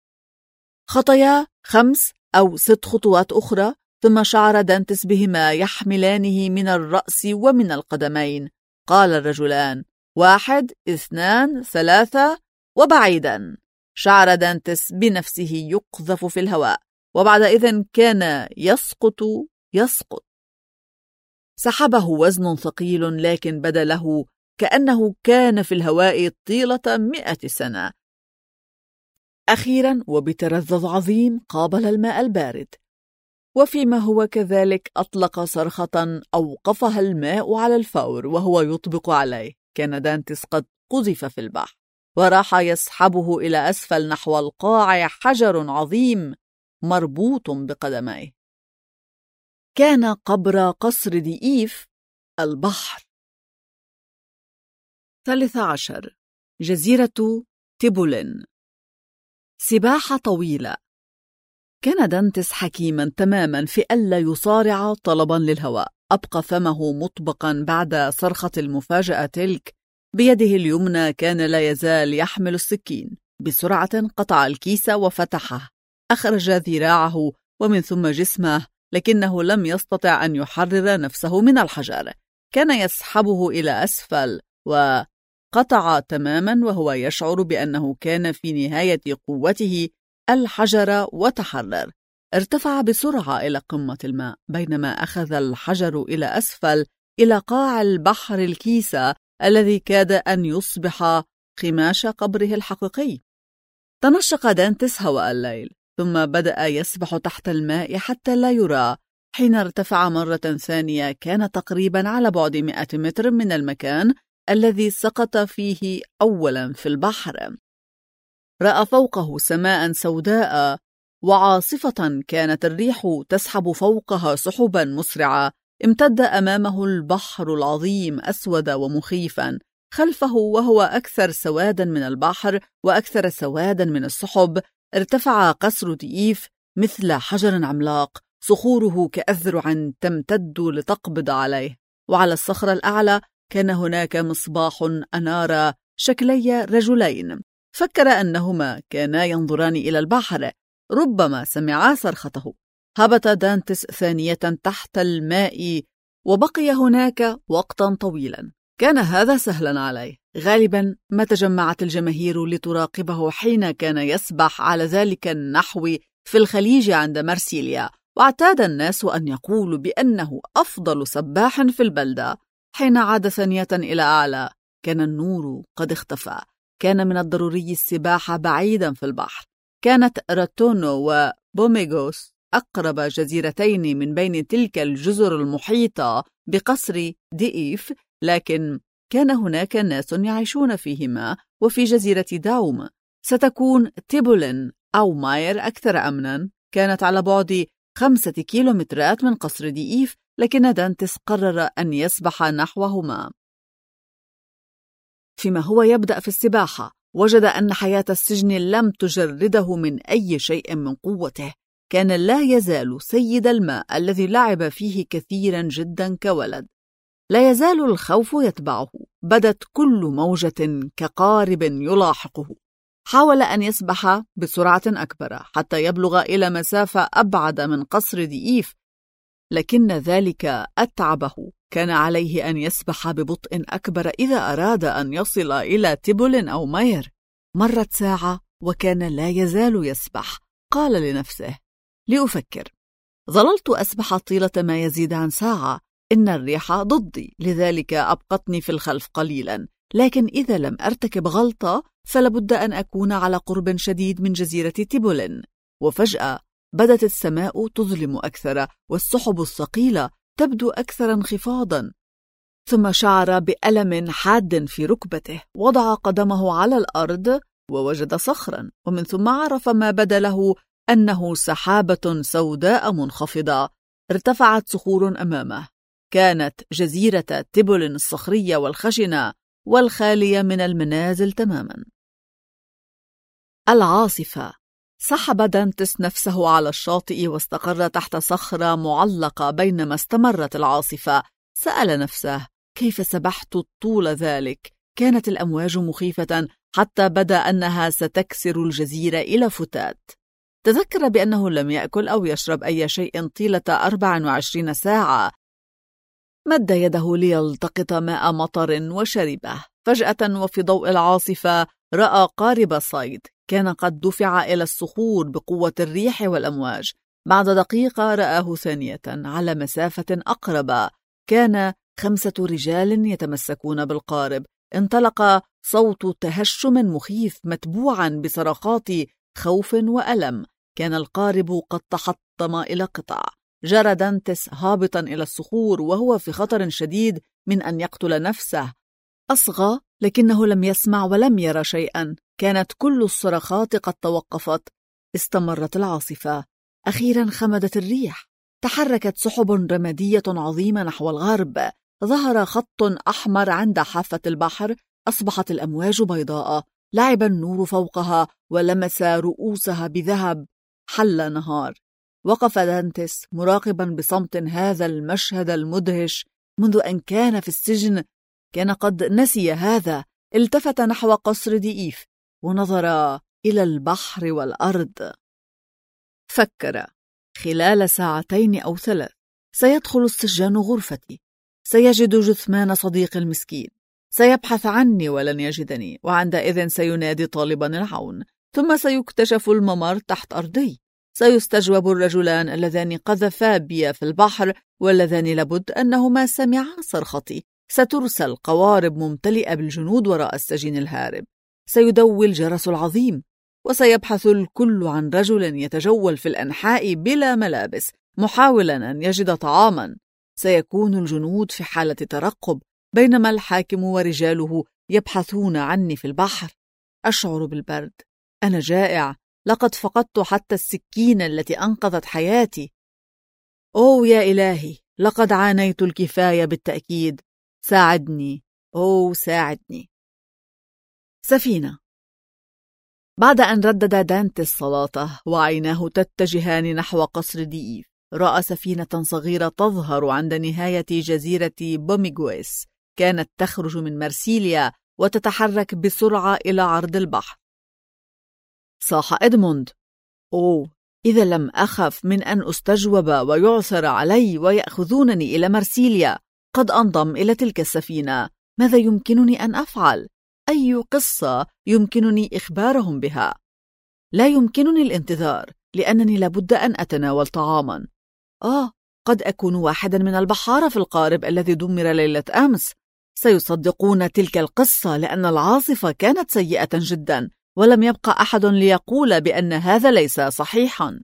خطيا 5 أو 6 خطوات أخرى، ثم شعر دانتس بهما يحملانه من الرأس ومن القدمين. قال الرجلان: 1 2 3 وبعيدا. شعر دانتس بنفسه يقذف في الهواء، وبعد إذن كان يسقط. سحبه وزن ثقيل، لكن بدا له كأنه كان في الهواء طيلة 100 سنة. أخيرا وبترذذ عظيم قابل الماء البارد، وفيما هو كذلك أطلق صرخة أوقفها الماء على الفور وهو يطبق عليه. كان دانتس قد قذف في البحر، وراح يسحبه إلى أسفل نحو القاع حجر عظيم مربوط بقدميه. كان قبر قصر ديئيف البحر. 13. جزيرة تيبولين. سباحة طويلة. كان دانتس حكيما تماما في ألا يصارع طلبا للهواء. أبقى فمه مطبقا بعد صرخة المفاجأة تلك. بيده اليمنى كان لا يزال يحمل السكين. بسرعة قطع الكيس وفتحه. أخرج ذراعه ومن ثم جسمه، لكنه لم يستطع أن يحرر نفسه من الحجر. كان يسحبه إلى أسفل وقطع تماما، وهو يشعر بأنه كان في نهاية قوته الحجر وتحرر. ارتفع بسرعة إلى قمة الماء، بينما أخذ الحجر إلى أسفل إلى قاع البحر الكيس الذي كاد أن يصبح خماش قبره الحقيقي. تنشق دانتس هواء الليل، ثم بدأ يسبح تحت الماء حتى لا يرى. حين ارتفع مرة ثانية كان تقريبا على بعد 100 متر من المكان الذي سقط فيه أولا في البحر. رأى فوقه سماء سوداء وعاصفة، كانت الريح تسحب فوقها سحبا مسرعة. امتد أمامه البحر العظيم أسود ومخيفا، خلفه وهو أكثر سوادا من البحر وأكثر سوادا من السحب ارتفع قصر دييف مثل حجر عملاق، صخوره كأذرع تمتد لتقبض عليه. وعلى الصخرة الأعلى كان هناك مصباح أنار شكلي رجلين، فكر أنهما كانا ينظران إلى البحر، ربما سمعا صرخته. هبط دانتس ثانية تحت الماء وبقي هناك وقتا طويلا. كان هذا سهلا عليه، غالبا ما تجمعت الجماهير لتراقبه حين كان يسبح على ذلك النحو في الخليج عند مرسيليا، واعتاد الناس أن يقولوا بأنه أفضل سباح في البلدة. حين عاد ثانية إلى أعلى كان النور قد اختفى. كان من الضروري السباحة بعيدا في البحر. كانت راتونو وبوميغوس أقرب جزيرتين من بين تلك الجزر المحيطة بقصر دييف، لكن كان هناك ناس يعيشون فيهما. وفي جزيرة داوم ستكون تيبولين أو ماير أكثر أمنا. كانت على بعد 5 كيلومترات من قصر دييف، لكن دانتس قرر أن يسبح نحوهما. فيما هو يبدأ في السباحة وجد أن حياة السجن لم تجرده من أي شيء من قوته. كان لا يزال سيد الماء الذي لعب فيه كثيرا جدا كولد. لا يزال الخوف يتبعه، بدت كل موجة كقارب يلاحقه. حاول أن يسبح بسرعة أكبر حتى يبلغ إلى مسافة أبعد من قصر دييف، لكن ذلك أتعبه. كان عليه أن يسبح ببطء أكبر إذا أراد أن يصل إلى تيبولين أو ماير. مرت ساعة وكان لا يزال يسبح. قال لنفسه: لأفكر. ظللت أسبح طيلة ما يزيد عن ساعة. إن الريح ضدي، لذلك أبقتني في الخلف قليلا، لكن إذا لم أرتكب غلطة فلابد أن أكون على قرب شديد من جزيرة تيبولين. وفجأة بدت السماء تظلم أكثر والسحب الثقيلة تبدو أكثر انخفاضا. ثم شعر بألم حاد في ركبته، وضع قدمه على الأرض ووجد صخرا، ومن ثم عرف ما بدا له أنه سحابة سوداء منخفضة. ارتفعت صخور أمامه. كانت جزيرة تيبولين الصخرية والخشنة والخالية من المنازل تماما. العاصفة. سحب دانتس نفسه على الشاطئ واستقر تحت صخرة معلقة بينما استمرت العاصفة. سأل نفسه: كيف سبحت طول ذلك؟ كانت الأمواج مخيفة حتى بدا أنها ستكسر الجزيرة إلى فتات. تذكر بأنه لم يأكل أو يشرب أي شيء طيلة 24 ساعة. مد يده ليلتقط ماء مطر وشربه. فجأة وفي ضوء العاصفة رأى قارب صيد كان قد دفع إلى الصخور بقوة الريح والأمواج. بعد دقيقة رآه ثانية على مسافة أقرب. كان 5 رجال يتمسكون بالقارب. انطلق صوت تهشم مخيف متبوعا بصرخات خوف وألم. كان القارب قد تحطم إلى قطع. جرى دانتس هابطا إلى الصخور وهو في خطر شديد من أن يقتل نفسه. أصغى لكنه لم يسمع ولم يرى شيئا. كانت كل الصرخات قد توقفت. استمرت العاصفة. أخيرا خمدت الريح. تحركت سحب رمادية عظيمة نحو الغرب. ظهر خط أحمر عند حافة البحر. أصبحت الأمواج بيضاء. لعب النور فوقها ولمس رؤوسها بذهب. حل نهار. وقف دانتس مراقبا بصمت هذا المشهد المدهش. منذ أن كان في السجن كان قد نسي هذا. التفت نحو قصر دييف ونظر إلى البحر والأرض. فكر: خلال 2 أو 3 سيدخل السجان غرفتي، سيجد جثمان صديقي المسكين، سيبحث عني ولن يجدني، وعندئذ سينادي طالبا العون، ثم سيكتشف الممر تحت أرضي. سيستجوب الرجلان اللذان قذفا بي في البحر واللذان لابد أنهما سمعا صرختي. سترسل قوارب ممتلئة بالجنود وراء السجين الهارب. سيدوي الجرس العظيم، وسيبحث الكل عن رجل يتجول في الأنحاء بلا ملابس محاولا أن يجد طعاما. سيكون الجنود في حالة ترقب، بينما الحاكم ورجاله يبحثون عني في البحر. أشعر بالبرد. أنا جائع. لقد فقدت حتى السكين التي أنقذت حياتي. أوه يا إلهي، لقد عانيت الكفاية بالتأكيد. ساعدني، أوه ساعدني. سفينة. بعد أن ردد دانتس صلاته وعيناه تتجهان نحو قصر دييف، رأى سفينة صغيرة تظهر عند نهاية جزيرة بوميغويس. كانت تخرج من مرسيليا وتتحرك بسرعة إلى عرض البحر. صاح إدموند: أوه، إذا لم أخف من أن أستجوب ويعثر علي ويأخذونني إلى مرسيليا. قد أنضم إلى تلك السفينة. ماذا يمكنني أن أفعل؟ أي قصة يمكنني إخبارهم بها؟ لا يمكنني الانتظار، لأنني لابد أن أتناول طعاما. قد أكون واحدا من البحارة في القارب الذي دمر ليلة أمس. سيصدقون تلك القصة لأن العاصفة كانت سيئة جدا، ولم يبقى أحد ليقول بأن هذا ليس صحيحا.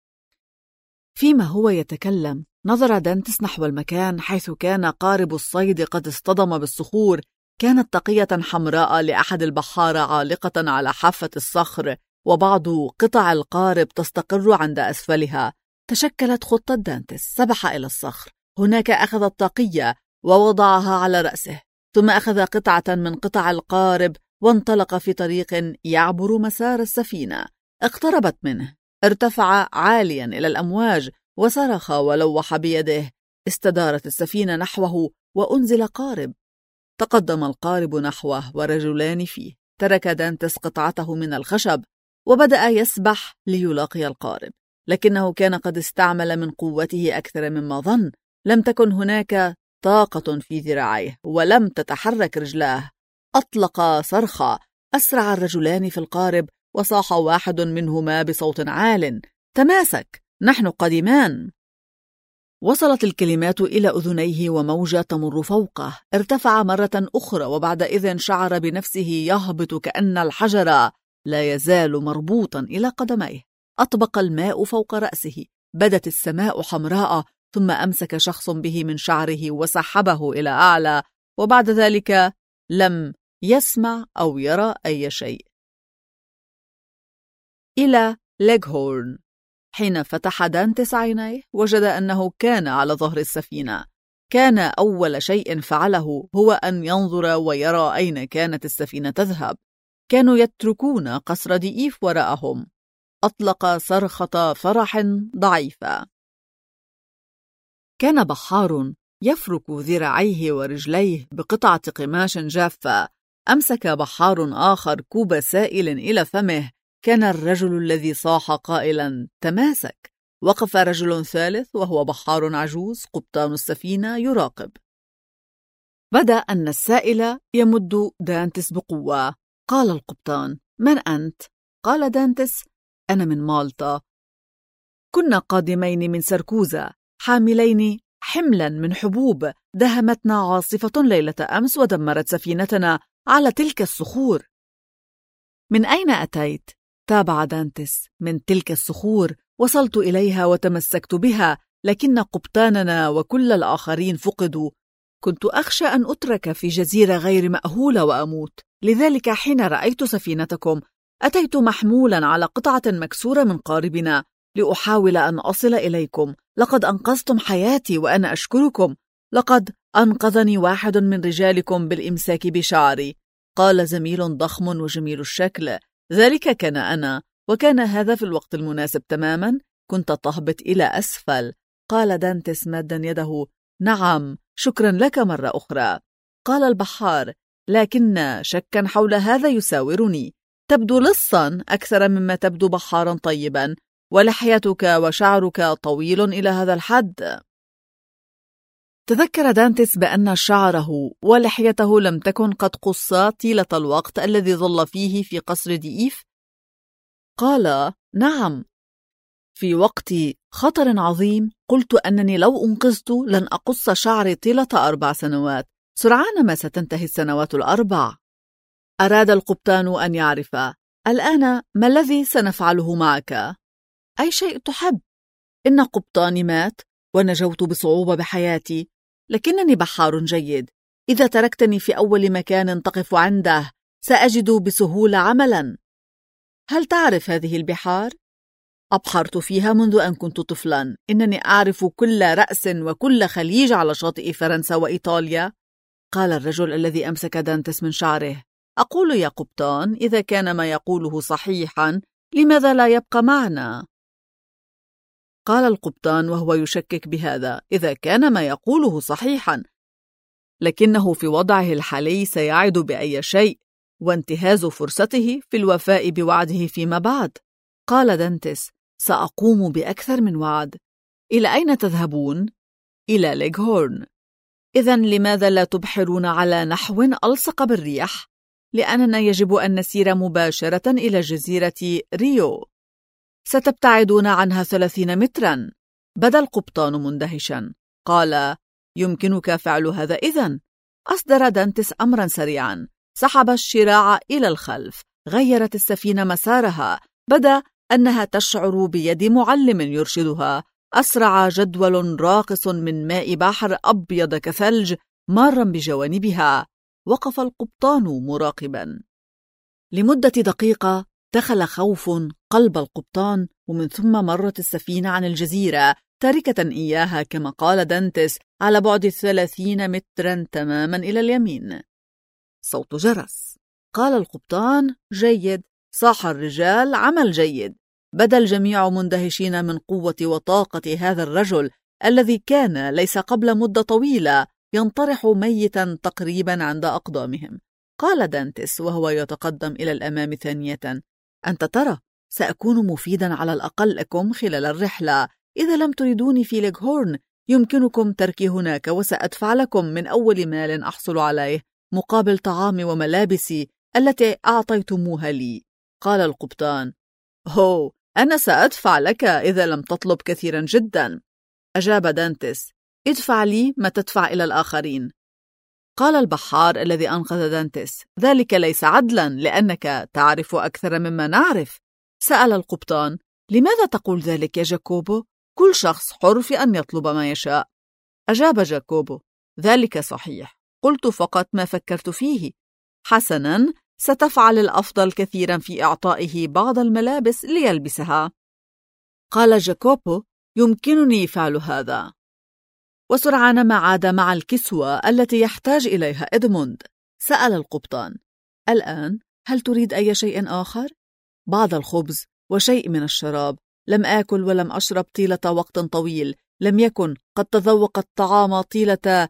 فيما هو يتكلم، نظر دانتس نحو المكان حيث كان قارب الصيد قد اصطدم بالصخور. كانت تقية حمراء لأحد البحارة عالقة على حافة الصخر، وبعض قطع القارب تستقر عند أسفلها. تشكلت خطة دانتس. سبح إلى الصخر. هناك أخذ الطاقية ووضعها على رأسه، ثم أخذ قطعة من قطع القارب وانطلق في طريق يعبر مسار السفينة. اقتربت منه، ارتفع عاليا إلى الأمواج وصرخ ولوح بيده. استدارت السفينة نحوه وأنزل قارب. تقدم القارب نحوه ورجلان فيه. ترك دانتس قطعته من الخشب وبدأ يسبح ليلاقي القارب، لكنه كان قد استعمل من قوته أكثر مما ظن. لم تكن هناك طاقة في ذراعيه ولم تتحرك رجلاه. أطلق صرخة. أسرع الرجلان في القارب وصاح واحد منهما بصوت عال: تماسك، نحن قادمان. وصلت الكلمات إلى أذنيه وموجة تمر فوقه. ارتفع مرة أخرى، وبعد إذن شعر بنفسه يهبط كأن الحجر لا يزال مربوطا إلى قدميه. أطبق الماء فوق رأسه. بدت السماء حمراء، ثم أمسك شخص به من شعره وسحبه إلى أعلى، وبعد ذلك لم يسمع أو يرى أي شيء. إلى ليغهورن. حين فتح دانتس عينيه وجد أنه كان على ظهر السفينة. كان أول شيء فعله هو أن ينظر ويرى أين كانت السفينة تذهب. كانوا يتركون قصر دييف وراءهم. أطلق صرخة فرح ضعيفة. كان بحار يفرك ذراعيه ورجليه بقطعة قماش جافة. أمسك بحار آخر كوب سائل إلى فمه. كان الرجل الذي صاح قائلا: تماسك. وقف رجل ثالث وهو بحار عجوز قبطان السفينة يراقب. بدأ أن السائل يمد دانتس بقوة. قال القبطان: من أنت؟ قال دانتس: أنا من مالطا. كنا قادمين من سركوزا حاملين حملا من حبوب. دهمتنا عاصفة ليلة أمس ودمرت سفينتنا على تلك الصخور. من أين أتيت؟ تابع دانتس. من تلك الصخور. وصلت إليها وتمسكت بها، لكن قبطاننا وكل الآخرين فقدوا. كنت أخشى أن أترك في جزيرة غير مأهولة وأموت، لذلك حين رأيت سفينتكم أتيت محمولا على قطعة مكسورة من قاربنا لأحاول أن أصل إليكم. لقد أنقذتم حياتي وأنا أشكركم. لقد أنقذني واحد من رجالكم بالإمساك بشعري، قال زميل ضخم وجميل الشكل. ذلك كان أنا، وكان هذا في الوقت المناسب تماما. كنت تهبط إلى أسفل. قال دانتس مادا يده. نعم، شكرا لك مرة أخرى. قال البحار: لكن شكا حول هذا يساورني. تبدو لصا أكثر مما تبدو بحارا طيبا، ولحيتك وشعرك طويل إلى هذا الحد. تذكر دانتس بأن شعره ولحيته لم تكن قد قصا طيلة الوقت الذي ظل فيه في قصر دييف. قال: نعم، في وقت خطر عظيم قلت أنني لو أنقذت لن أقص شعري طيلة 4 سنوات، سرعان ما ستنتهي السنوات ال4. أراد القبطان أن يعرف: الآن ما الذي سنفعله معك؟ أي شيء تحب. إن قبطاني مات ونجوت بصعوبة بحياتي، لكنني بحار جيد. إذا تركتني في أول مكان تقف عنده سأجد بسهولة عملا. هل تعرف هذه البحار؟ أبحرت فيها منذ أن كنت طفلا. إنني أعرف كل رأس وكل خليج على شاطئ فرنسا وإيطاليا. قال الرجل الذي أمسك دانتس من شعره: أقول يا قبطان، إذا كان ما يقوله صحيحا لماذا لا يبقى معنا؟ قال القبطان وهو يشكك بهذا: إذا كان ما يقوله صحيحا، لكنه في وضعه الحالي سيعد بأي شيء، وانتهاز فرصته في الوفاء بوعده فيما بعد. قال دانتس: سأقوم بأكثر من وعد. إلى أين تذهبون؟ إلى ليغهورن. إذن لماذا لا تبحرون على نحو ألصق بالريح؟ لأننا يجب أن نسير مباشرة إلى جزيرة ريو. ستبتعدون عنها 30 مترا. بدا القبطان مندهشا. قال: يمكنك فعل هذا إذن. أصدر دانتس أمرا سريعا. سحب الشراع إلى الخلف. غيرت السفينة مسارها. بدا أنها تشعر بيد معلم يرشدها. أسرع جدول راقص من ماء بحر أبيض كثلج مارا بجوانبها. وقف القبطان مراقبا. لمدة دقيقة دخل خوف قلب القبطان، ومن ثم مرت السفينة عن الجزيرة تاركة إياها كما قال دانتس على بعد 30 مترا تماما إلى اليمين. صوت جرس. قال القبطان: جيد. صاح الرجال: عمل جيد. بدا الجميع مندهشين من قوة وطاقة هذا الرجل الذي كان ليس قبل مدة طويلة ينطرح ميتا تقريبا عند أقدامهم. قال دانتس وهو يتقدم إلى الأمام ثانية: أنت ترى، سأكون مفيدا على الأقل لكم خلال الرحلة. إذا لم تريدوني في ليغهورن يمكنكم تركي هناك، وسأدفع لكم من أول مال أحصل عليه مقابل طعامي وملابسي التي أعطيتموها لي. قال القبطان: هو أنا سأدفع لك إذا لم تطلب كثيرا جدا. أجاب دانتس: ادفع لي ما تدفع إلى الآخرين. قال البحار الذي أنقذ دانتس: ذلك ليس عدلا لأنك تعرف أكثر مما نعرف. سأل القبطان: لماذا تقول ذلك يا جاكوبو؟ كل شخص حر في أن يطلب ما يشاء. أجاب جاكوبو: ذلك صحيح، قلت فقط ما فكرت فيه. حسنا، ستفعل الأفضل كثيرا في إعطائه بعض الملابس ليلبسها. قال جاكوبو: يمكنني فعل هذا. وسرعان ما عاد مع الكسوة التي يحتاج إليها إدموند. سأل القبطان: الآن هل تريد أي شيء آخر؟ بعض الخبز وشيء من الشراب. لم آكل ولم أشرب طيلة وقت طويل. لم يكن قد تذوق الطعام طيلة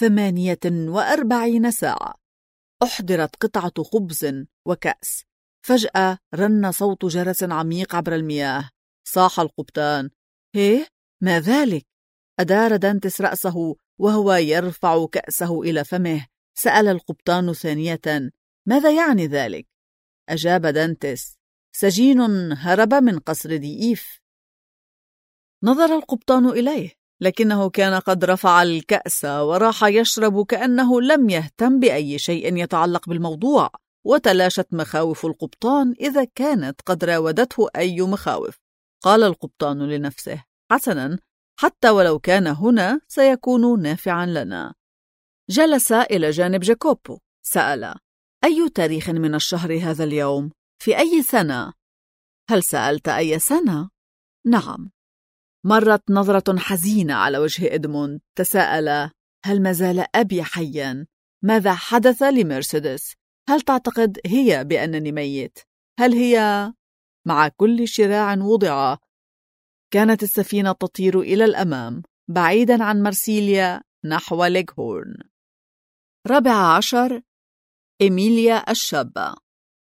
48 ساعة. أحضرت قطعة خبز وكأس. فجأة رن صوت جرس عميق عبر المياه. صاح القبطان: هيه، ما ذلك؟ أدار دانتس رأسه وهو يرفع كأسه إلى فمه. سأل القبطان ثانية: ماذا يعني ذلك؟ أجاب دانتس: سجين هرب من قصر ديئيف. نظر القبطان إليه، لكنه كان قد رفع الكأس وراح يشرب كأنه لم يهتم بأي شيء يتعلق بالموضوع. وتلاشت مخاوف القبطان إذا كانت قد راودته أي مخاوف. قال القبطان لنفسه: حسنا، حتى ولو كان هنا سيكون نافعا لنا. جلس إلى جانب جاكوبو. سأل: أي تاريخ من الشهر هذا اليوم؟ في أي سنة؟ هل سألت أي سنة؟ نعم. مرت نظرة حزينة على وجه إدموند. تساءل: هل ما زال أبي حيا؟ ماذا حدث لمرسيدس؟ هل تعتقد هي بأنني ميت؟ هل هي؟ مع كل شراع وضع كانت السفينة تطير إلى الأمام بعيدا عن مرسيليا نحو ليغهورن. 14. إيميليا الشابة.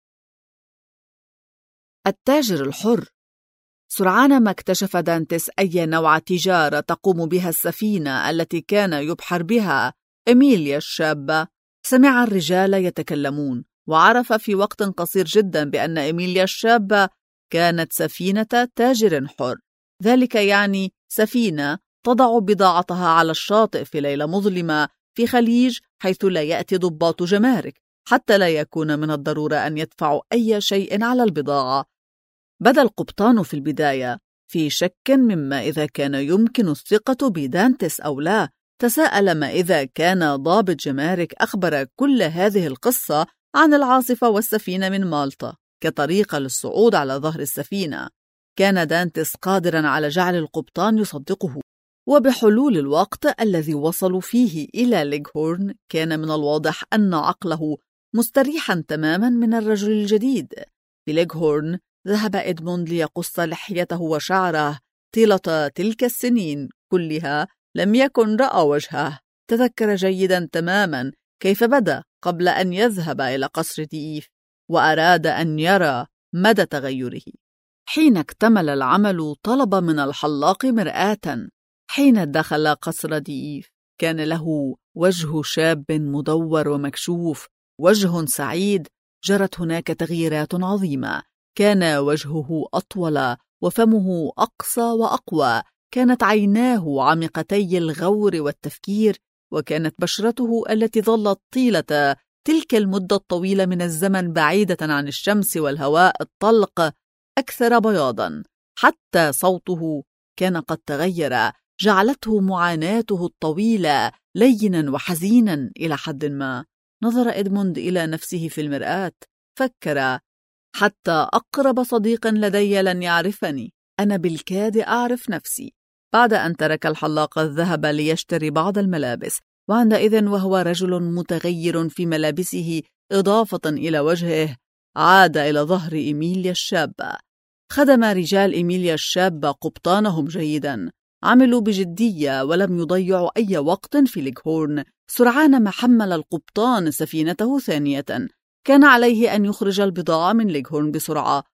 التاجر الحر. سرعان ما اكتشف دانتس أي نوع تجارة تقوم بها السفينة التي كان يبحر بها إيميليا الشابة. سمع الرجال يتكلمون، وعرف في وقت قصير جدا بأن إيميليا الشابة كانت سفينة تاجر حر. ذلك يعني سفينة تضع بضاعتها على الشاطئ في ليلة مظلمة في خليج حيث لا يأتي ضباط جمارك، حتى لا يكون من الضرورة أن يدفعوا أي شيء على البضاعة. بدا القبطان في البداية في شك مما إذا كان يمكن الثقة بدانتس أو لا. تساءل ما إذا كان ضابط جمارك أخبر كل هذه القصة عن العاصفة والسفينة من مالطا كطريقة للصعود على ظهر السفينة. كان دانتس قادرا على جعل القبطان يصدقه، وبحلول الوقت الذي وصلوا فيه إلى ليغهورن كان من الواضح أن عقله مستريحا تماما من الرجل الجديد. في ليغهورن ذهب إدموند ليقص لحيته وشعره. طيلة تلك السنين كلها لم يكن رأى وجهه. تذكر جيدا تماما كيف بدا قبل أن يذهب إلى قصر دييف، وأراد أن يرى مدى تغيره. حين اكتمل العمل طلب من الحلاق مرآة. حين دخل قصر دييف كان له وجه شاب مدور ومكشوف، وجه سعيد. جرت هناك تغييرات عظيمة. كان وجهه أطول وفمه أقصى وأقوى. كانت عيناه عميقتي الغور والتفكير، وكانت بشرته التي ظلت طيلة تلك المدة الطويلة من الزمن بعيدة عن الشمس والهواء الطلق أكثر بياضا. حتى صوته كان قد تغير، جعلته معاناته الطويلة لينا وحزينا إلى حد ما. نظر إدموند إلى نفسه في المرآة، فكر: حتى أقرب صديق لدي لن يعرفني، أنا بالكاد أعرف نفسي. بعد أن ترك الحلاق الذهب ليشتري بعض الملابس، وعندئذ وهو رجل متغير في ملابسه إضافة إلى وجهه عاد إلى ظهر إيميليا الشابة. خدم رجال إيميليا الشابة قبطانهم جيدا، عملوا بجدية ولم يضيعوا أي وقت في ليغهورن. سرعان ما حمل القبطان سفينته ثانية. كان عليه أن يخرج البضاعة من ليغهورن بسرعة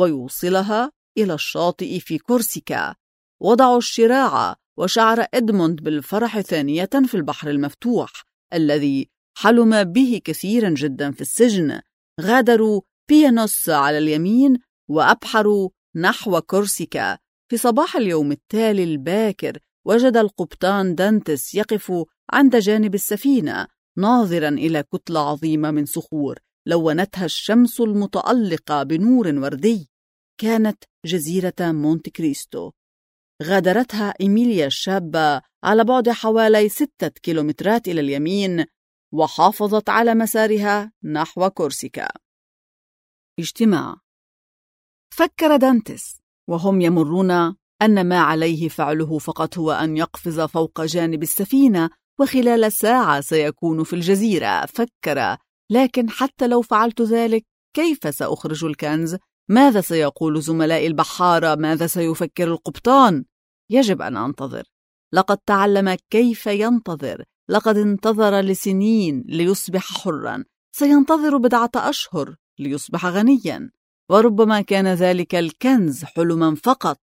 ويوصلها إلى الشاطئ في كورسيكا. وضعوا الشراع، وشعر إدموند بالفرح ثانية في البحر المفتوح الذي حلم به كثيرا جدا في السجن. غادروا بيانوس على اليمين وأبحروا نحو كورسيكا. في صباح اليوم التالي الباكر وجد القبطان دانتس يقف عند جانب السفينة ناظرا إلى كتلة عظيمة من صخور لونتها الشمس المتألقة بنور وردي. كانت جزيرة مونت كريستو. غادرتها إيميليا الشابة على بعد حوالي 6 كيلومترات إلى اليمين، وحافظت على مسارها نحو كورسيكا. اجتماع. فكر دانتس وهم يمرون أن ما عليه فعله فقط هو أن يقفز فوق جانب السفينة، وخلال ساعة سيكون في الجزيرة. فكر: لكن حتى لو فعلت ذلك كيف سأخرج الكنز؟ ماذا سيقول زملاء البحارة؟ ماذا سيفكر القبطان؟ يجب أن أنتظر. لقد تعلم كيف ينتظر. لقد انتظر لسنين ليصبح حرا. سينتظر 10 أشهر ليصبح غنيا، وربما كان ذلك الكنز حلما فقط،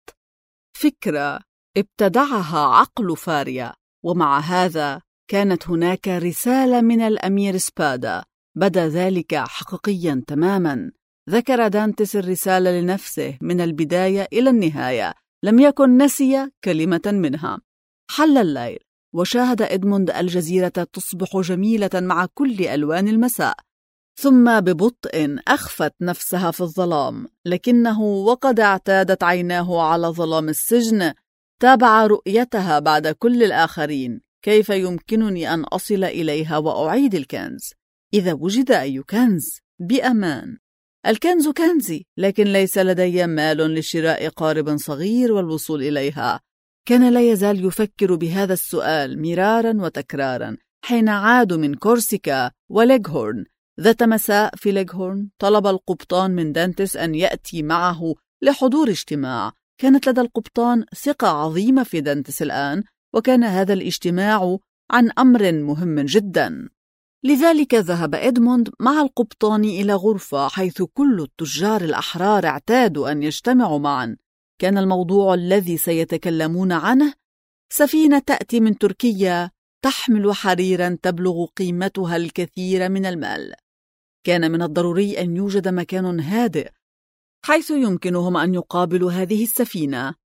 فكرة ابتدعها عقل فاريا. ومع هذا كانت هناك رسالة من الأمير سبادا. بدا ذلك حقيقيا تماما. ذكر دانتس الرسالة لنفسه من البداية إلى النهاية، لم يكن نسي كلمة منها. حل الليل وشاهد إدموند الجزيرة تصبح جميلة مع كل ألوان المساء، ثم ببطء أخفت نفسها في الظلام. لكنه وقد اعتادت عيناه على ظلام السجن تابع رؤيتها بعد كل الآخرين. كيف يمكنني أن أصل إليها وأعيد الكنز؟ إذا وجد أي كنز بأمان. الكنز كنزي، لكن ليس لدي مال لشراء قارب صغير والوصول إليها. كان لا يزال يفكر بهذا السؤال مرارا وتكرارا حين عادوا من كورسيكا وليغهورن. ذات مساء في ليغهورن طلب القبطان من دانتس أن يأتي معه لحضور اجتماع. كانت لدى القبطان ثقة عظيمة في دانتس الآن، وكان هذا الاجتماع عن أمر مهم جدا. لذلك ذهب إدموند مع القبطان إلى غرفة حيث كل التجار الأحرار اعتادوا أن يجتمعوا معا. كان الموضوع الذي سيتكلمون عنه سفينة تأتي من تركيا تحمل حريرا تبلغ قيمتها الكثير من المال. كان من الضروري أن يوجد مكان هادئ حيث يمكنهم أن يقابلوا هذه السفينة.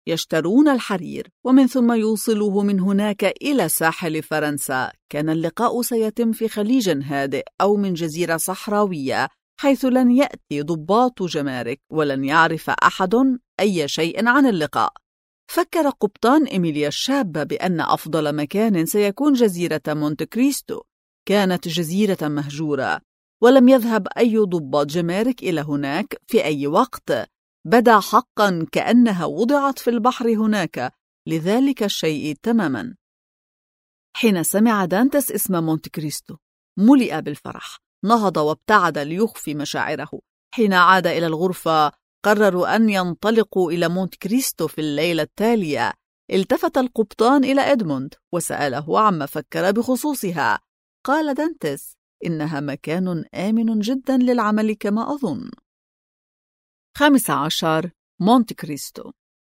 يشترون الحرير ومن ثم يوصلوه من هناك إلى ساحل فرنسا. كان اللقاء سيتم في خليج هادئ أو من جزيرة صحراوية، حيث لن يأتي ضباط جمارك ولن يعرف أحد أي شيء عن اللقاء. فكر قبطان إيميليا الشاب بأن أفضل مكان سيكون جزيرة مونت كريستو. كانت جزيرة مهجورة، ولم يذهب أي ضباط جمارك إلى هناك في أي وقت. بدا حقا كأنها وضعت في البحر هناك لذلك الشيء تماما. حين سمع دانتس اسم مونت كريستو ملئ بالفرح، نهض وابتعد ليخفي مشاعره. حين عاد إلى الغرفة قرروا أن ينطلقوا إلى مونت كريستو في الليلة التالية. التفت القبطان إلى إدموند وسأله عما فكر بخصوصها. قال دانتس: إنها مكان آمن جدا للعمل كما أظن. 15. مونت كريستو.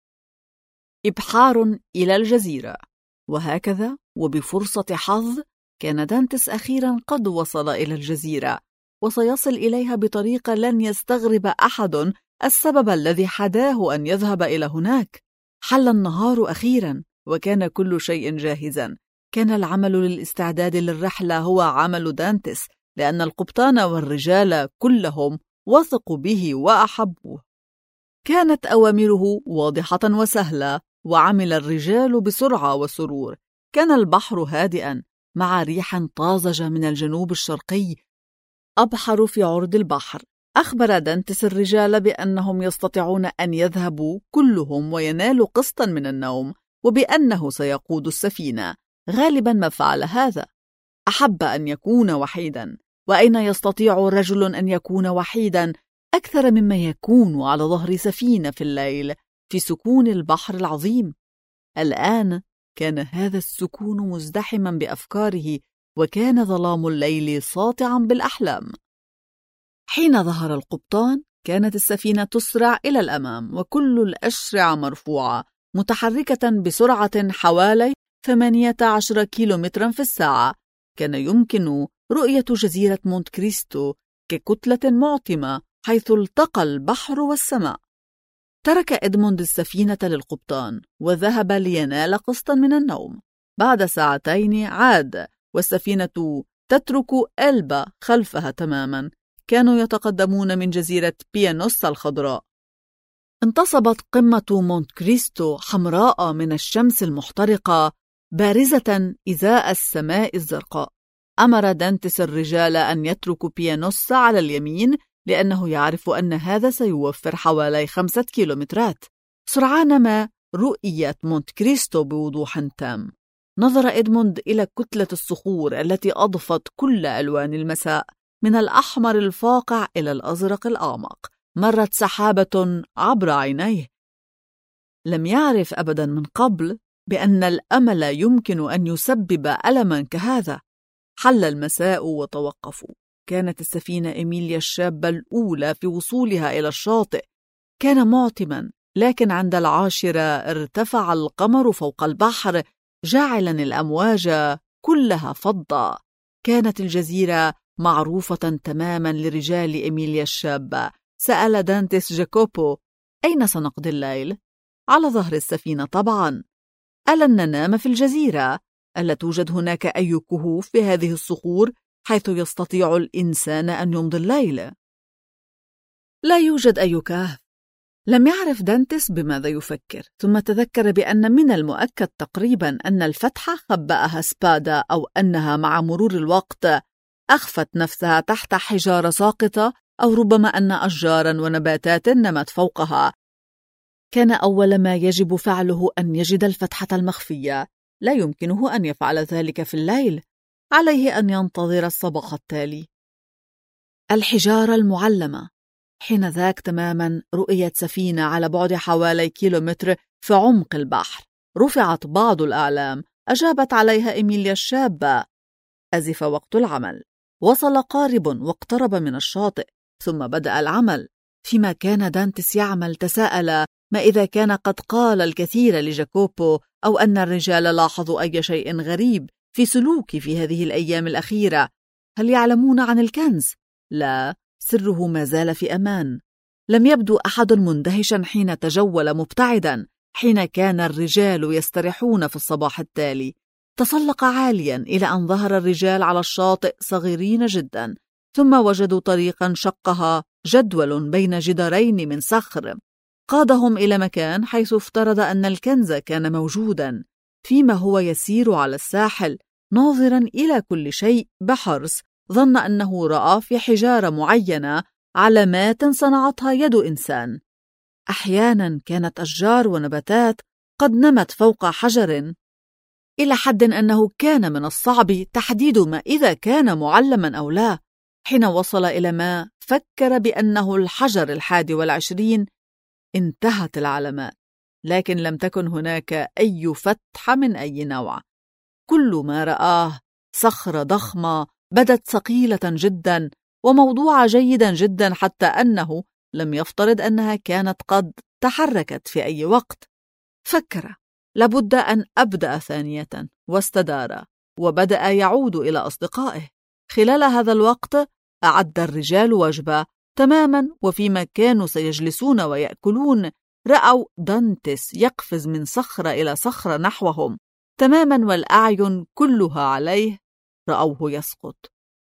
إبحار إلى الجزيرة. وهكذا وبفرصة حظ كان دانتس أخيرا قد وصل إلى الجزيرة، وسيصل إليها بطريقة لن يستغرب أحد السبب الذي حداه أن يذهب إلى هناك. حل النهار أخيرا وكان كل شيء جاهزا. كان العمل للاستعداد للرحلة هو عمل دانتس، لأن القبطان والرجال كلهم وثقوا به وأحبوه. كانت أوامره واضحة وسهلة، وعمل الرجال بسرعة وسرور. كان البحر هادئا مع ريح طازجة من الجنوب الشرقي. أبحر في عرض البحر. أخبر دانتس الرجال بأنهم يستطيعون أن يذهبوا كلهم وينالوا قسطا من النوم، وبأنه سيقود السفينة. غالبا ما فعل هذا. أحب أن يكون وحيدا، وأين يستطيع رجل أن يكون وحيدا أكثر مما يكون على ظهر سفينة في الليل في سكون البحر العظيم؟ الآن كان هذا السكون مزدحما بأفكاره، وكان ظلام الليل ساطعا بالأحلام. حين ظهر القبطان كانت السفينة تسرع إلى الأمام، وكل الأشرعة مرفوعة متحركة بسرعة حوالي 18 كيلومترا في الساعة. كان يمكن رؤية جزيرة مونت كريستو ككتلة معتمة حيث التقى البحر والسماء. ترك إدموند السفينة للقبطان وذهب لينال قسطا من النوم. بعد ساعتين عاد والسفينة تترك ألبا خلفها تماما. كانوا يتقدمون من جزيرة بيانوسا الخضراء. انتصبت قمة مونت كريستو حمراء من الشمس المحترقة بارزة إزاء السماء الزرقاء. أمر دانتس الرجال أن يتركوا بيانوسا على اليمين، لأنه يعرف أن هذا سيوفر حوالي 5 كيلومترات. سرعان ما رؤيت مونت كريستو بوضوح تام. نظر إدموند إلى كتلة الصخور التي أضفت كل ألوان المساء، من الأحمر الفاقع إلى الأزرق الأعمق. مرت سحابة عبر عينيه. لم يعرف أبدا من قبل بأن الأمل يمكن أن يسبب ألما كهذا. حل المساء وتوقفوا. كانت السفينة إيميليا الشابة الأولى في وصولها إلى الشاطئ. كان معتما، لكن عند 10 ارتفع القمر فوق البحر، جاعلا الأمواج كلها فضة. كانت الجزيرة معروفة تماما لرجال إيميليا الشابة. سأل دانتس جاكوبو: أين سنقضي الليل؟ على ظهر السفينة طبعا. ألن ننام في الجزيرة؟ ألا توجد هناك أي كهوف في هذه الصخور حيث يستطيع الإنسان أن يمضي الليل؟ لا يوجد أي كهف. لم يعرف دانتس بماذا يفكر، ثم تذكر بأن من المؤكد تقريبا أن الفتحة خبأها سبادا، أو أنها مع مرور الوقت أخفت نفسها تحت حجارة ساقطة، أو ربما أن أشجارا ونباتات نمت فوقها. كان أول ما يجب فعله أن يجد الفتحة المخفية. لا يمكنه أن يفعل ذلك في الليل. عليه أن ينتظر الصباح التالي. الحجارة المعلمة. حين ذاك تماما رؤيت سفينة على بعد حوالي كيلومتر في عمق البحر. رفعت بعض الأعلام. أجابت عليها إيميليا الشابة. أزف وقت العمل. وصل قارب واقترب من الشاطئ، ثم بدأ العمل. فيما كان دانتس يعمل تساءل ما إذا كان قد قال الكثير لجاكوبو، أو أن الرجال لاحظوا أي شيء غريب في سلوكي في هذه الأيام الأخيرة. هل يعلمون عن الكنز؟ لا، سره ما زال في أمان. لم يبدو أحد مندهشا حين تجول مبتعدا. حين كان الرجال يستريحون في الصباح التالي. تسلق عاليا إلى أن ظهر الرجال على الشاطئ صغيرين جدا، ثم وجدوا طريقا شقها جدول بين جدارين من صخر قادهم إلى مكان حيث افترض أن الكنز كان موجودا. فيما هو يسير على الساحل ناظرا إلى كل شيء بحرص، ظن أنه رأى في حجارة معينة علامات صنعتها يد إنسان. أحيانا كانت أشجار ونباتات قد نمت فوق حجر، إلى حد أنه كان من الصعب تحديد ما إذا كان معلما أو لا. حين وصل إلى ما فكر بأنه الحجر 21 انتهت العلامات، لكن لم تكن هناك أي فتحة من أي نوع. كل ما رآه صخرة ضخمة بدت ثقيلة جدا وموضوعة جيدا جدا، حتى أنه لم يفترض أنها كانت قد تحركت في أي وقت. فكر لابد أن أبدأ ثانية، واستدار وبدأ يعود إلى أصدقائه. خلال هذا الوقت أعد الرجال وجبة تماما، وفيما كانوا سيجلسون ويأكلون رأوا دانتس يقفز من صخرة إلى صخرة نحوهم تماما، والأعين كلها عليه. رأوه يسقط،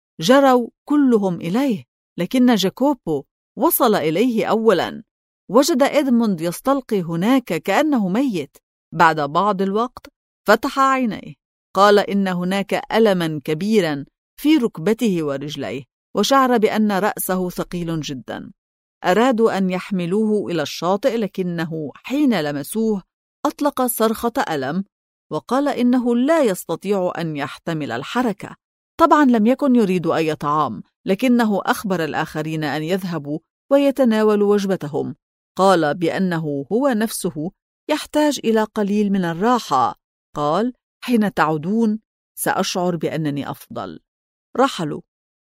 جروا كلهم إليه، لكن جاكوبو وصل إليه أولا. وجد إدموند يستلقي هناك كأنه ميت. بعد بعض الوقت فتح عينيه، قال إن هناك ألما كبيرا في ركبته ورجليه، وشعر بأن رأسه ثقيل جدا. أرادوا أن يحملوه إلى الشاطئ، لكنه حين لمسوه أطلق صرخة ألم وقال إنه لا يستطيع أن يحتمل الحركة. طبعا لم يكن يريد أي طعام، لكنه أخبر الآخرين أن يذهبوا ويتناولوا وجبتهم. قال بأنه هو نفسه يحتاج إلى قليل من الراحة. قال: حين تعودون سأشعر بأنني أفضل. رحلوا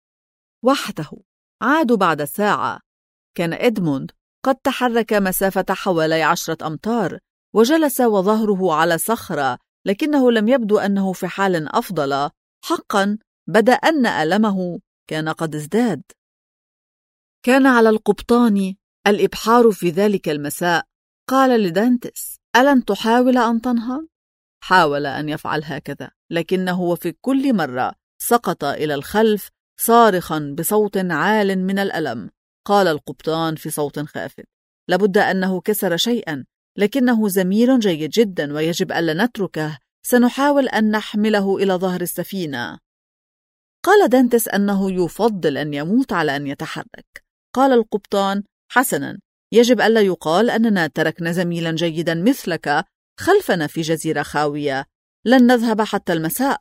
وحده. عادوا بعد ساعة. كان إدموند قد تحرك مسافة حوالي 10 أمتار وجلس وظهره على صخرة، لكنه لم يبدو أنه في حال أفضل. حقا بدا أن ألمه كان قد ازداد. كان على القبطان الإبحار في ذلك المساء. قال لدانتس: ألن تحاول أن تنهض؟ حاول أن يفعل هكذا، لكنه في كل مرة سقط إلى الخلف صارخا بصوت عال من الألم. قال القبطان في صوت خافت: لابد أنه كسر شيئا، لكنه زميل جيد جدا ويجب ألا نتركه، سنحاول أن نحمله إلى ظهر السفينة. قال دانتس أنه يفضل أن يموت على أن يتحرك. قال القبطان: حسنا، يجب ألا يقال أننا تركنا زميلا جيدا مثلك خلفنا في جزيرة خاوية، لن نذهب حتى المساء.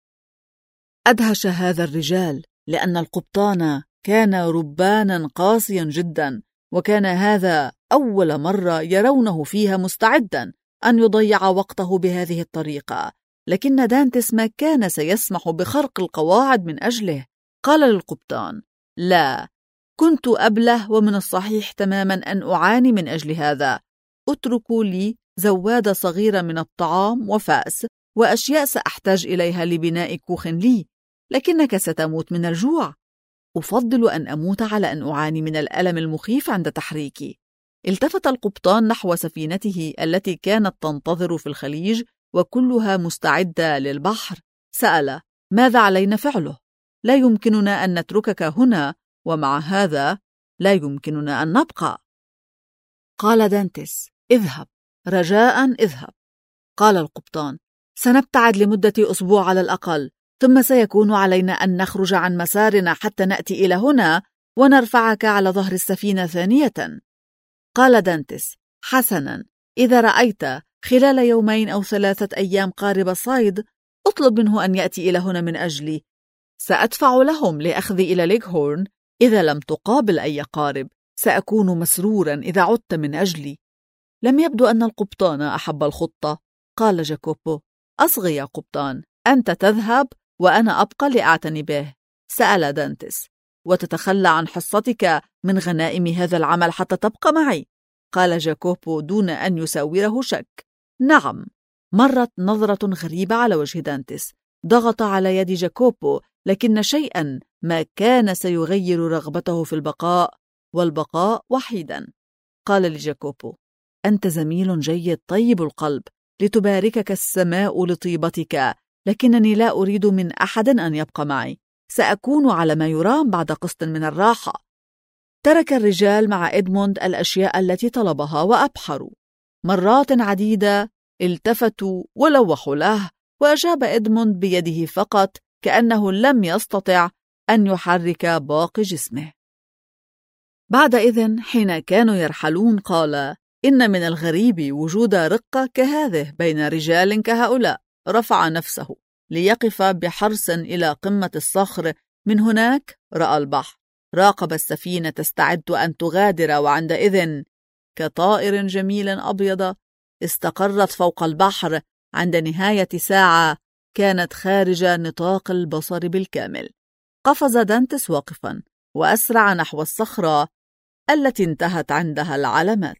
أدهش هذا الرجال، لأن القبطان كان ربانا قاسيا جدا، وكان هذا أول مرة يرونه فيها مستعدا أن يضيع وقته بهذه الطريقة. لكن دانتس ما كان سيسمح بخرق القواعد من أجله. قال للقبطان: لا، كنت أبله، ومن الصحيح تماما أن أعاني من أجل هذا. اتركوا لي زوادة صغيرة من الطعام وفأس وأشياء سأحتاج إليها لبناء كوخ لي، لكنك ستموت من الجوع. أفضل أن أموت على أن أعاني من الألم المخيف عند تحريكي. التفت القبطان نحو سفينته التي كانت تنتظر في الخليج وكلها مستعدة للبحر. سأل: ماذا علينا فعله؟ لا يمكننا أن نتركك هنا، ومع هذا لا يمكننا أن نبقى. قال دانتس: اذهب، رجاء اذهب. قال القبطان: سنبتعد لمدة أسبوع على الأقل، ثم سيكون علينا أن نخرج عن مسارنا حتى نأتي إلى هنا ونرفعك على ظهر السفينة ثانية. قال دانتس: حسنا، إذا رأيت خلال 2 أو 3 أيام قارب صيد، اطلب منه أن يأتي إلى هنا من أجلي. سأدفع لهم لأخذي إلى ليغهورن. إذا لم تقابل أي قارب سأكون مسرورا إذا عدت من أجلي. لم يبدو أن القبطان أحب الخطة. قال جاكوبو: أصغي يا قبطان، أنت تذهب وأنا أبقى لأعتني به. سأل دانتس: وتتخلى عن حصتك من غنائم هذا العمل حتى تبقى معي؟ قال جاكوبو دون أن يساوره شك: نعم. مرت نظرة غريبة على وجه دانتس. ضغط على يد جاكوبو، لكن شيئا ما كان سيغير رغبته في البقاء، والبقاء وحيدا. قال لجاكوبو: أنت زميل جيد طيب القلب، لتباركك السماء لطيبتك، لكنني لا أريد من أحد أن يبقى معي. سأكون على ما يرام بعد قسط من الراحة. ترك الرجال مع إدموند الأشياء التي طلبها وأبحروا. مرات عديدة التفتوا ولوحوا له، وأجاب إدموند بيده فقط، كأنه لم يستطع أن يحرك باقي جسمه. بعد إذن حين كانوا يرحلون قال: إن من الغريب وجود رقة كهذه بين رجال كهؤلاء. رفع نفسه ليقف بحرص إلى قمة الصخر. من هناك رأى البحر، راقب السفينة تستعد أن تغادر، وعندئذ كطائر جميل أبيض استقرت فوق البحر عند نهاية ساعة كانت خارج نطاق البصر بالكامل. قفز دانتس واقفا وأسرع نحو الصخرة التي انتهت عندها العلامات.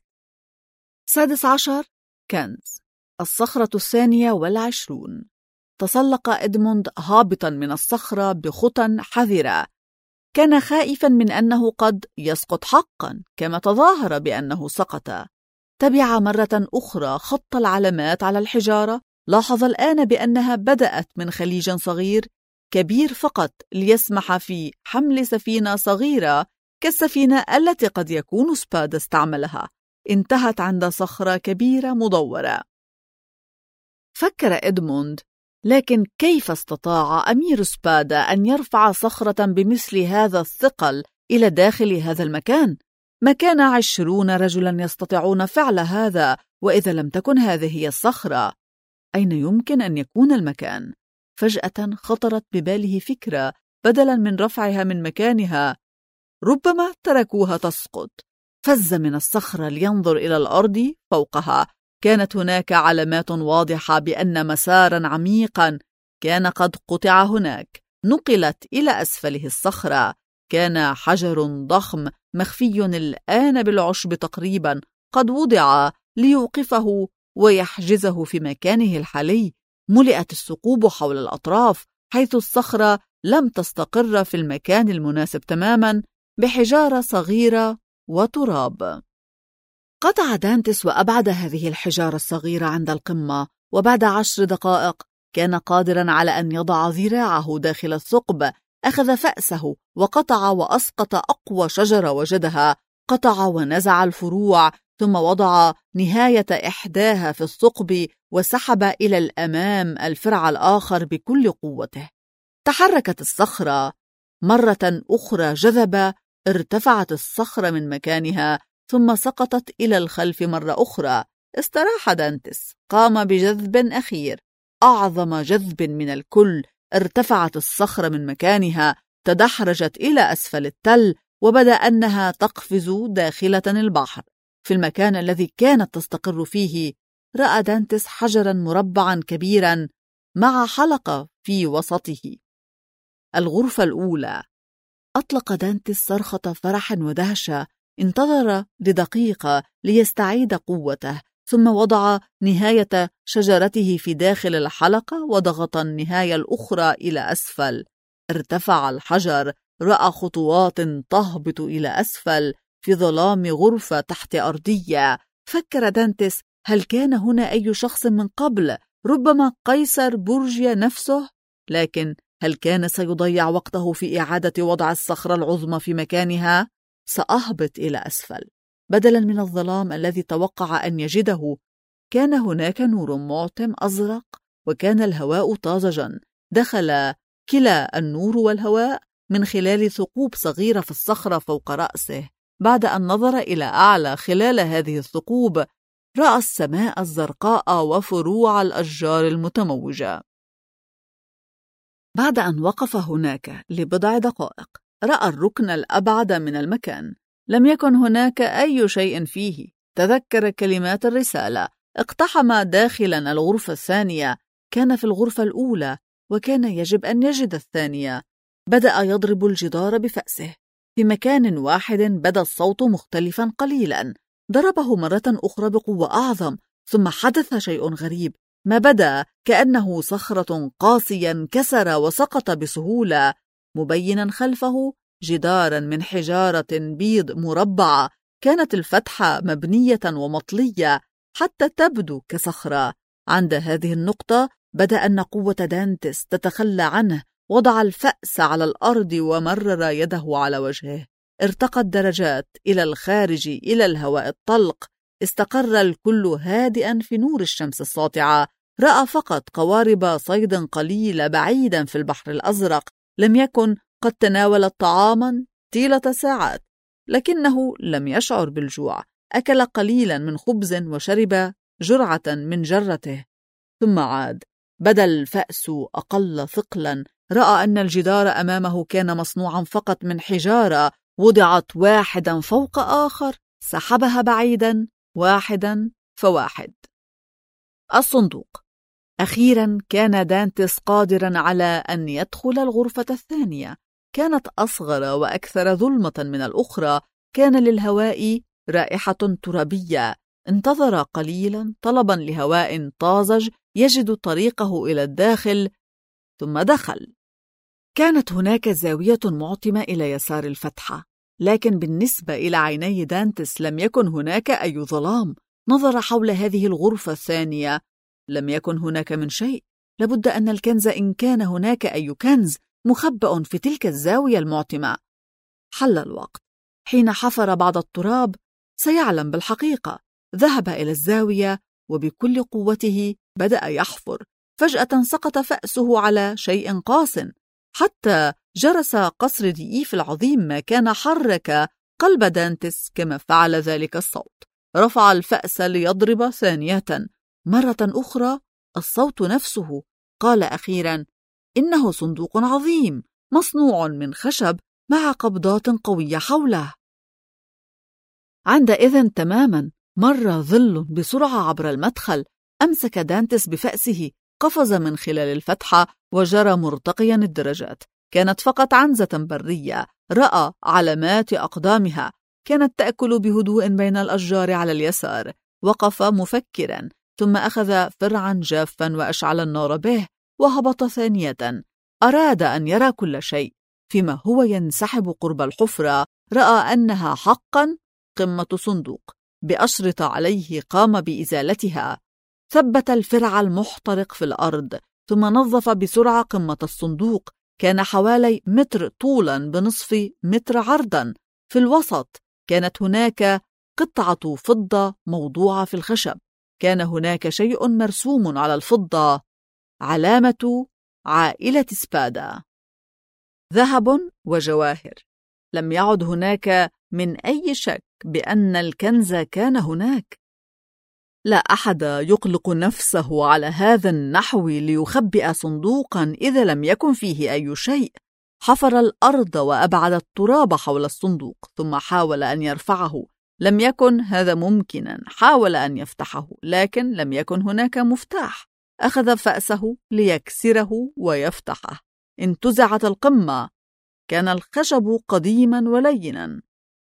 16. كنز. الصخرة 22. تسلق إدموند هابطا من الصخرة بخطى حذرة. كان خائفا من أنه قد يسقط حقا كما تظاهر بأنه سقط. تبع مرة أخرى خط العلامات على الحجارة. لاحظ الآن بأنها بدأت من خليج صغير كبير فقط ليسمح في حمل سفينة صغيرة كالسفينة التي قد يكون سباد استعملها. انتهت عند صخرة كبيرة مدورة. فكر إدموند: لكن كيف استطاع أمير سبادا أن يرفع صخرة بمثل هذا الثقل إلى داخل هذا المكان؟ ما كان 20 رجلا يستطيعون فعل هذا، وإذا لم تكن هذه هي الصخرة، أين يمكن أن يكون المكان؟ فجأة خطرت بباله فكرة: بدلا من رفعها من مكانها ربما تركوها تسقط. فز من الصخرة لينظر إلى الأرض فوقها. كانت هناك علامات واضحة بأن مسارا عميقا كان قد قطع هناك، نقلت إلى أسفله الصخرة. كان حجر ضخم مخفي الآن بالعشب تقريبا قد وضع ليوقفه ويحجزه في مكانه الحالي. ملئت الثقوب حول الأطراف، حيث الصخرة لم تستقر في المكان المناسب تماما، بحجارة صغيرة وتراب. قطع دانتس وأبعد هذه الحجارة الصغيرة عند القمة، وبعد 10 دقائق كان قادرا على أن يضع ذراعه داخل الثقب. أخذ فأسه وقطع وأسقط أقوى شجرة وجدها. قطع ونزع الفروع، ثم وضع نهاية إحداها في الثقب وسحب إلى الأمام الفرع الآخر بكل قوته. تحركت الصخرة مرة أخرى جذبة. ارتفعت الصخرة من مكانها ثم سقطت إلى الخلف مرة أخرى. استراح دانتس. قام بجذب أخير، أعظم جذب من الكل. ارتفعت الصخرة من مكانها، تدحرجت إلى أسفل التل، وبدا أنها تقفز داخلة البحر. في المكان الذي كانت تستقر فيه رأى دانتس حجرا مربعا كبيرا مع حلقة في وسطه. الغرفة الأولى. أطلق دانتس صرخة فرح ودهشة. انتظر لدقيقة ليستعيد قوته، ثم وضع نهاية شجرته في داخل الحلقة وضغط النهاية الأخرى إلى أسفل. ارتفع الحجر. رأى خطوات تهبط إلى أسفل في ظلام غرفة تحت أرضية. فكر دانتس: هل كان هنا أي شخص من قبل؟ ربما قيصر بورجيا نفسه؟ لكن هل كان سيضيع وقته في إعادة وضع الصخرة العظمى في مكانها؟ سأهبط إلى أسفل. بدلا من الظلام الذي توقع أن يجده، كان هناك نور معتم أزرق، وكان الهواء طازجا. دخل كلا النور والهواء من خلال ثقوب صغيرة في الصخرة فوق رأسه. بعد أن نظر إلى أعلى خلال هذه الثقوب، رأى السماء الزرقاء وفروع الأشجار المتموجة. بعد أن وقف هناك لبضع دقائق، رأى الركن الأبعد من المكان. لم يكن هناك أي شيء فيه. تذكر كلمات الرسالة. اقتحم داخلا الغرفة الثانية. كان في الغرفة الأولى، وكان يجب أن يجد الثانية. بدأ يضرب الجدار بفأسه. في مكان واحد بدا الصوت مختلفا قليلا. ضربه مرة أخرى بقوة أعظم، ثم حدث شيء غريب. ما بدا كأنه صخرة قاسية انكسر وسقط بسهولة، مبينا خلفه جدارا من حجارة بيض مربعة كانت الفتحة مبنية ومطلية حتى تبدو كصخرة. عند هذه النقطة بدأ أن قوة دانتس تتخلى عنه، وضع الفأس على الأرض ومرر يده على وجهه. ارتقى الدرجات إلى الخارج إلى الهواء الطلق. استقر الكل هادئا في نور الشمس الساطعة. رأى فقط قوارب صيد قليلة بعيدا في البحر الأزرق. لم يكن قد تناول طعاما طيلة ساعات، لكنه لم يشعر بالجوع. أكل قليلا من خبز وشرب جرعة من جرته، ثم عاد. بدا الفأس أقل ثقلا. رأى أن الجدار أمامه كان مصنوعا فقط من حجارة، وضعت واحدا فوق آخر، سحبها بعيدا واحدا فواحد. الصندوق. أخيرا كان دانتس قادرا على أن يدخل الغرفة الثانية. كانت أصغر وأكثر ظلمة من الأخرى. كان للهواء رائحة ترابية. انتظر قليلا طلبا لهواء طازج يجد طريقه إلى الداخل، ثم دخل. كانت هناك زاوية معتمة إلى يسار الفتحة، لكن بالنسبة إلى عيني دانتس لم يكن هناك أي ظلام. نظر حول هذه الغرفة الثانية، لم يكن هناك من شيء. لابد أن الكنز، إن كان هناك أي كنز، مخبأ في تلك الزاوية المعتمة. حل الوقت. حين حفر بعض التراب سيعلم بالحقيقة. ذهب إلى الزاوية وبكل قوته بدأ يحفر. فجأة سقط فأسه على شيء قاس. حتى جرس قصر ديئيف العظيم ما كان حرك قلب دانتس كما فعل ذلك الصوت. رفع الفأس ليضرب ثانية. مرة أخرى الصوت نفسه. قال أخيرا: إنه صندوق عظيم مصنوع من خشب مع قبضات قوية حوله. عندئذ تماما مر ظل بسرعة عبر المدخل. أمسك دانتس بفأسه، قفز من خلال الفتحة وجرى مرتقيا الدرجات. كانت فقط عنزة برية. رأى علامات أقدامها. كانت تأكل بهدوء بين الأشجار على اليسار. وقف مفكرا، ثم أخذ فرعا جافا وأشعل النار به، وهبط ثانية. أراد أن يرى كل شيء. فيما هو ينسحب قرب الحفرة رأى أنها حقا قمة صندوق بأشرطة عليه. قام بإزالتها. ثبت الفرع المحترق في الأرض، ثم نظف بسرعة قمة الصندوق. كان حوالي متر طولا بنصف متر عرضا. في الوسط كانت هناك قطعة فضة موضوعة في الخشب. كان هناك شيء مرسوم على الفضة: علامة عائلة سبادا، ذهب وجواهر. لم يعد هناك من أي شك بأن الكنز كان هناك. لا أحد يقلق نفسه على هذا النحو ليخبئ صندوقا إذا لم يكن فيه أي شيء. حفر الأرض وأبعد التراب حول الصندوق، ثم حاول أن يرفعه. لم يكن هذا ممكنا. حاول أن يفتحه، لكن لم يكن هناك مفتاح. أخذ فأسه ليكسره ويفتحه. انتزعت القمة. كان الخشب قديما ولينا.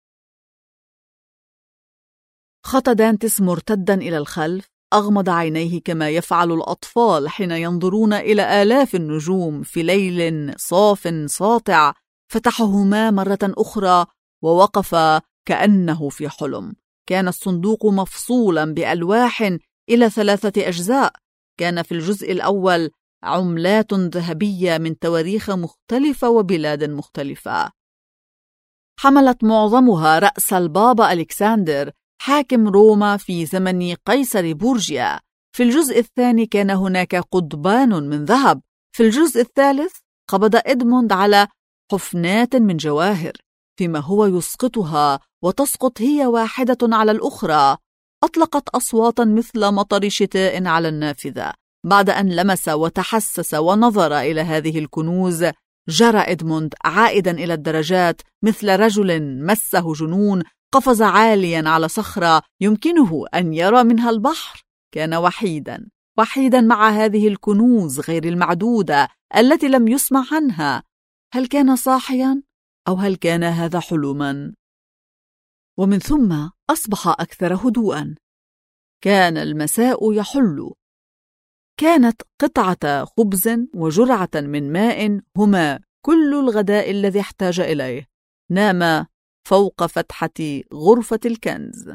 خطى دانتس مرتدا إلى الخلف. أغمض عينيه كما يفعل الأطفال حين ينظرون إلى آلاف النجوم في ليل صاف ساطع. فتحهما مرة أخرى ووقف كأنه في حلم. كان الصندوق مفصولا بألواح إلى 3 أجزاء. كان في الجزء الأول عملات ذهبية من تواريخ مختلفة وبلاد مختلفة. حملت معظمها رأس البابا ألكسندر حاكم روما في زمن قيصر بورجيا. في الجزء الثاني كان هناك قضبان من ذهب. في الجزء الثالث قبض إدموند على حفنات من جواهر، فيما هو يسقطها وتسقط هي واحدة على الأخرى. أطلقت أصواتا مثل مطر شتاء على النافذة. بعد أن لمس وتحسس ونظر إلى هذه الكنوز، جرى إدموند عائدا إلى الدرجات مثل رجل مسه جنون. قفز عاليا على صخرة يمكنه أن يرى منها البحر. كان وحيدا مع هذه الكنوز غير المعدودة التي لم يسمع عنها. هل كان صاحيا أو هل كان هذا حلما؟ ومن ثم أصبح أكثر هدوءا. كان المساء يحل. كانت قطعة خبز وجرعة من ماء هما كل الغداء الذي احتاج إليه. نام فوق فتحة غرفة الكنز.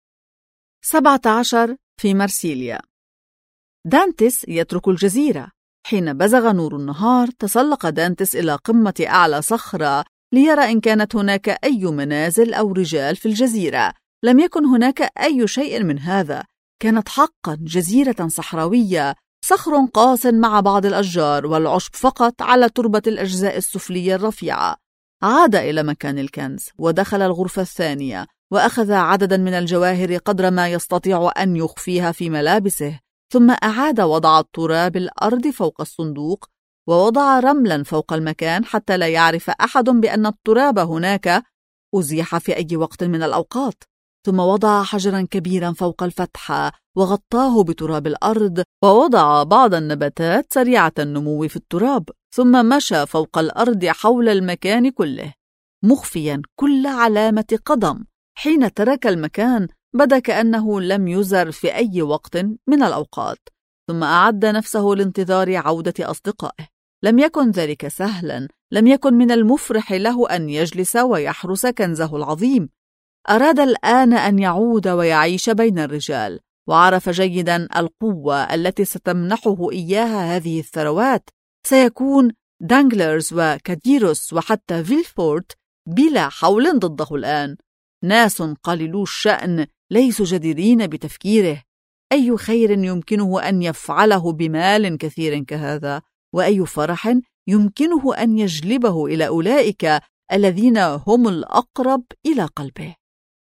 17 في مرسيليا. دانتس يترك الجزيرة. حين بزغ نور النهار تسلق دانتس إلى قمة أعلى صخرة ليرى إن كانت هناك أي منازل أو رجال في الجزيرة. لم يكن هناك أي شيء من هذا. كانت حقا جزيرة صحراوية، صخر قاس مع بعض الأشجار والعشب فقط على تربة الأجزاء السفلية الرفيعة. عاد إلى مكان الكنز ودخل الغرفة الثانية وأخذ عددا من الجواهر قدر ما يستطيع أن يخفيها في ملابسه، ثم أعاد وضع التراب الأرض فوق الصندوق ووضع رملا فوق المكان حتى لا يعرف أحد بأن التراب هناك أزيح في أي وقت من الأوقات. ثم وضع حجرا كبيرا فوق الفتحة وغطاه بتراب الأرض، ووضع بعض النباتات سريعة النمو في التراب، ثم مشى فوق الأرض حول المكان كله مخفيا كل علامة قدم. حين ترك المكان بدا كأنه لم يزر في أي وقت من الأوقات، ثم أعد نفسه لانتظار عودة أصدقائه. لم يكن ذلك سهلا. لم يكن من المفرح له أن يجلس ويحرس كنزه العظيم. أراد الآن أن يعود ويعيش بين الرجال، وعرف جيدا القوة التي ستمنحه إياها هذه الثروات. سيكون دانغلرز وكاديروس وحتى فيلفورت بلا حول ضده الآن. ناس قليلو الشأن ليسوا جديرين بتفكيره. أي خير يمكنه أن يفعله بمال كثير كهذا؟ وأي فرح يمكنه أن يجلبه إلى أولئك الذين هم الأقرب إلى قلبه؟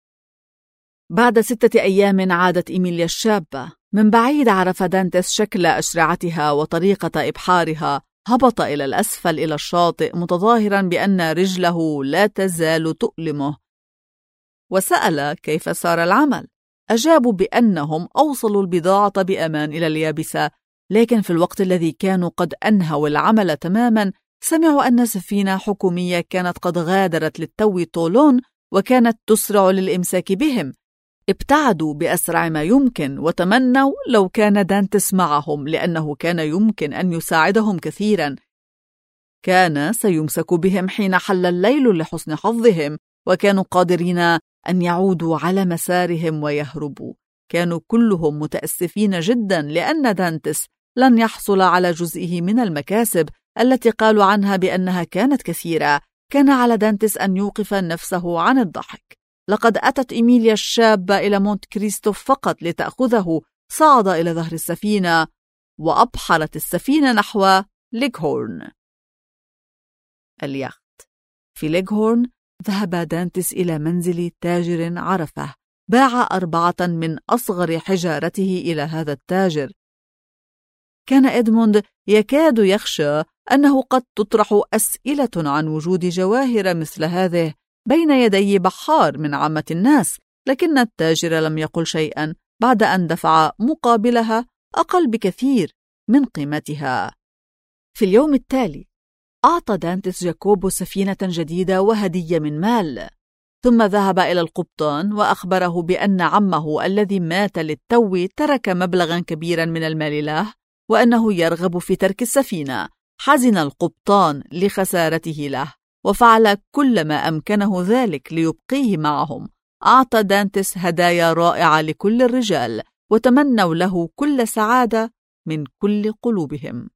بعد 6 أيام عادت إيميليا الشابة. من بعيد عرف دانتس شكل أشرعتها وطريقة إبحارها. هبط إلى الأسفل إلى الشاطئ متظاهرا بأن رجله لا تزال تؤلمه، وسأل كيف سار العمل. أجابوا بأنهم أوصلوا البضاعة بأمان إلى اليابسة، لكن في الوقت الذي كانوا قد أنهوا العمل تماما سمعوا أن سفينة حكومية كانت قد غادرت للتو طولون وكانت تسرع للإمساك بهم. ابتعدوا بأسرع ما يمكن وتمنوا لو كان دانتس معهم، لأنه كان يمكن أن يساعدهم كثيرا. كان سيمسك بهم حين حل الليل لحسن حظهم، وكانوا قادرين أن يعودوا على مسارهم ويهربوا. كانوا كلهم متأسفين جدا لأن دانتس لن يحصل على جزئه من المكاسب التي قالوا عنها بأنها كانت كثيرة. كان على دانتس أن يوقف نفسه عن الضحك. لقد أتت إيميليا الشابة إلى مونت كريستوف فقط لتأخذه. صعد إلى ظهر السفينة وأبحرت السفينة نحو ليغهورن. اليخت. في ليغهورن ذهب دانتس إلى منزل تاجر عرفه. باع 4 من أصغر حجارته إلى هذا التاجر. كان إدموند يكاد يخشى أنه قد تطرح أسئلة عن وجود جواهر مثل هذه بين يدي بحار من عامة الناس، لكن التاجر لم يقل شيئا بعد أن دفع مقابلها أقل بكثير من قيمتها. في اليوم التالي أعطى دانتس جاكوبو سفينة جديدة وهدية من مال، ثم ذهب إلى القبطان وأخبره بأن عمه الذي مات للتو ترك مبلغا كبيرا من المال له وأنه يرغب في ترك السفينة. حزن القبطان لخسارته له وفعل كل ما أمكنه ذلك ليبقيه معهم. أعطى دانتس هدايا رائعة لكل الرجال وتمنوا له كل سعادة من كل قلوبهم.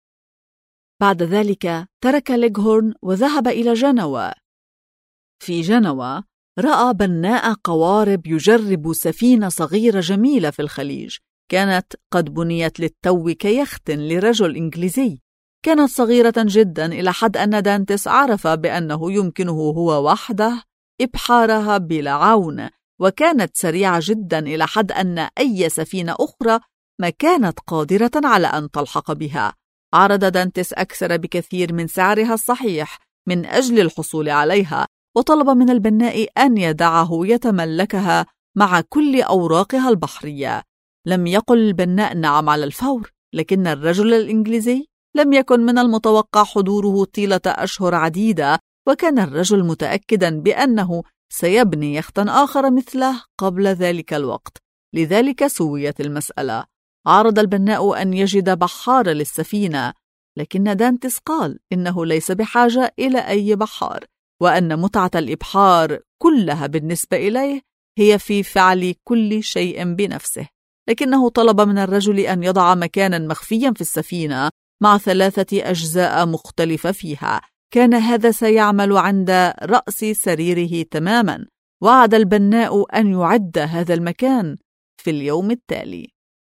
بعد ذلك ترك ليغهورن وذهب إلى جنوة. في جنوة رأى بناء قوارب يجرب سفينة صغيرة جميلة في الخليج. كانت قد بنيت للتو كيخت لرجل إنجليزي. كانت صغيرة جدا إلى حد أن دانتس عرف بأنه يمكنه هو وحده إبحارها بلا عون، وكانت سريعة جدا إلى حد أن أي سفينة أخرى ما كانت قادرة على أن تلحق بها. عرض دانتس أكثر بكثير من سعرها الصحيح من أجل الحصول عليها، وطلب من البناء أن يدعه يتملكها مع كل أوراقها البحرية. لم يقل البناء نعم على الفور، لكن الرجل الإنجليزي لم يكن من المتوقع حضوره طيلة أشهر عديدة، وكان الرجل متأكدا بأنه سيبني يختا آخر مثله قبل ذلك الوقت. لذلك سويت المسألة. عرض البناء أن يجد بحار للسفينة، لكن دانتس قال إنه ليس بحاجة إلى أي بحار، وأن متعة الإبحار كلها بالنسبة إليه هي في فعل كل شيء بنفسه، لكنه طلب من الرجل أن يضع مكانا مخفيا في السفينة مع 3 أجزاء مختلفة فيها. كان هذا سيعمل عند رأس سريره تماما. وعد البناء أن يعد هذا المكان في اليوم التالي.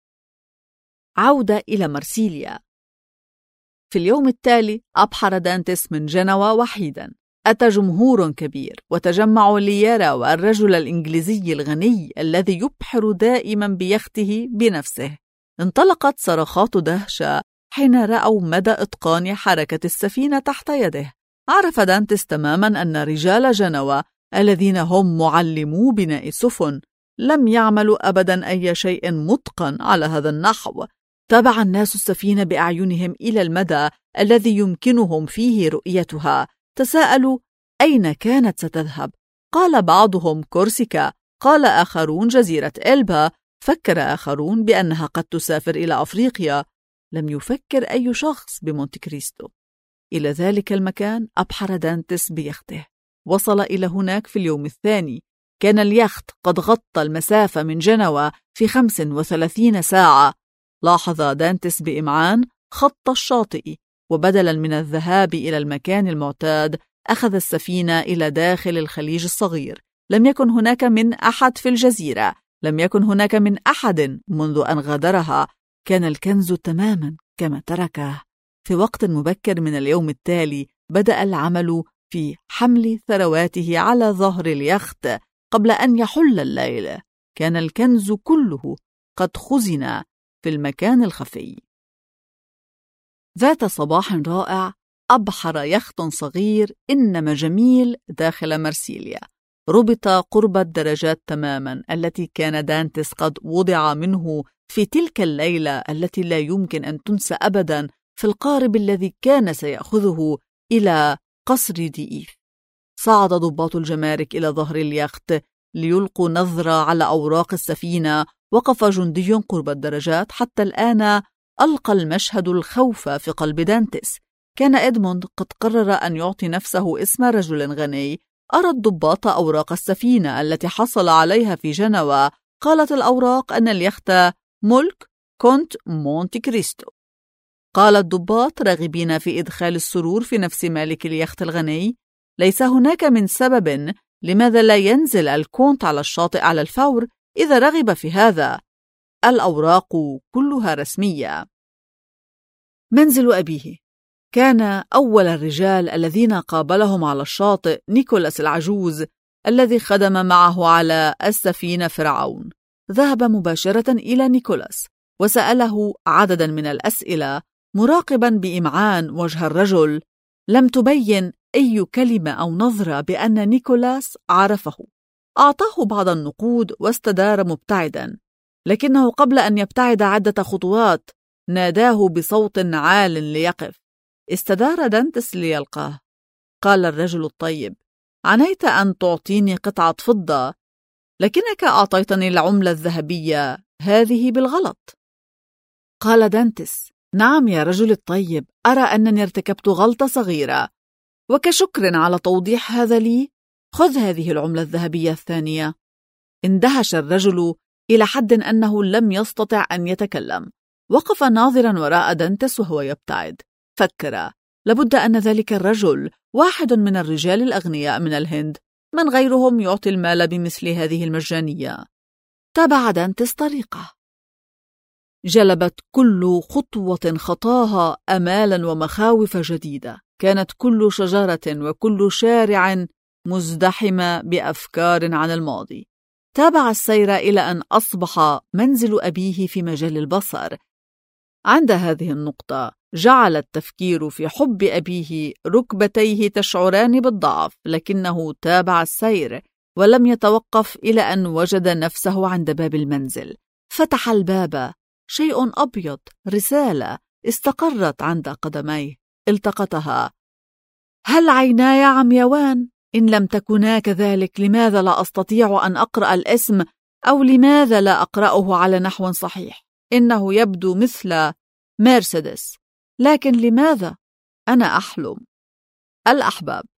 عودة إلى مرسيليا. في اليوم التالي أبحر دانتس من جنوة وحيدا. أتى جمهور كبير وتجمعوا ليروا الرجل الإنجليزي الغني الذي يبحر دائما بيخته بنفسه. انطلقت صرخات دهشة حين رأوا مدى إتقان حركة السفينة تحت يده. عرف دانتس تماما أن رجال جنوة الذين هم معلمو بناء السفن لم يعملوا أبدا أي شيء متقن على هذا النحو. تابع الناس السفينة بأعينهم إلى المدى الذي يمكنهم فيه رؤيتها. تساءلوا أين كانت ستذهب. قال بعضهم كورسيكا، قال آخرون جزيرة إلبا، فكر آخرون بأنها قد تسافر إلى أفريقيا. لم يفكر أي شخص بمونتي كريستو. إلى ذلك المكان أبحر دانتس بيخته. وصل إلى هناك في اليوم الثاني. كان اليخت قد غطى المسافة من جنوة في 35 ساعة. لاحظ دانتس بإمعان خط الشاطئ، وبدلا من الذهاب إلى المكان المعتاد أخذ السفينة إلى داخل الخليج الصغير. لم يكن هناك من أحد في الجزيرة، لم يكن هناك من أحد منذ أن غادرها. كان الكنز تماما كما تركه. في وقت مبكر من اليوم التالي بدأ العمل في حمل ثرواته على ظهر اليخت قبل أن يحل الليل. كان الكنز كله قد خزن في المكان الخفي. ذات صباح رائع أبحر يخت صغير إنما جميل داخل مرسيليا. ربط قرب الدرجات تماما التي كان دانتس قد وضع منه في تلك الليلة التي لا يمكن أن تنسى أبدا، في القارب الذي كان سيأخذه إلى قصر ديئيف. صعد ضباط الجمارك إلى ظهر اليخت ليلقوا نظرة على أوراق السفينة. وقف جندي قرب الدرجات. حتى الآن ألقى المشهد الخوف في قلب دانتس. كان إدموند قد قرر أن يعطي نفسه اسم رجل غني. أرى الضباط أوراق السفينة التي حصل عليها في جنوة. قالت الأوراق أن اليخت ملك كونت مونتي كريستو. قال الضباط راغبين في إدخال السرور في نفس مالك اليخت الغني. ليس هناك من سبب لماذا لا ينزل الكونت على الشاطئ على الفور إذا رغب في هذا. الأوراق كلها رسمية. منزل أبيه. كان أول الرجال الذين قابلهم على الشاطئ نيكولاس العجوز الذي خدم معه على السفينة فرعون. ذهب مباشرة إلى نيكولاس وسأله عددا من الأسئلة، مراقبا بإمعان وجه الرجل. لم تبين أي كلمة أو نظرة بأن نيكولاس عرفه. أعطاه بعض النقود واستدار مبتعدا، لكنه قبل أن يبتعد عدة خطوات ناداه بصوت عال ليقف. استدار دانتس ليلقاه. قال الرجل الطيب: عنيت أن تعطيني قطعة فضة، لكنك أعطيتني العملة الذهبية هذه بالغلط. قال دانتس: نعم يا رجل الطيب، أرى أنني ارتكبت غلطة صغيرة، وكشكر على توضيح هذا لي خذ هذه العملة الذهبية الثانية. اندهش الرجل إلى حد أنه لم يستطع أن يتكلم. وقف ناظرا وراء دانتس وهو يبتعد. فكر: لابد أن ذلك الرجل واحد من الرجال الأغنياء من الهند، من غيرهم يعطي المال بمثل هذه المجانية. تابع دانتس طريقه. جلبت كل خطوة خطاها أمالا ومخاوف جديدة. كانت كل شجرة وكل شارع مزدحمة بأفكار عن الماضي. تابع السير إلى أن أصبح منزل أبيه في مجال البصر. عند هذه النقطة جعل التفكير في حب أبيه ركبتيه تشعران بالضعف، لكنه تابع السير ولم يتوقف إلى أن وجد نفسه عند باب المنزل. فتح الباب. شيء أبيض، رسالة، استقرت عند قدميه. التقطها. هل عيناي عميوان؟ إن لم تكونا كذلك لماذا لا أستطيع أن أقرأ الاسم؟ أو لماذا لا أقرأه على نحو صحيح؟ إنه يبدو مثل مرسيدس، لكن لماذا؟ أنا أحلم. الأحباب.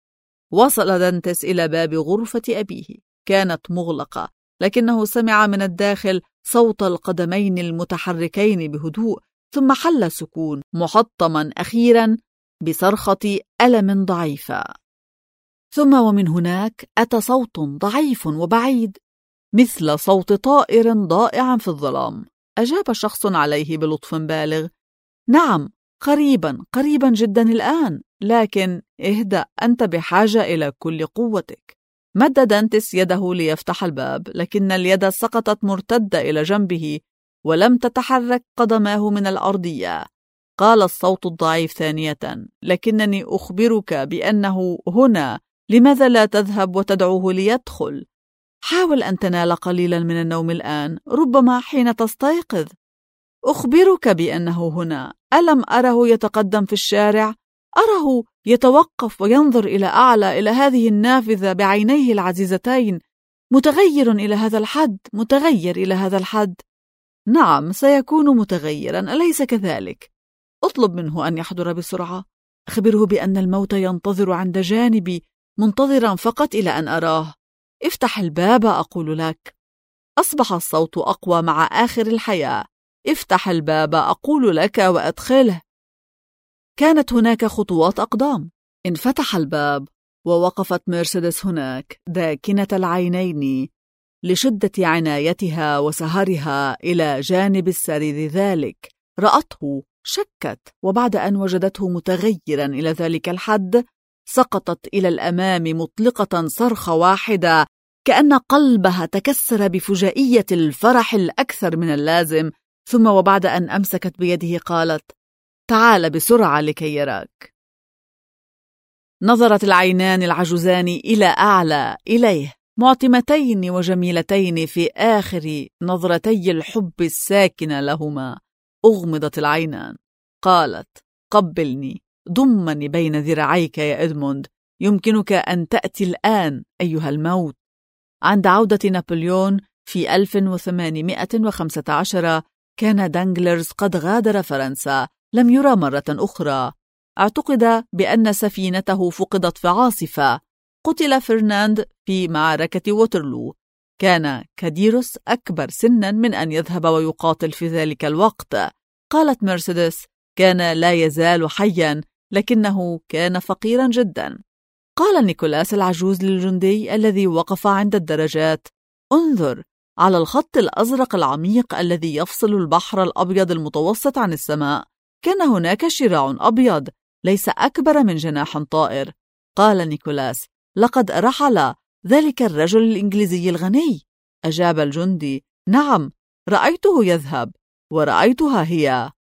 وصل دانتس إلى باب غرفة أبيه. كانت مغلقة، لكنه سمع من الداخل صوت القدمين المتحركين بهدوء، ثم حل سكون محطما أخيرا بصرخة ألم ضعيفة. ثم ومن هناك أتى صوت ضعيف وبعيد مثل صوت طائر ضائع في الظلام. أجاب شخص عليه بلطف بالغ: نعم، قريبا جدا الآن، لكن اهدأ، أنت بحاجة إلى كل قوتك. مد دانتس يده ليفتح الباب، لكن اليد سقطت مرتدة إلى جنبه ولم تتحرك قدماه من الأرضية. قال الصوت الضعيف ثانية: لكنني أخبرك بأنه هنا، لماذا لا تذهب وتدعوه ليدخل؟ حاول أن تنال قليلا من النوم الآن، ربما حين تستيقظ. أخبرك بأنه هنا، ألم أره يتقدم في الشارع؟ أره يتوقف وينظر إلى أعلى، إلى هذه النافذة بعينيه العزيزتين، متغير إلى هذا الحد. نعم، سيكون متغيرا، أليس كذلك؟ اطلب منه أن يحضر بسرعة. أخبره بأن الموت ينتظر عند جانبي، منتظرا فقط إلى أن أراه. افتح الباب أقول لك. أصبح الصوت أقوى مع آخر الحياة. افتح الباب أقول لك وأدخله. كانت هناك خطوات أقدام. انفتح الباب ووقفت مرسيدس هناك داكنة العينين لشدة عنايتها وسهرها إلى جانب السرير. ذلك رأته، شكت، وبعد أن وجدته متغيرا إلى ذلك الحد سقطت إلى الأمام مطلقة صرخة واحدة، كأن قلبها تكسر بفجائية الفرح الأكثر من اللازم. ثم وبعد أن أمسكت بيده قالت: تعال بسرعة لكي يراك. نظرت العينان العجوزان إلى أعلى إليه، معتمتين وجميلتين في آخر نظرتي الحب الساكنة لهما. أغمضت العينان. قالت: قبلني، ضمني بين ذراعيك يا إدموند، يمكنك أن تأتي الآن أيها الموت. عند عودة نابليون في 1815 كان دانغلرز قد غادر فرنسا، لم يرى مرة أخرى. اعتقد بأن سفينته فقدت في عاصفة. قتل فرناند في معركة ووترلو. كان كاديروس أكبر سنا من أن يذهب ويقاتل في ذلك الوقت. قالت مرسيدس: كان لا يزال حيا، لكنه كان فقيرا جدا. قال نيكولاس العجوز للجندي الذي وقف عند الدرجات: انظر على الخط الأزرق العميق الذي يفصل البحر الأبيض المتوسط عن السماء. كان هناك شراع أبيض ليس أكبر من جناح طائر. قال نيكولاس: لقد رحل ذلك الرجل الإنجليزي الغني. أجاب الجندي: نعم، رأيته يذهب ورأيتها هي.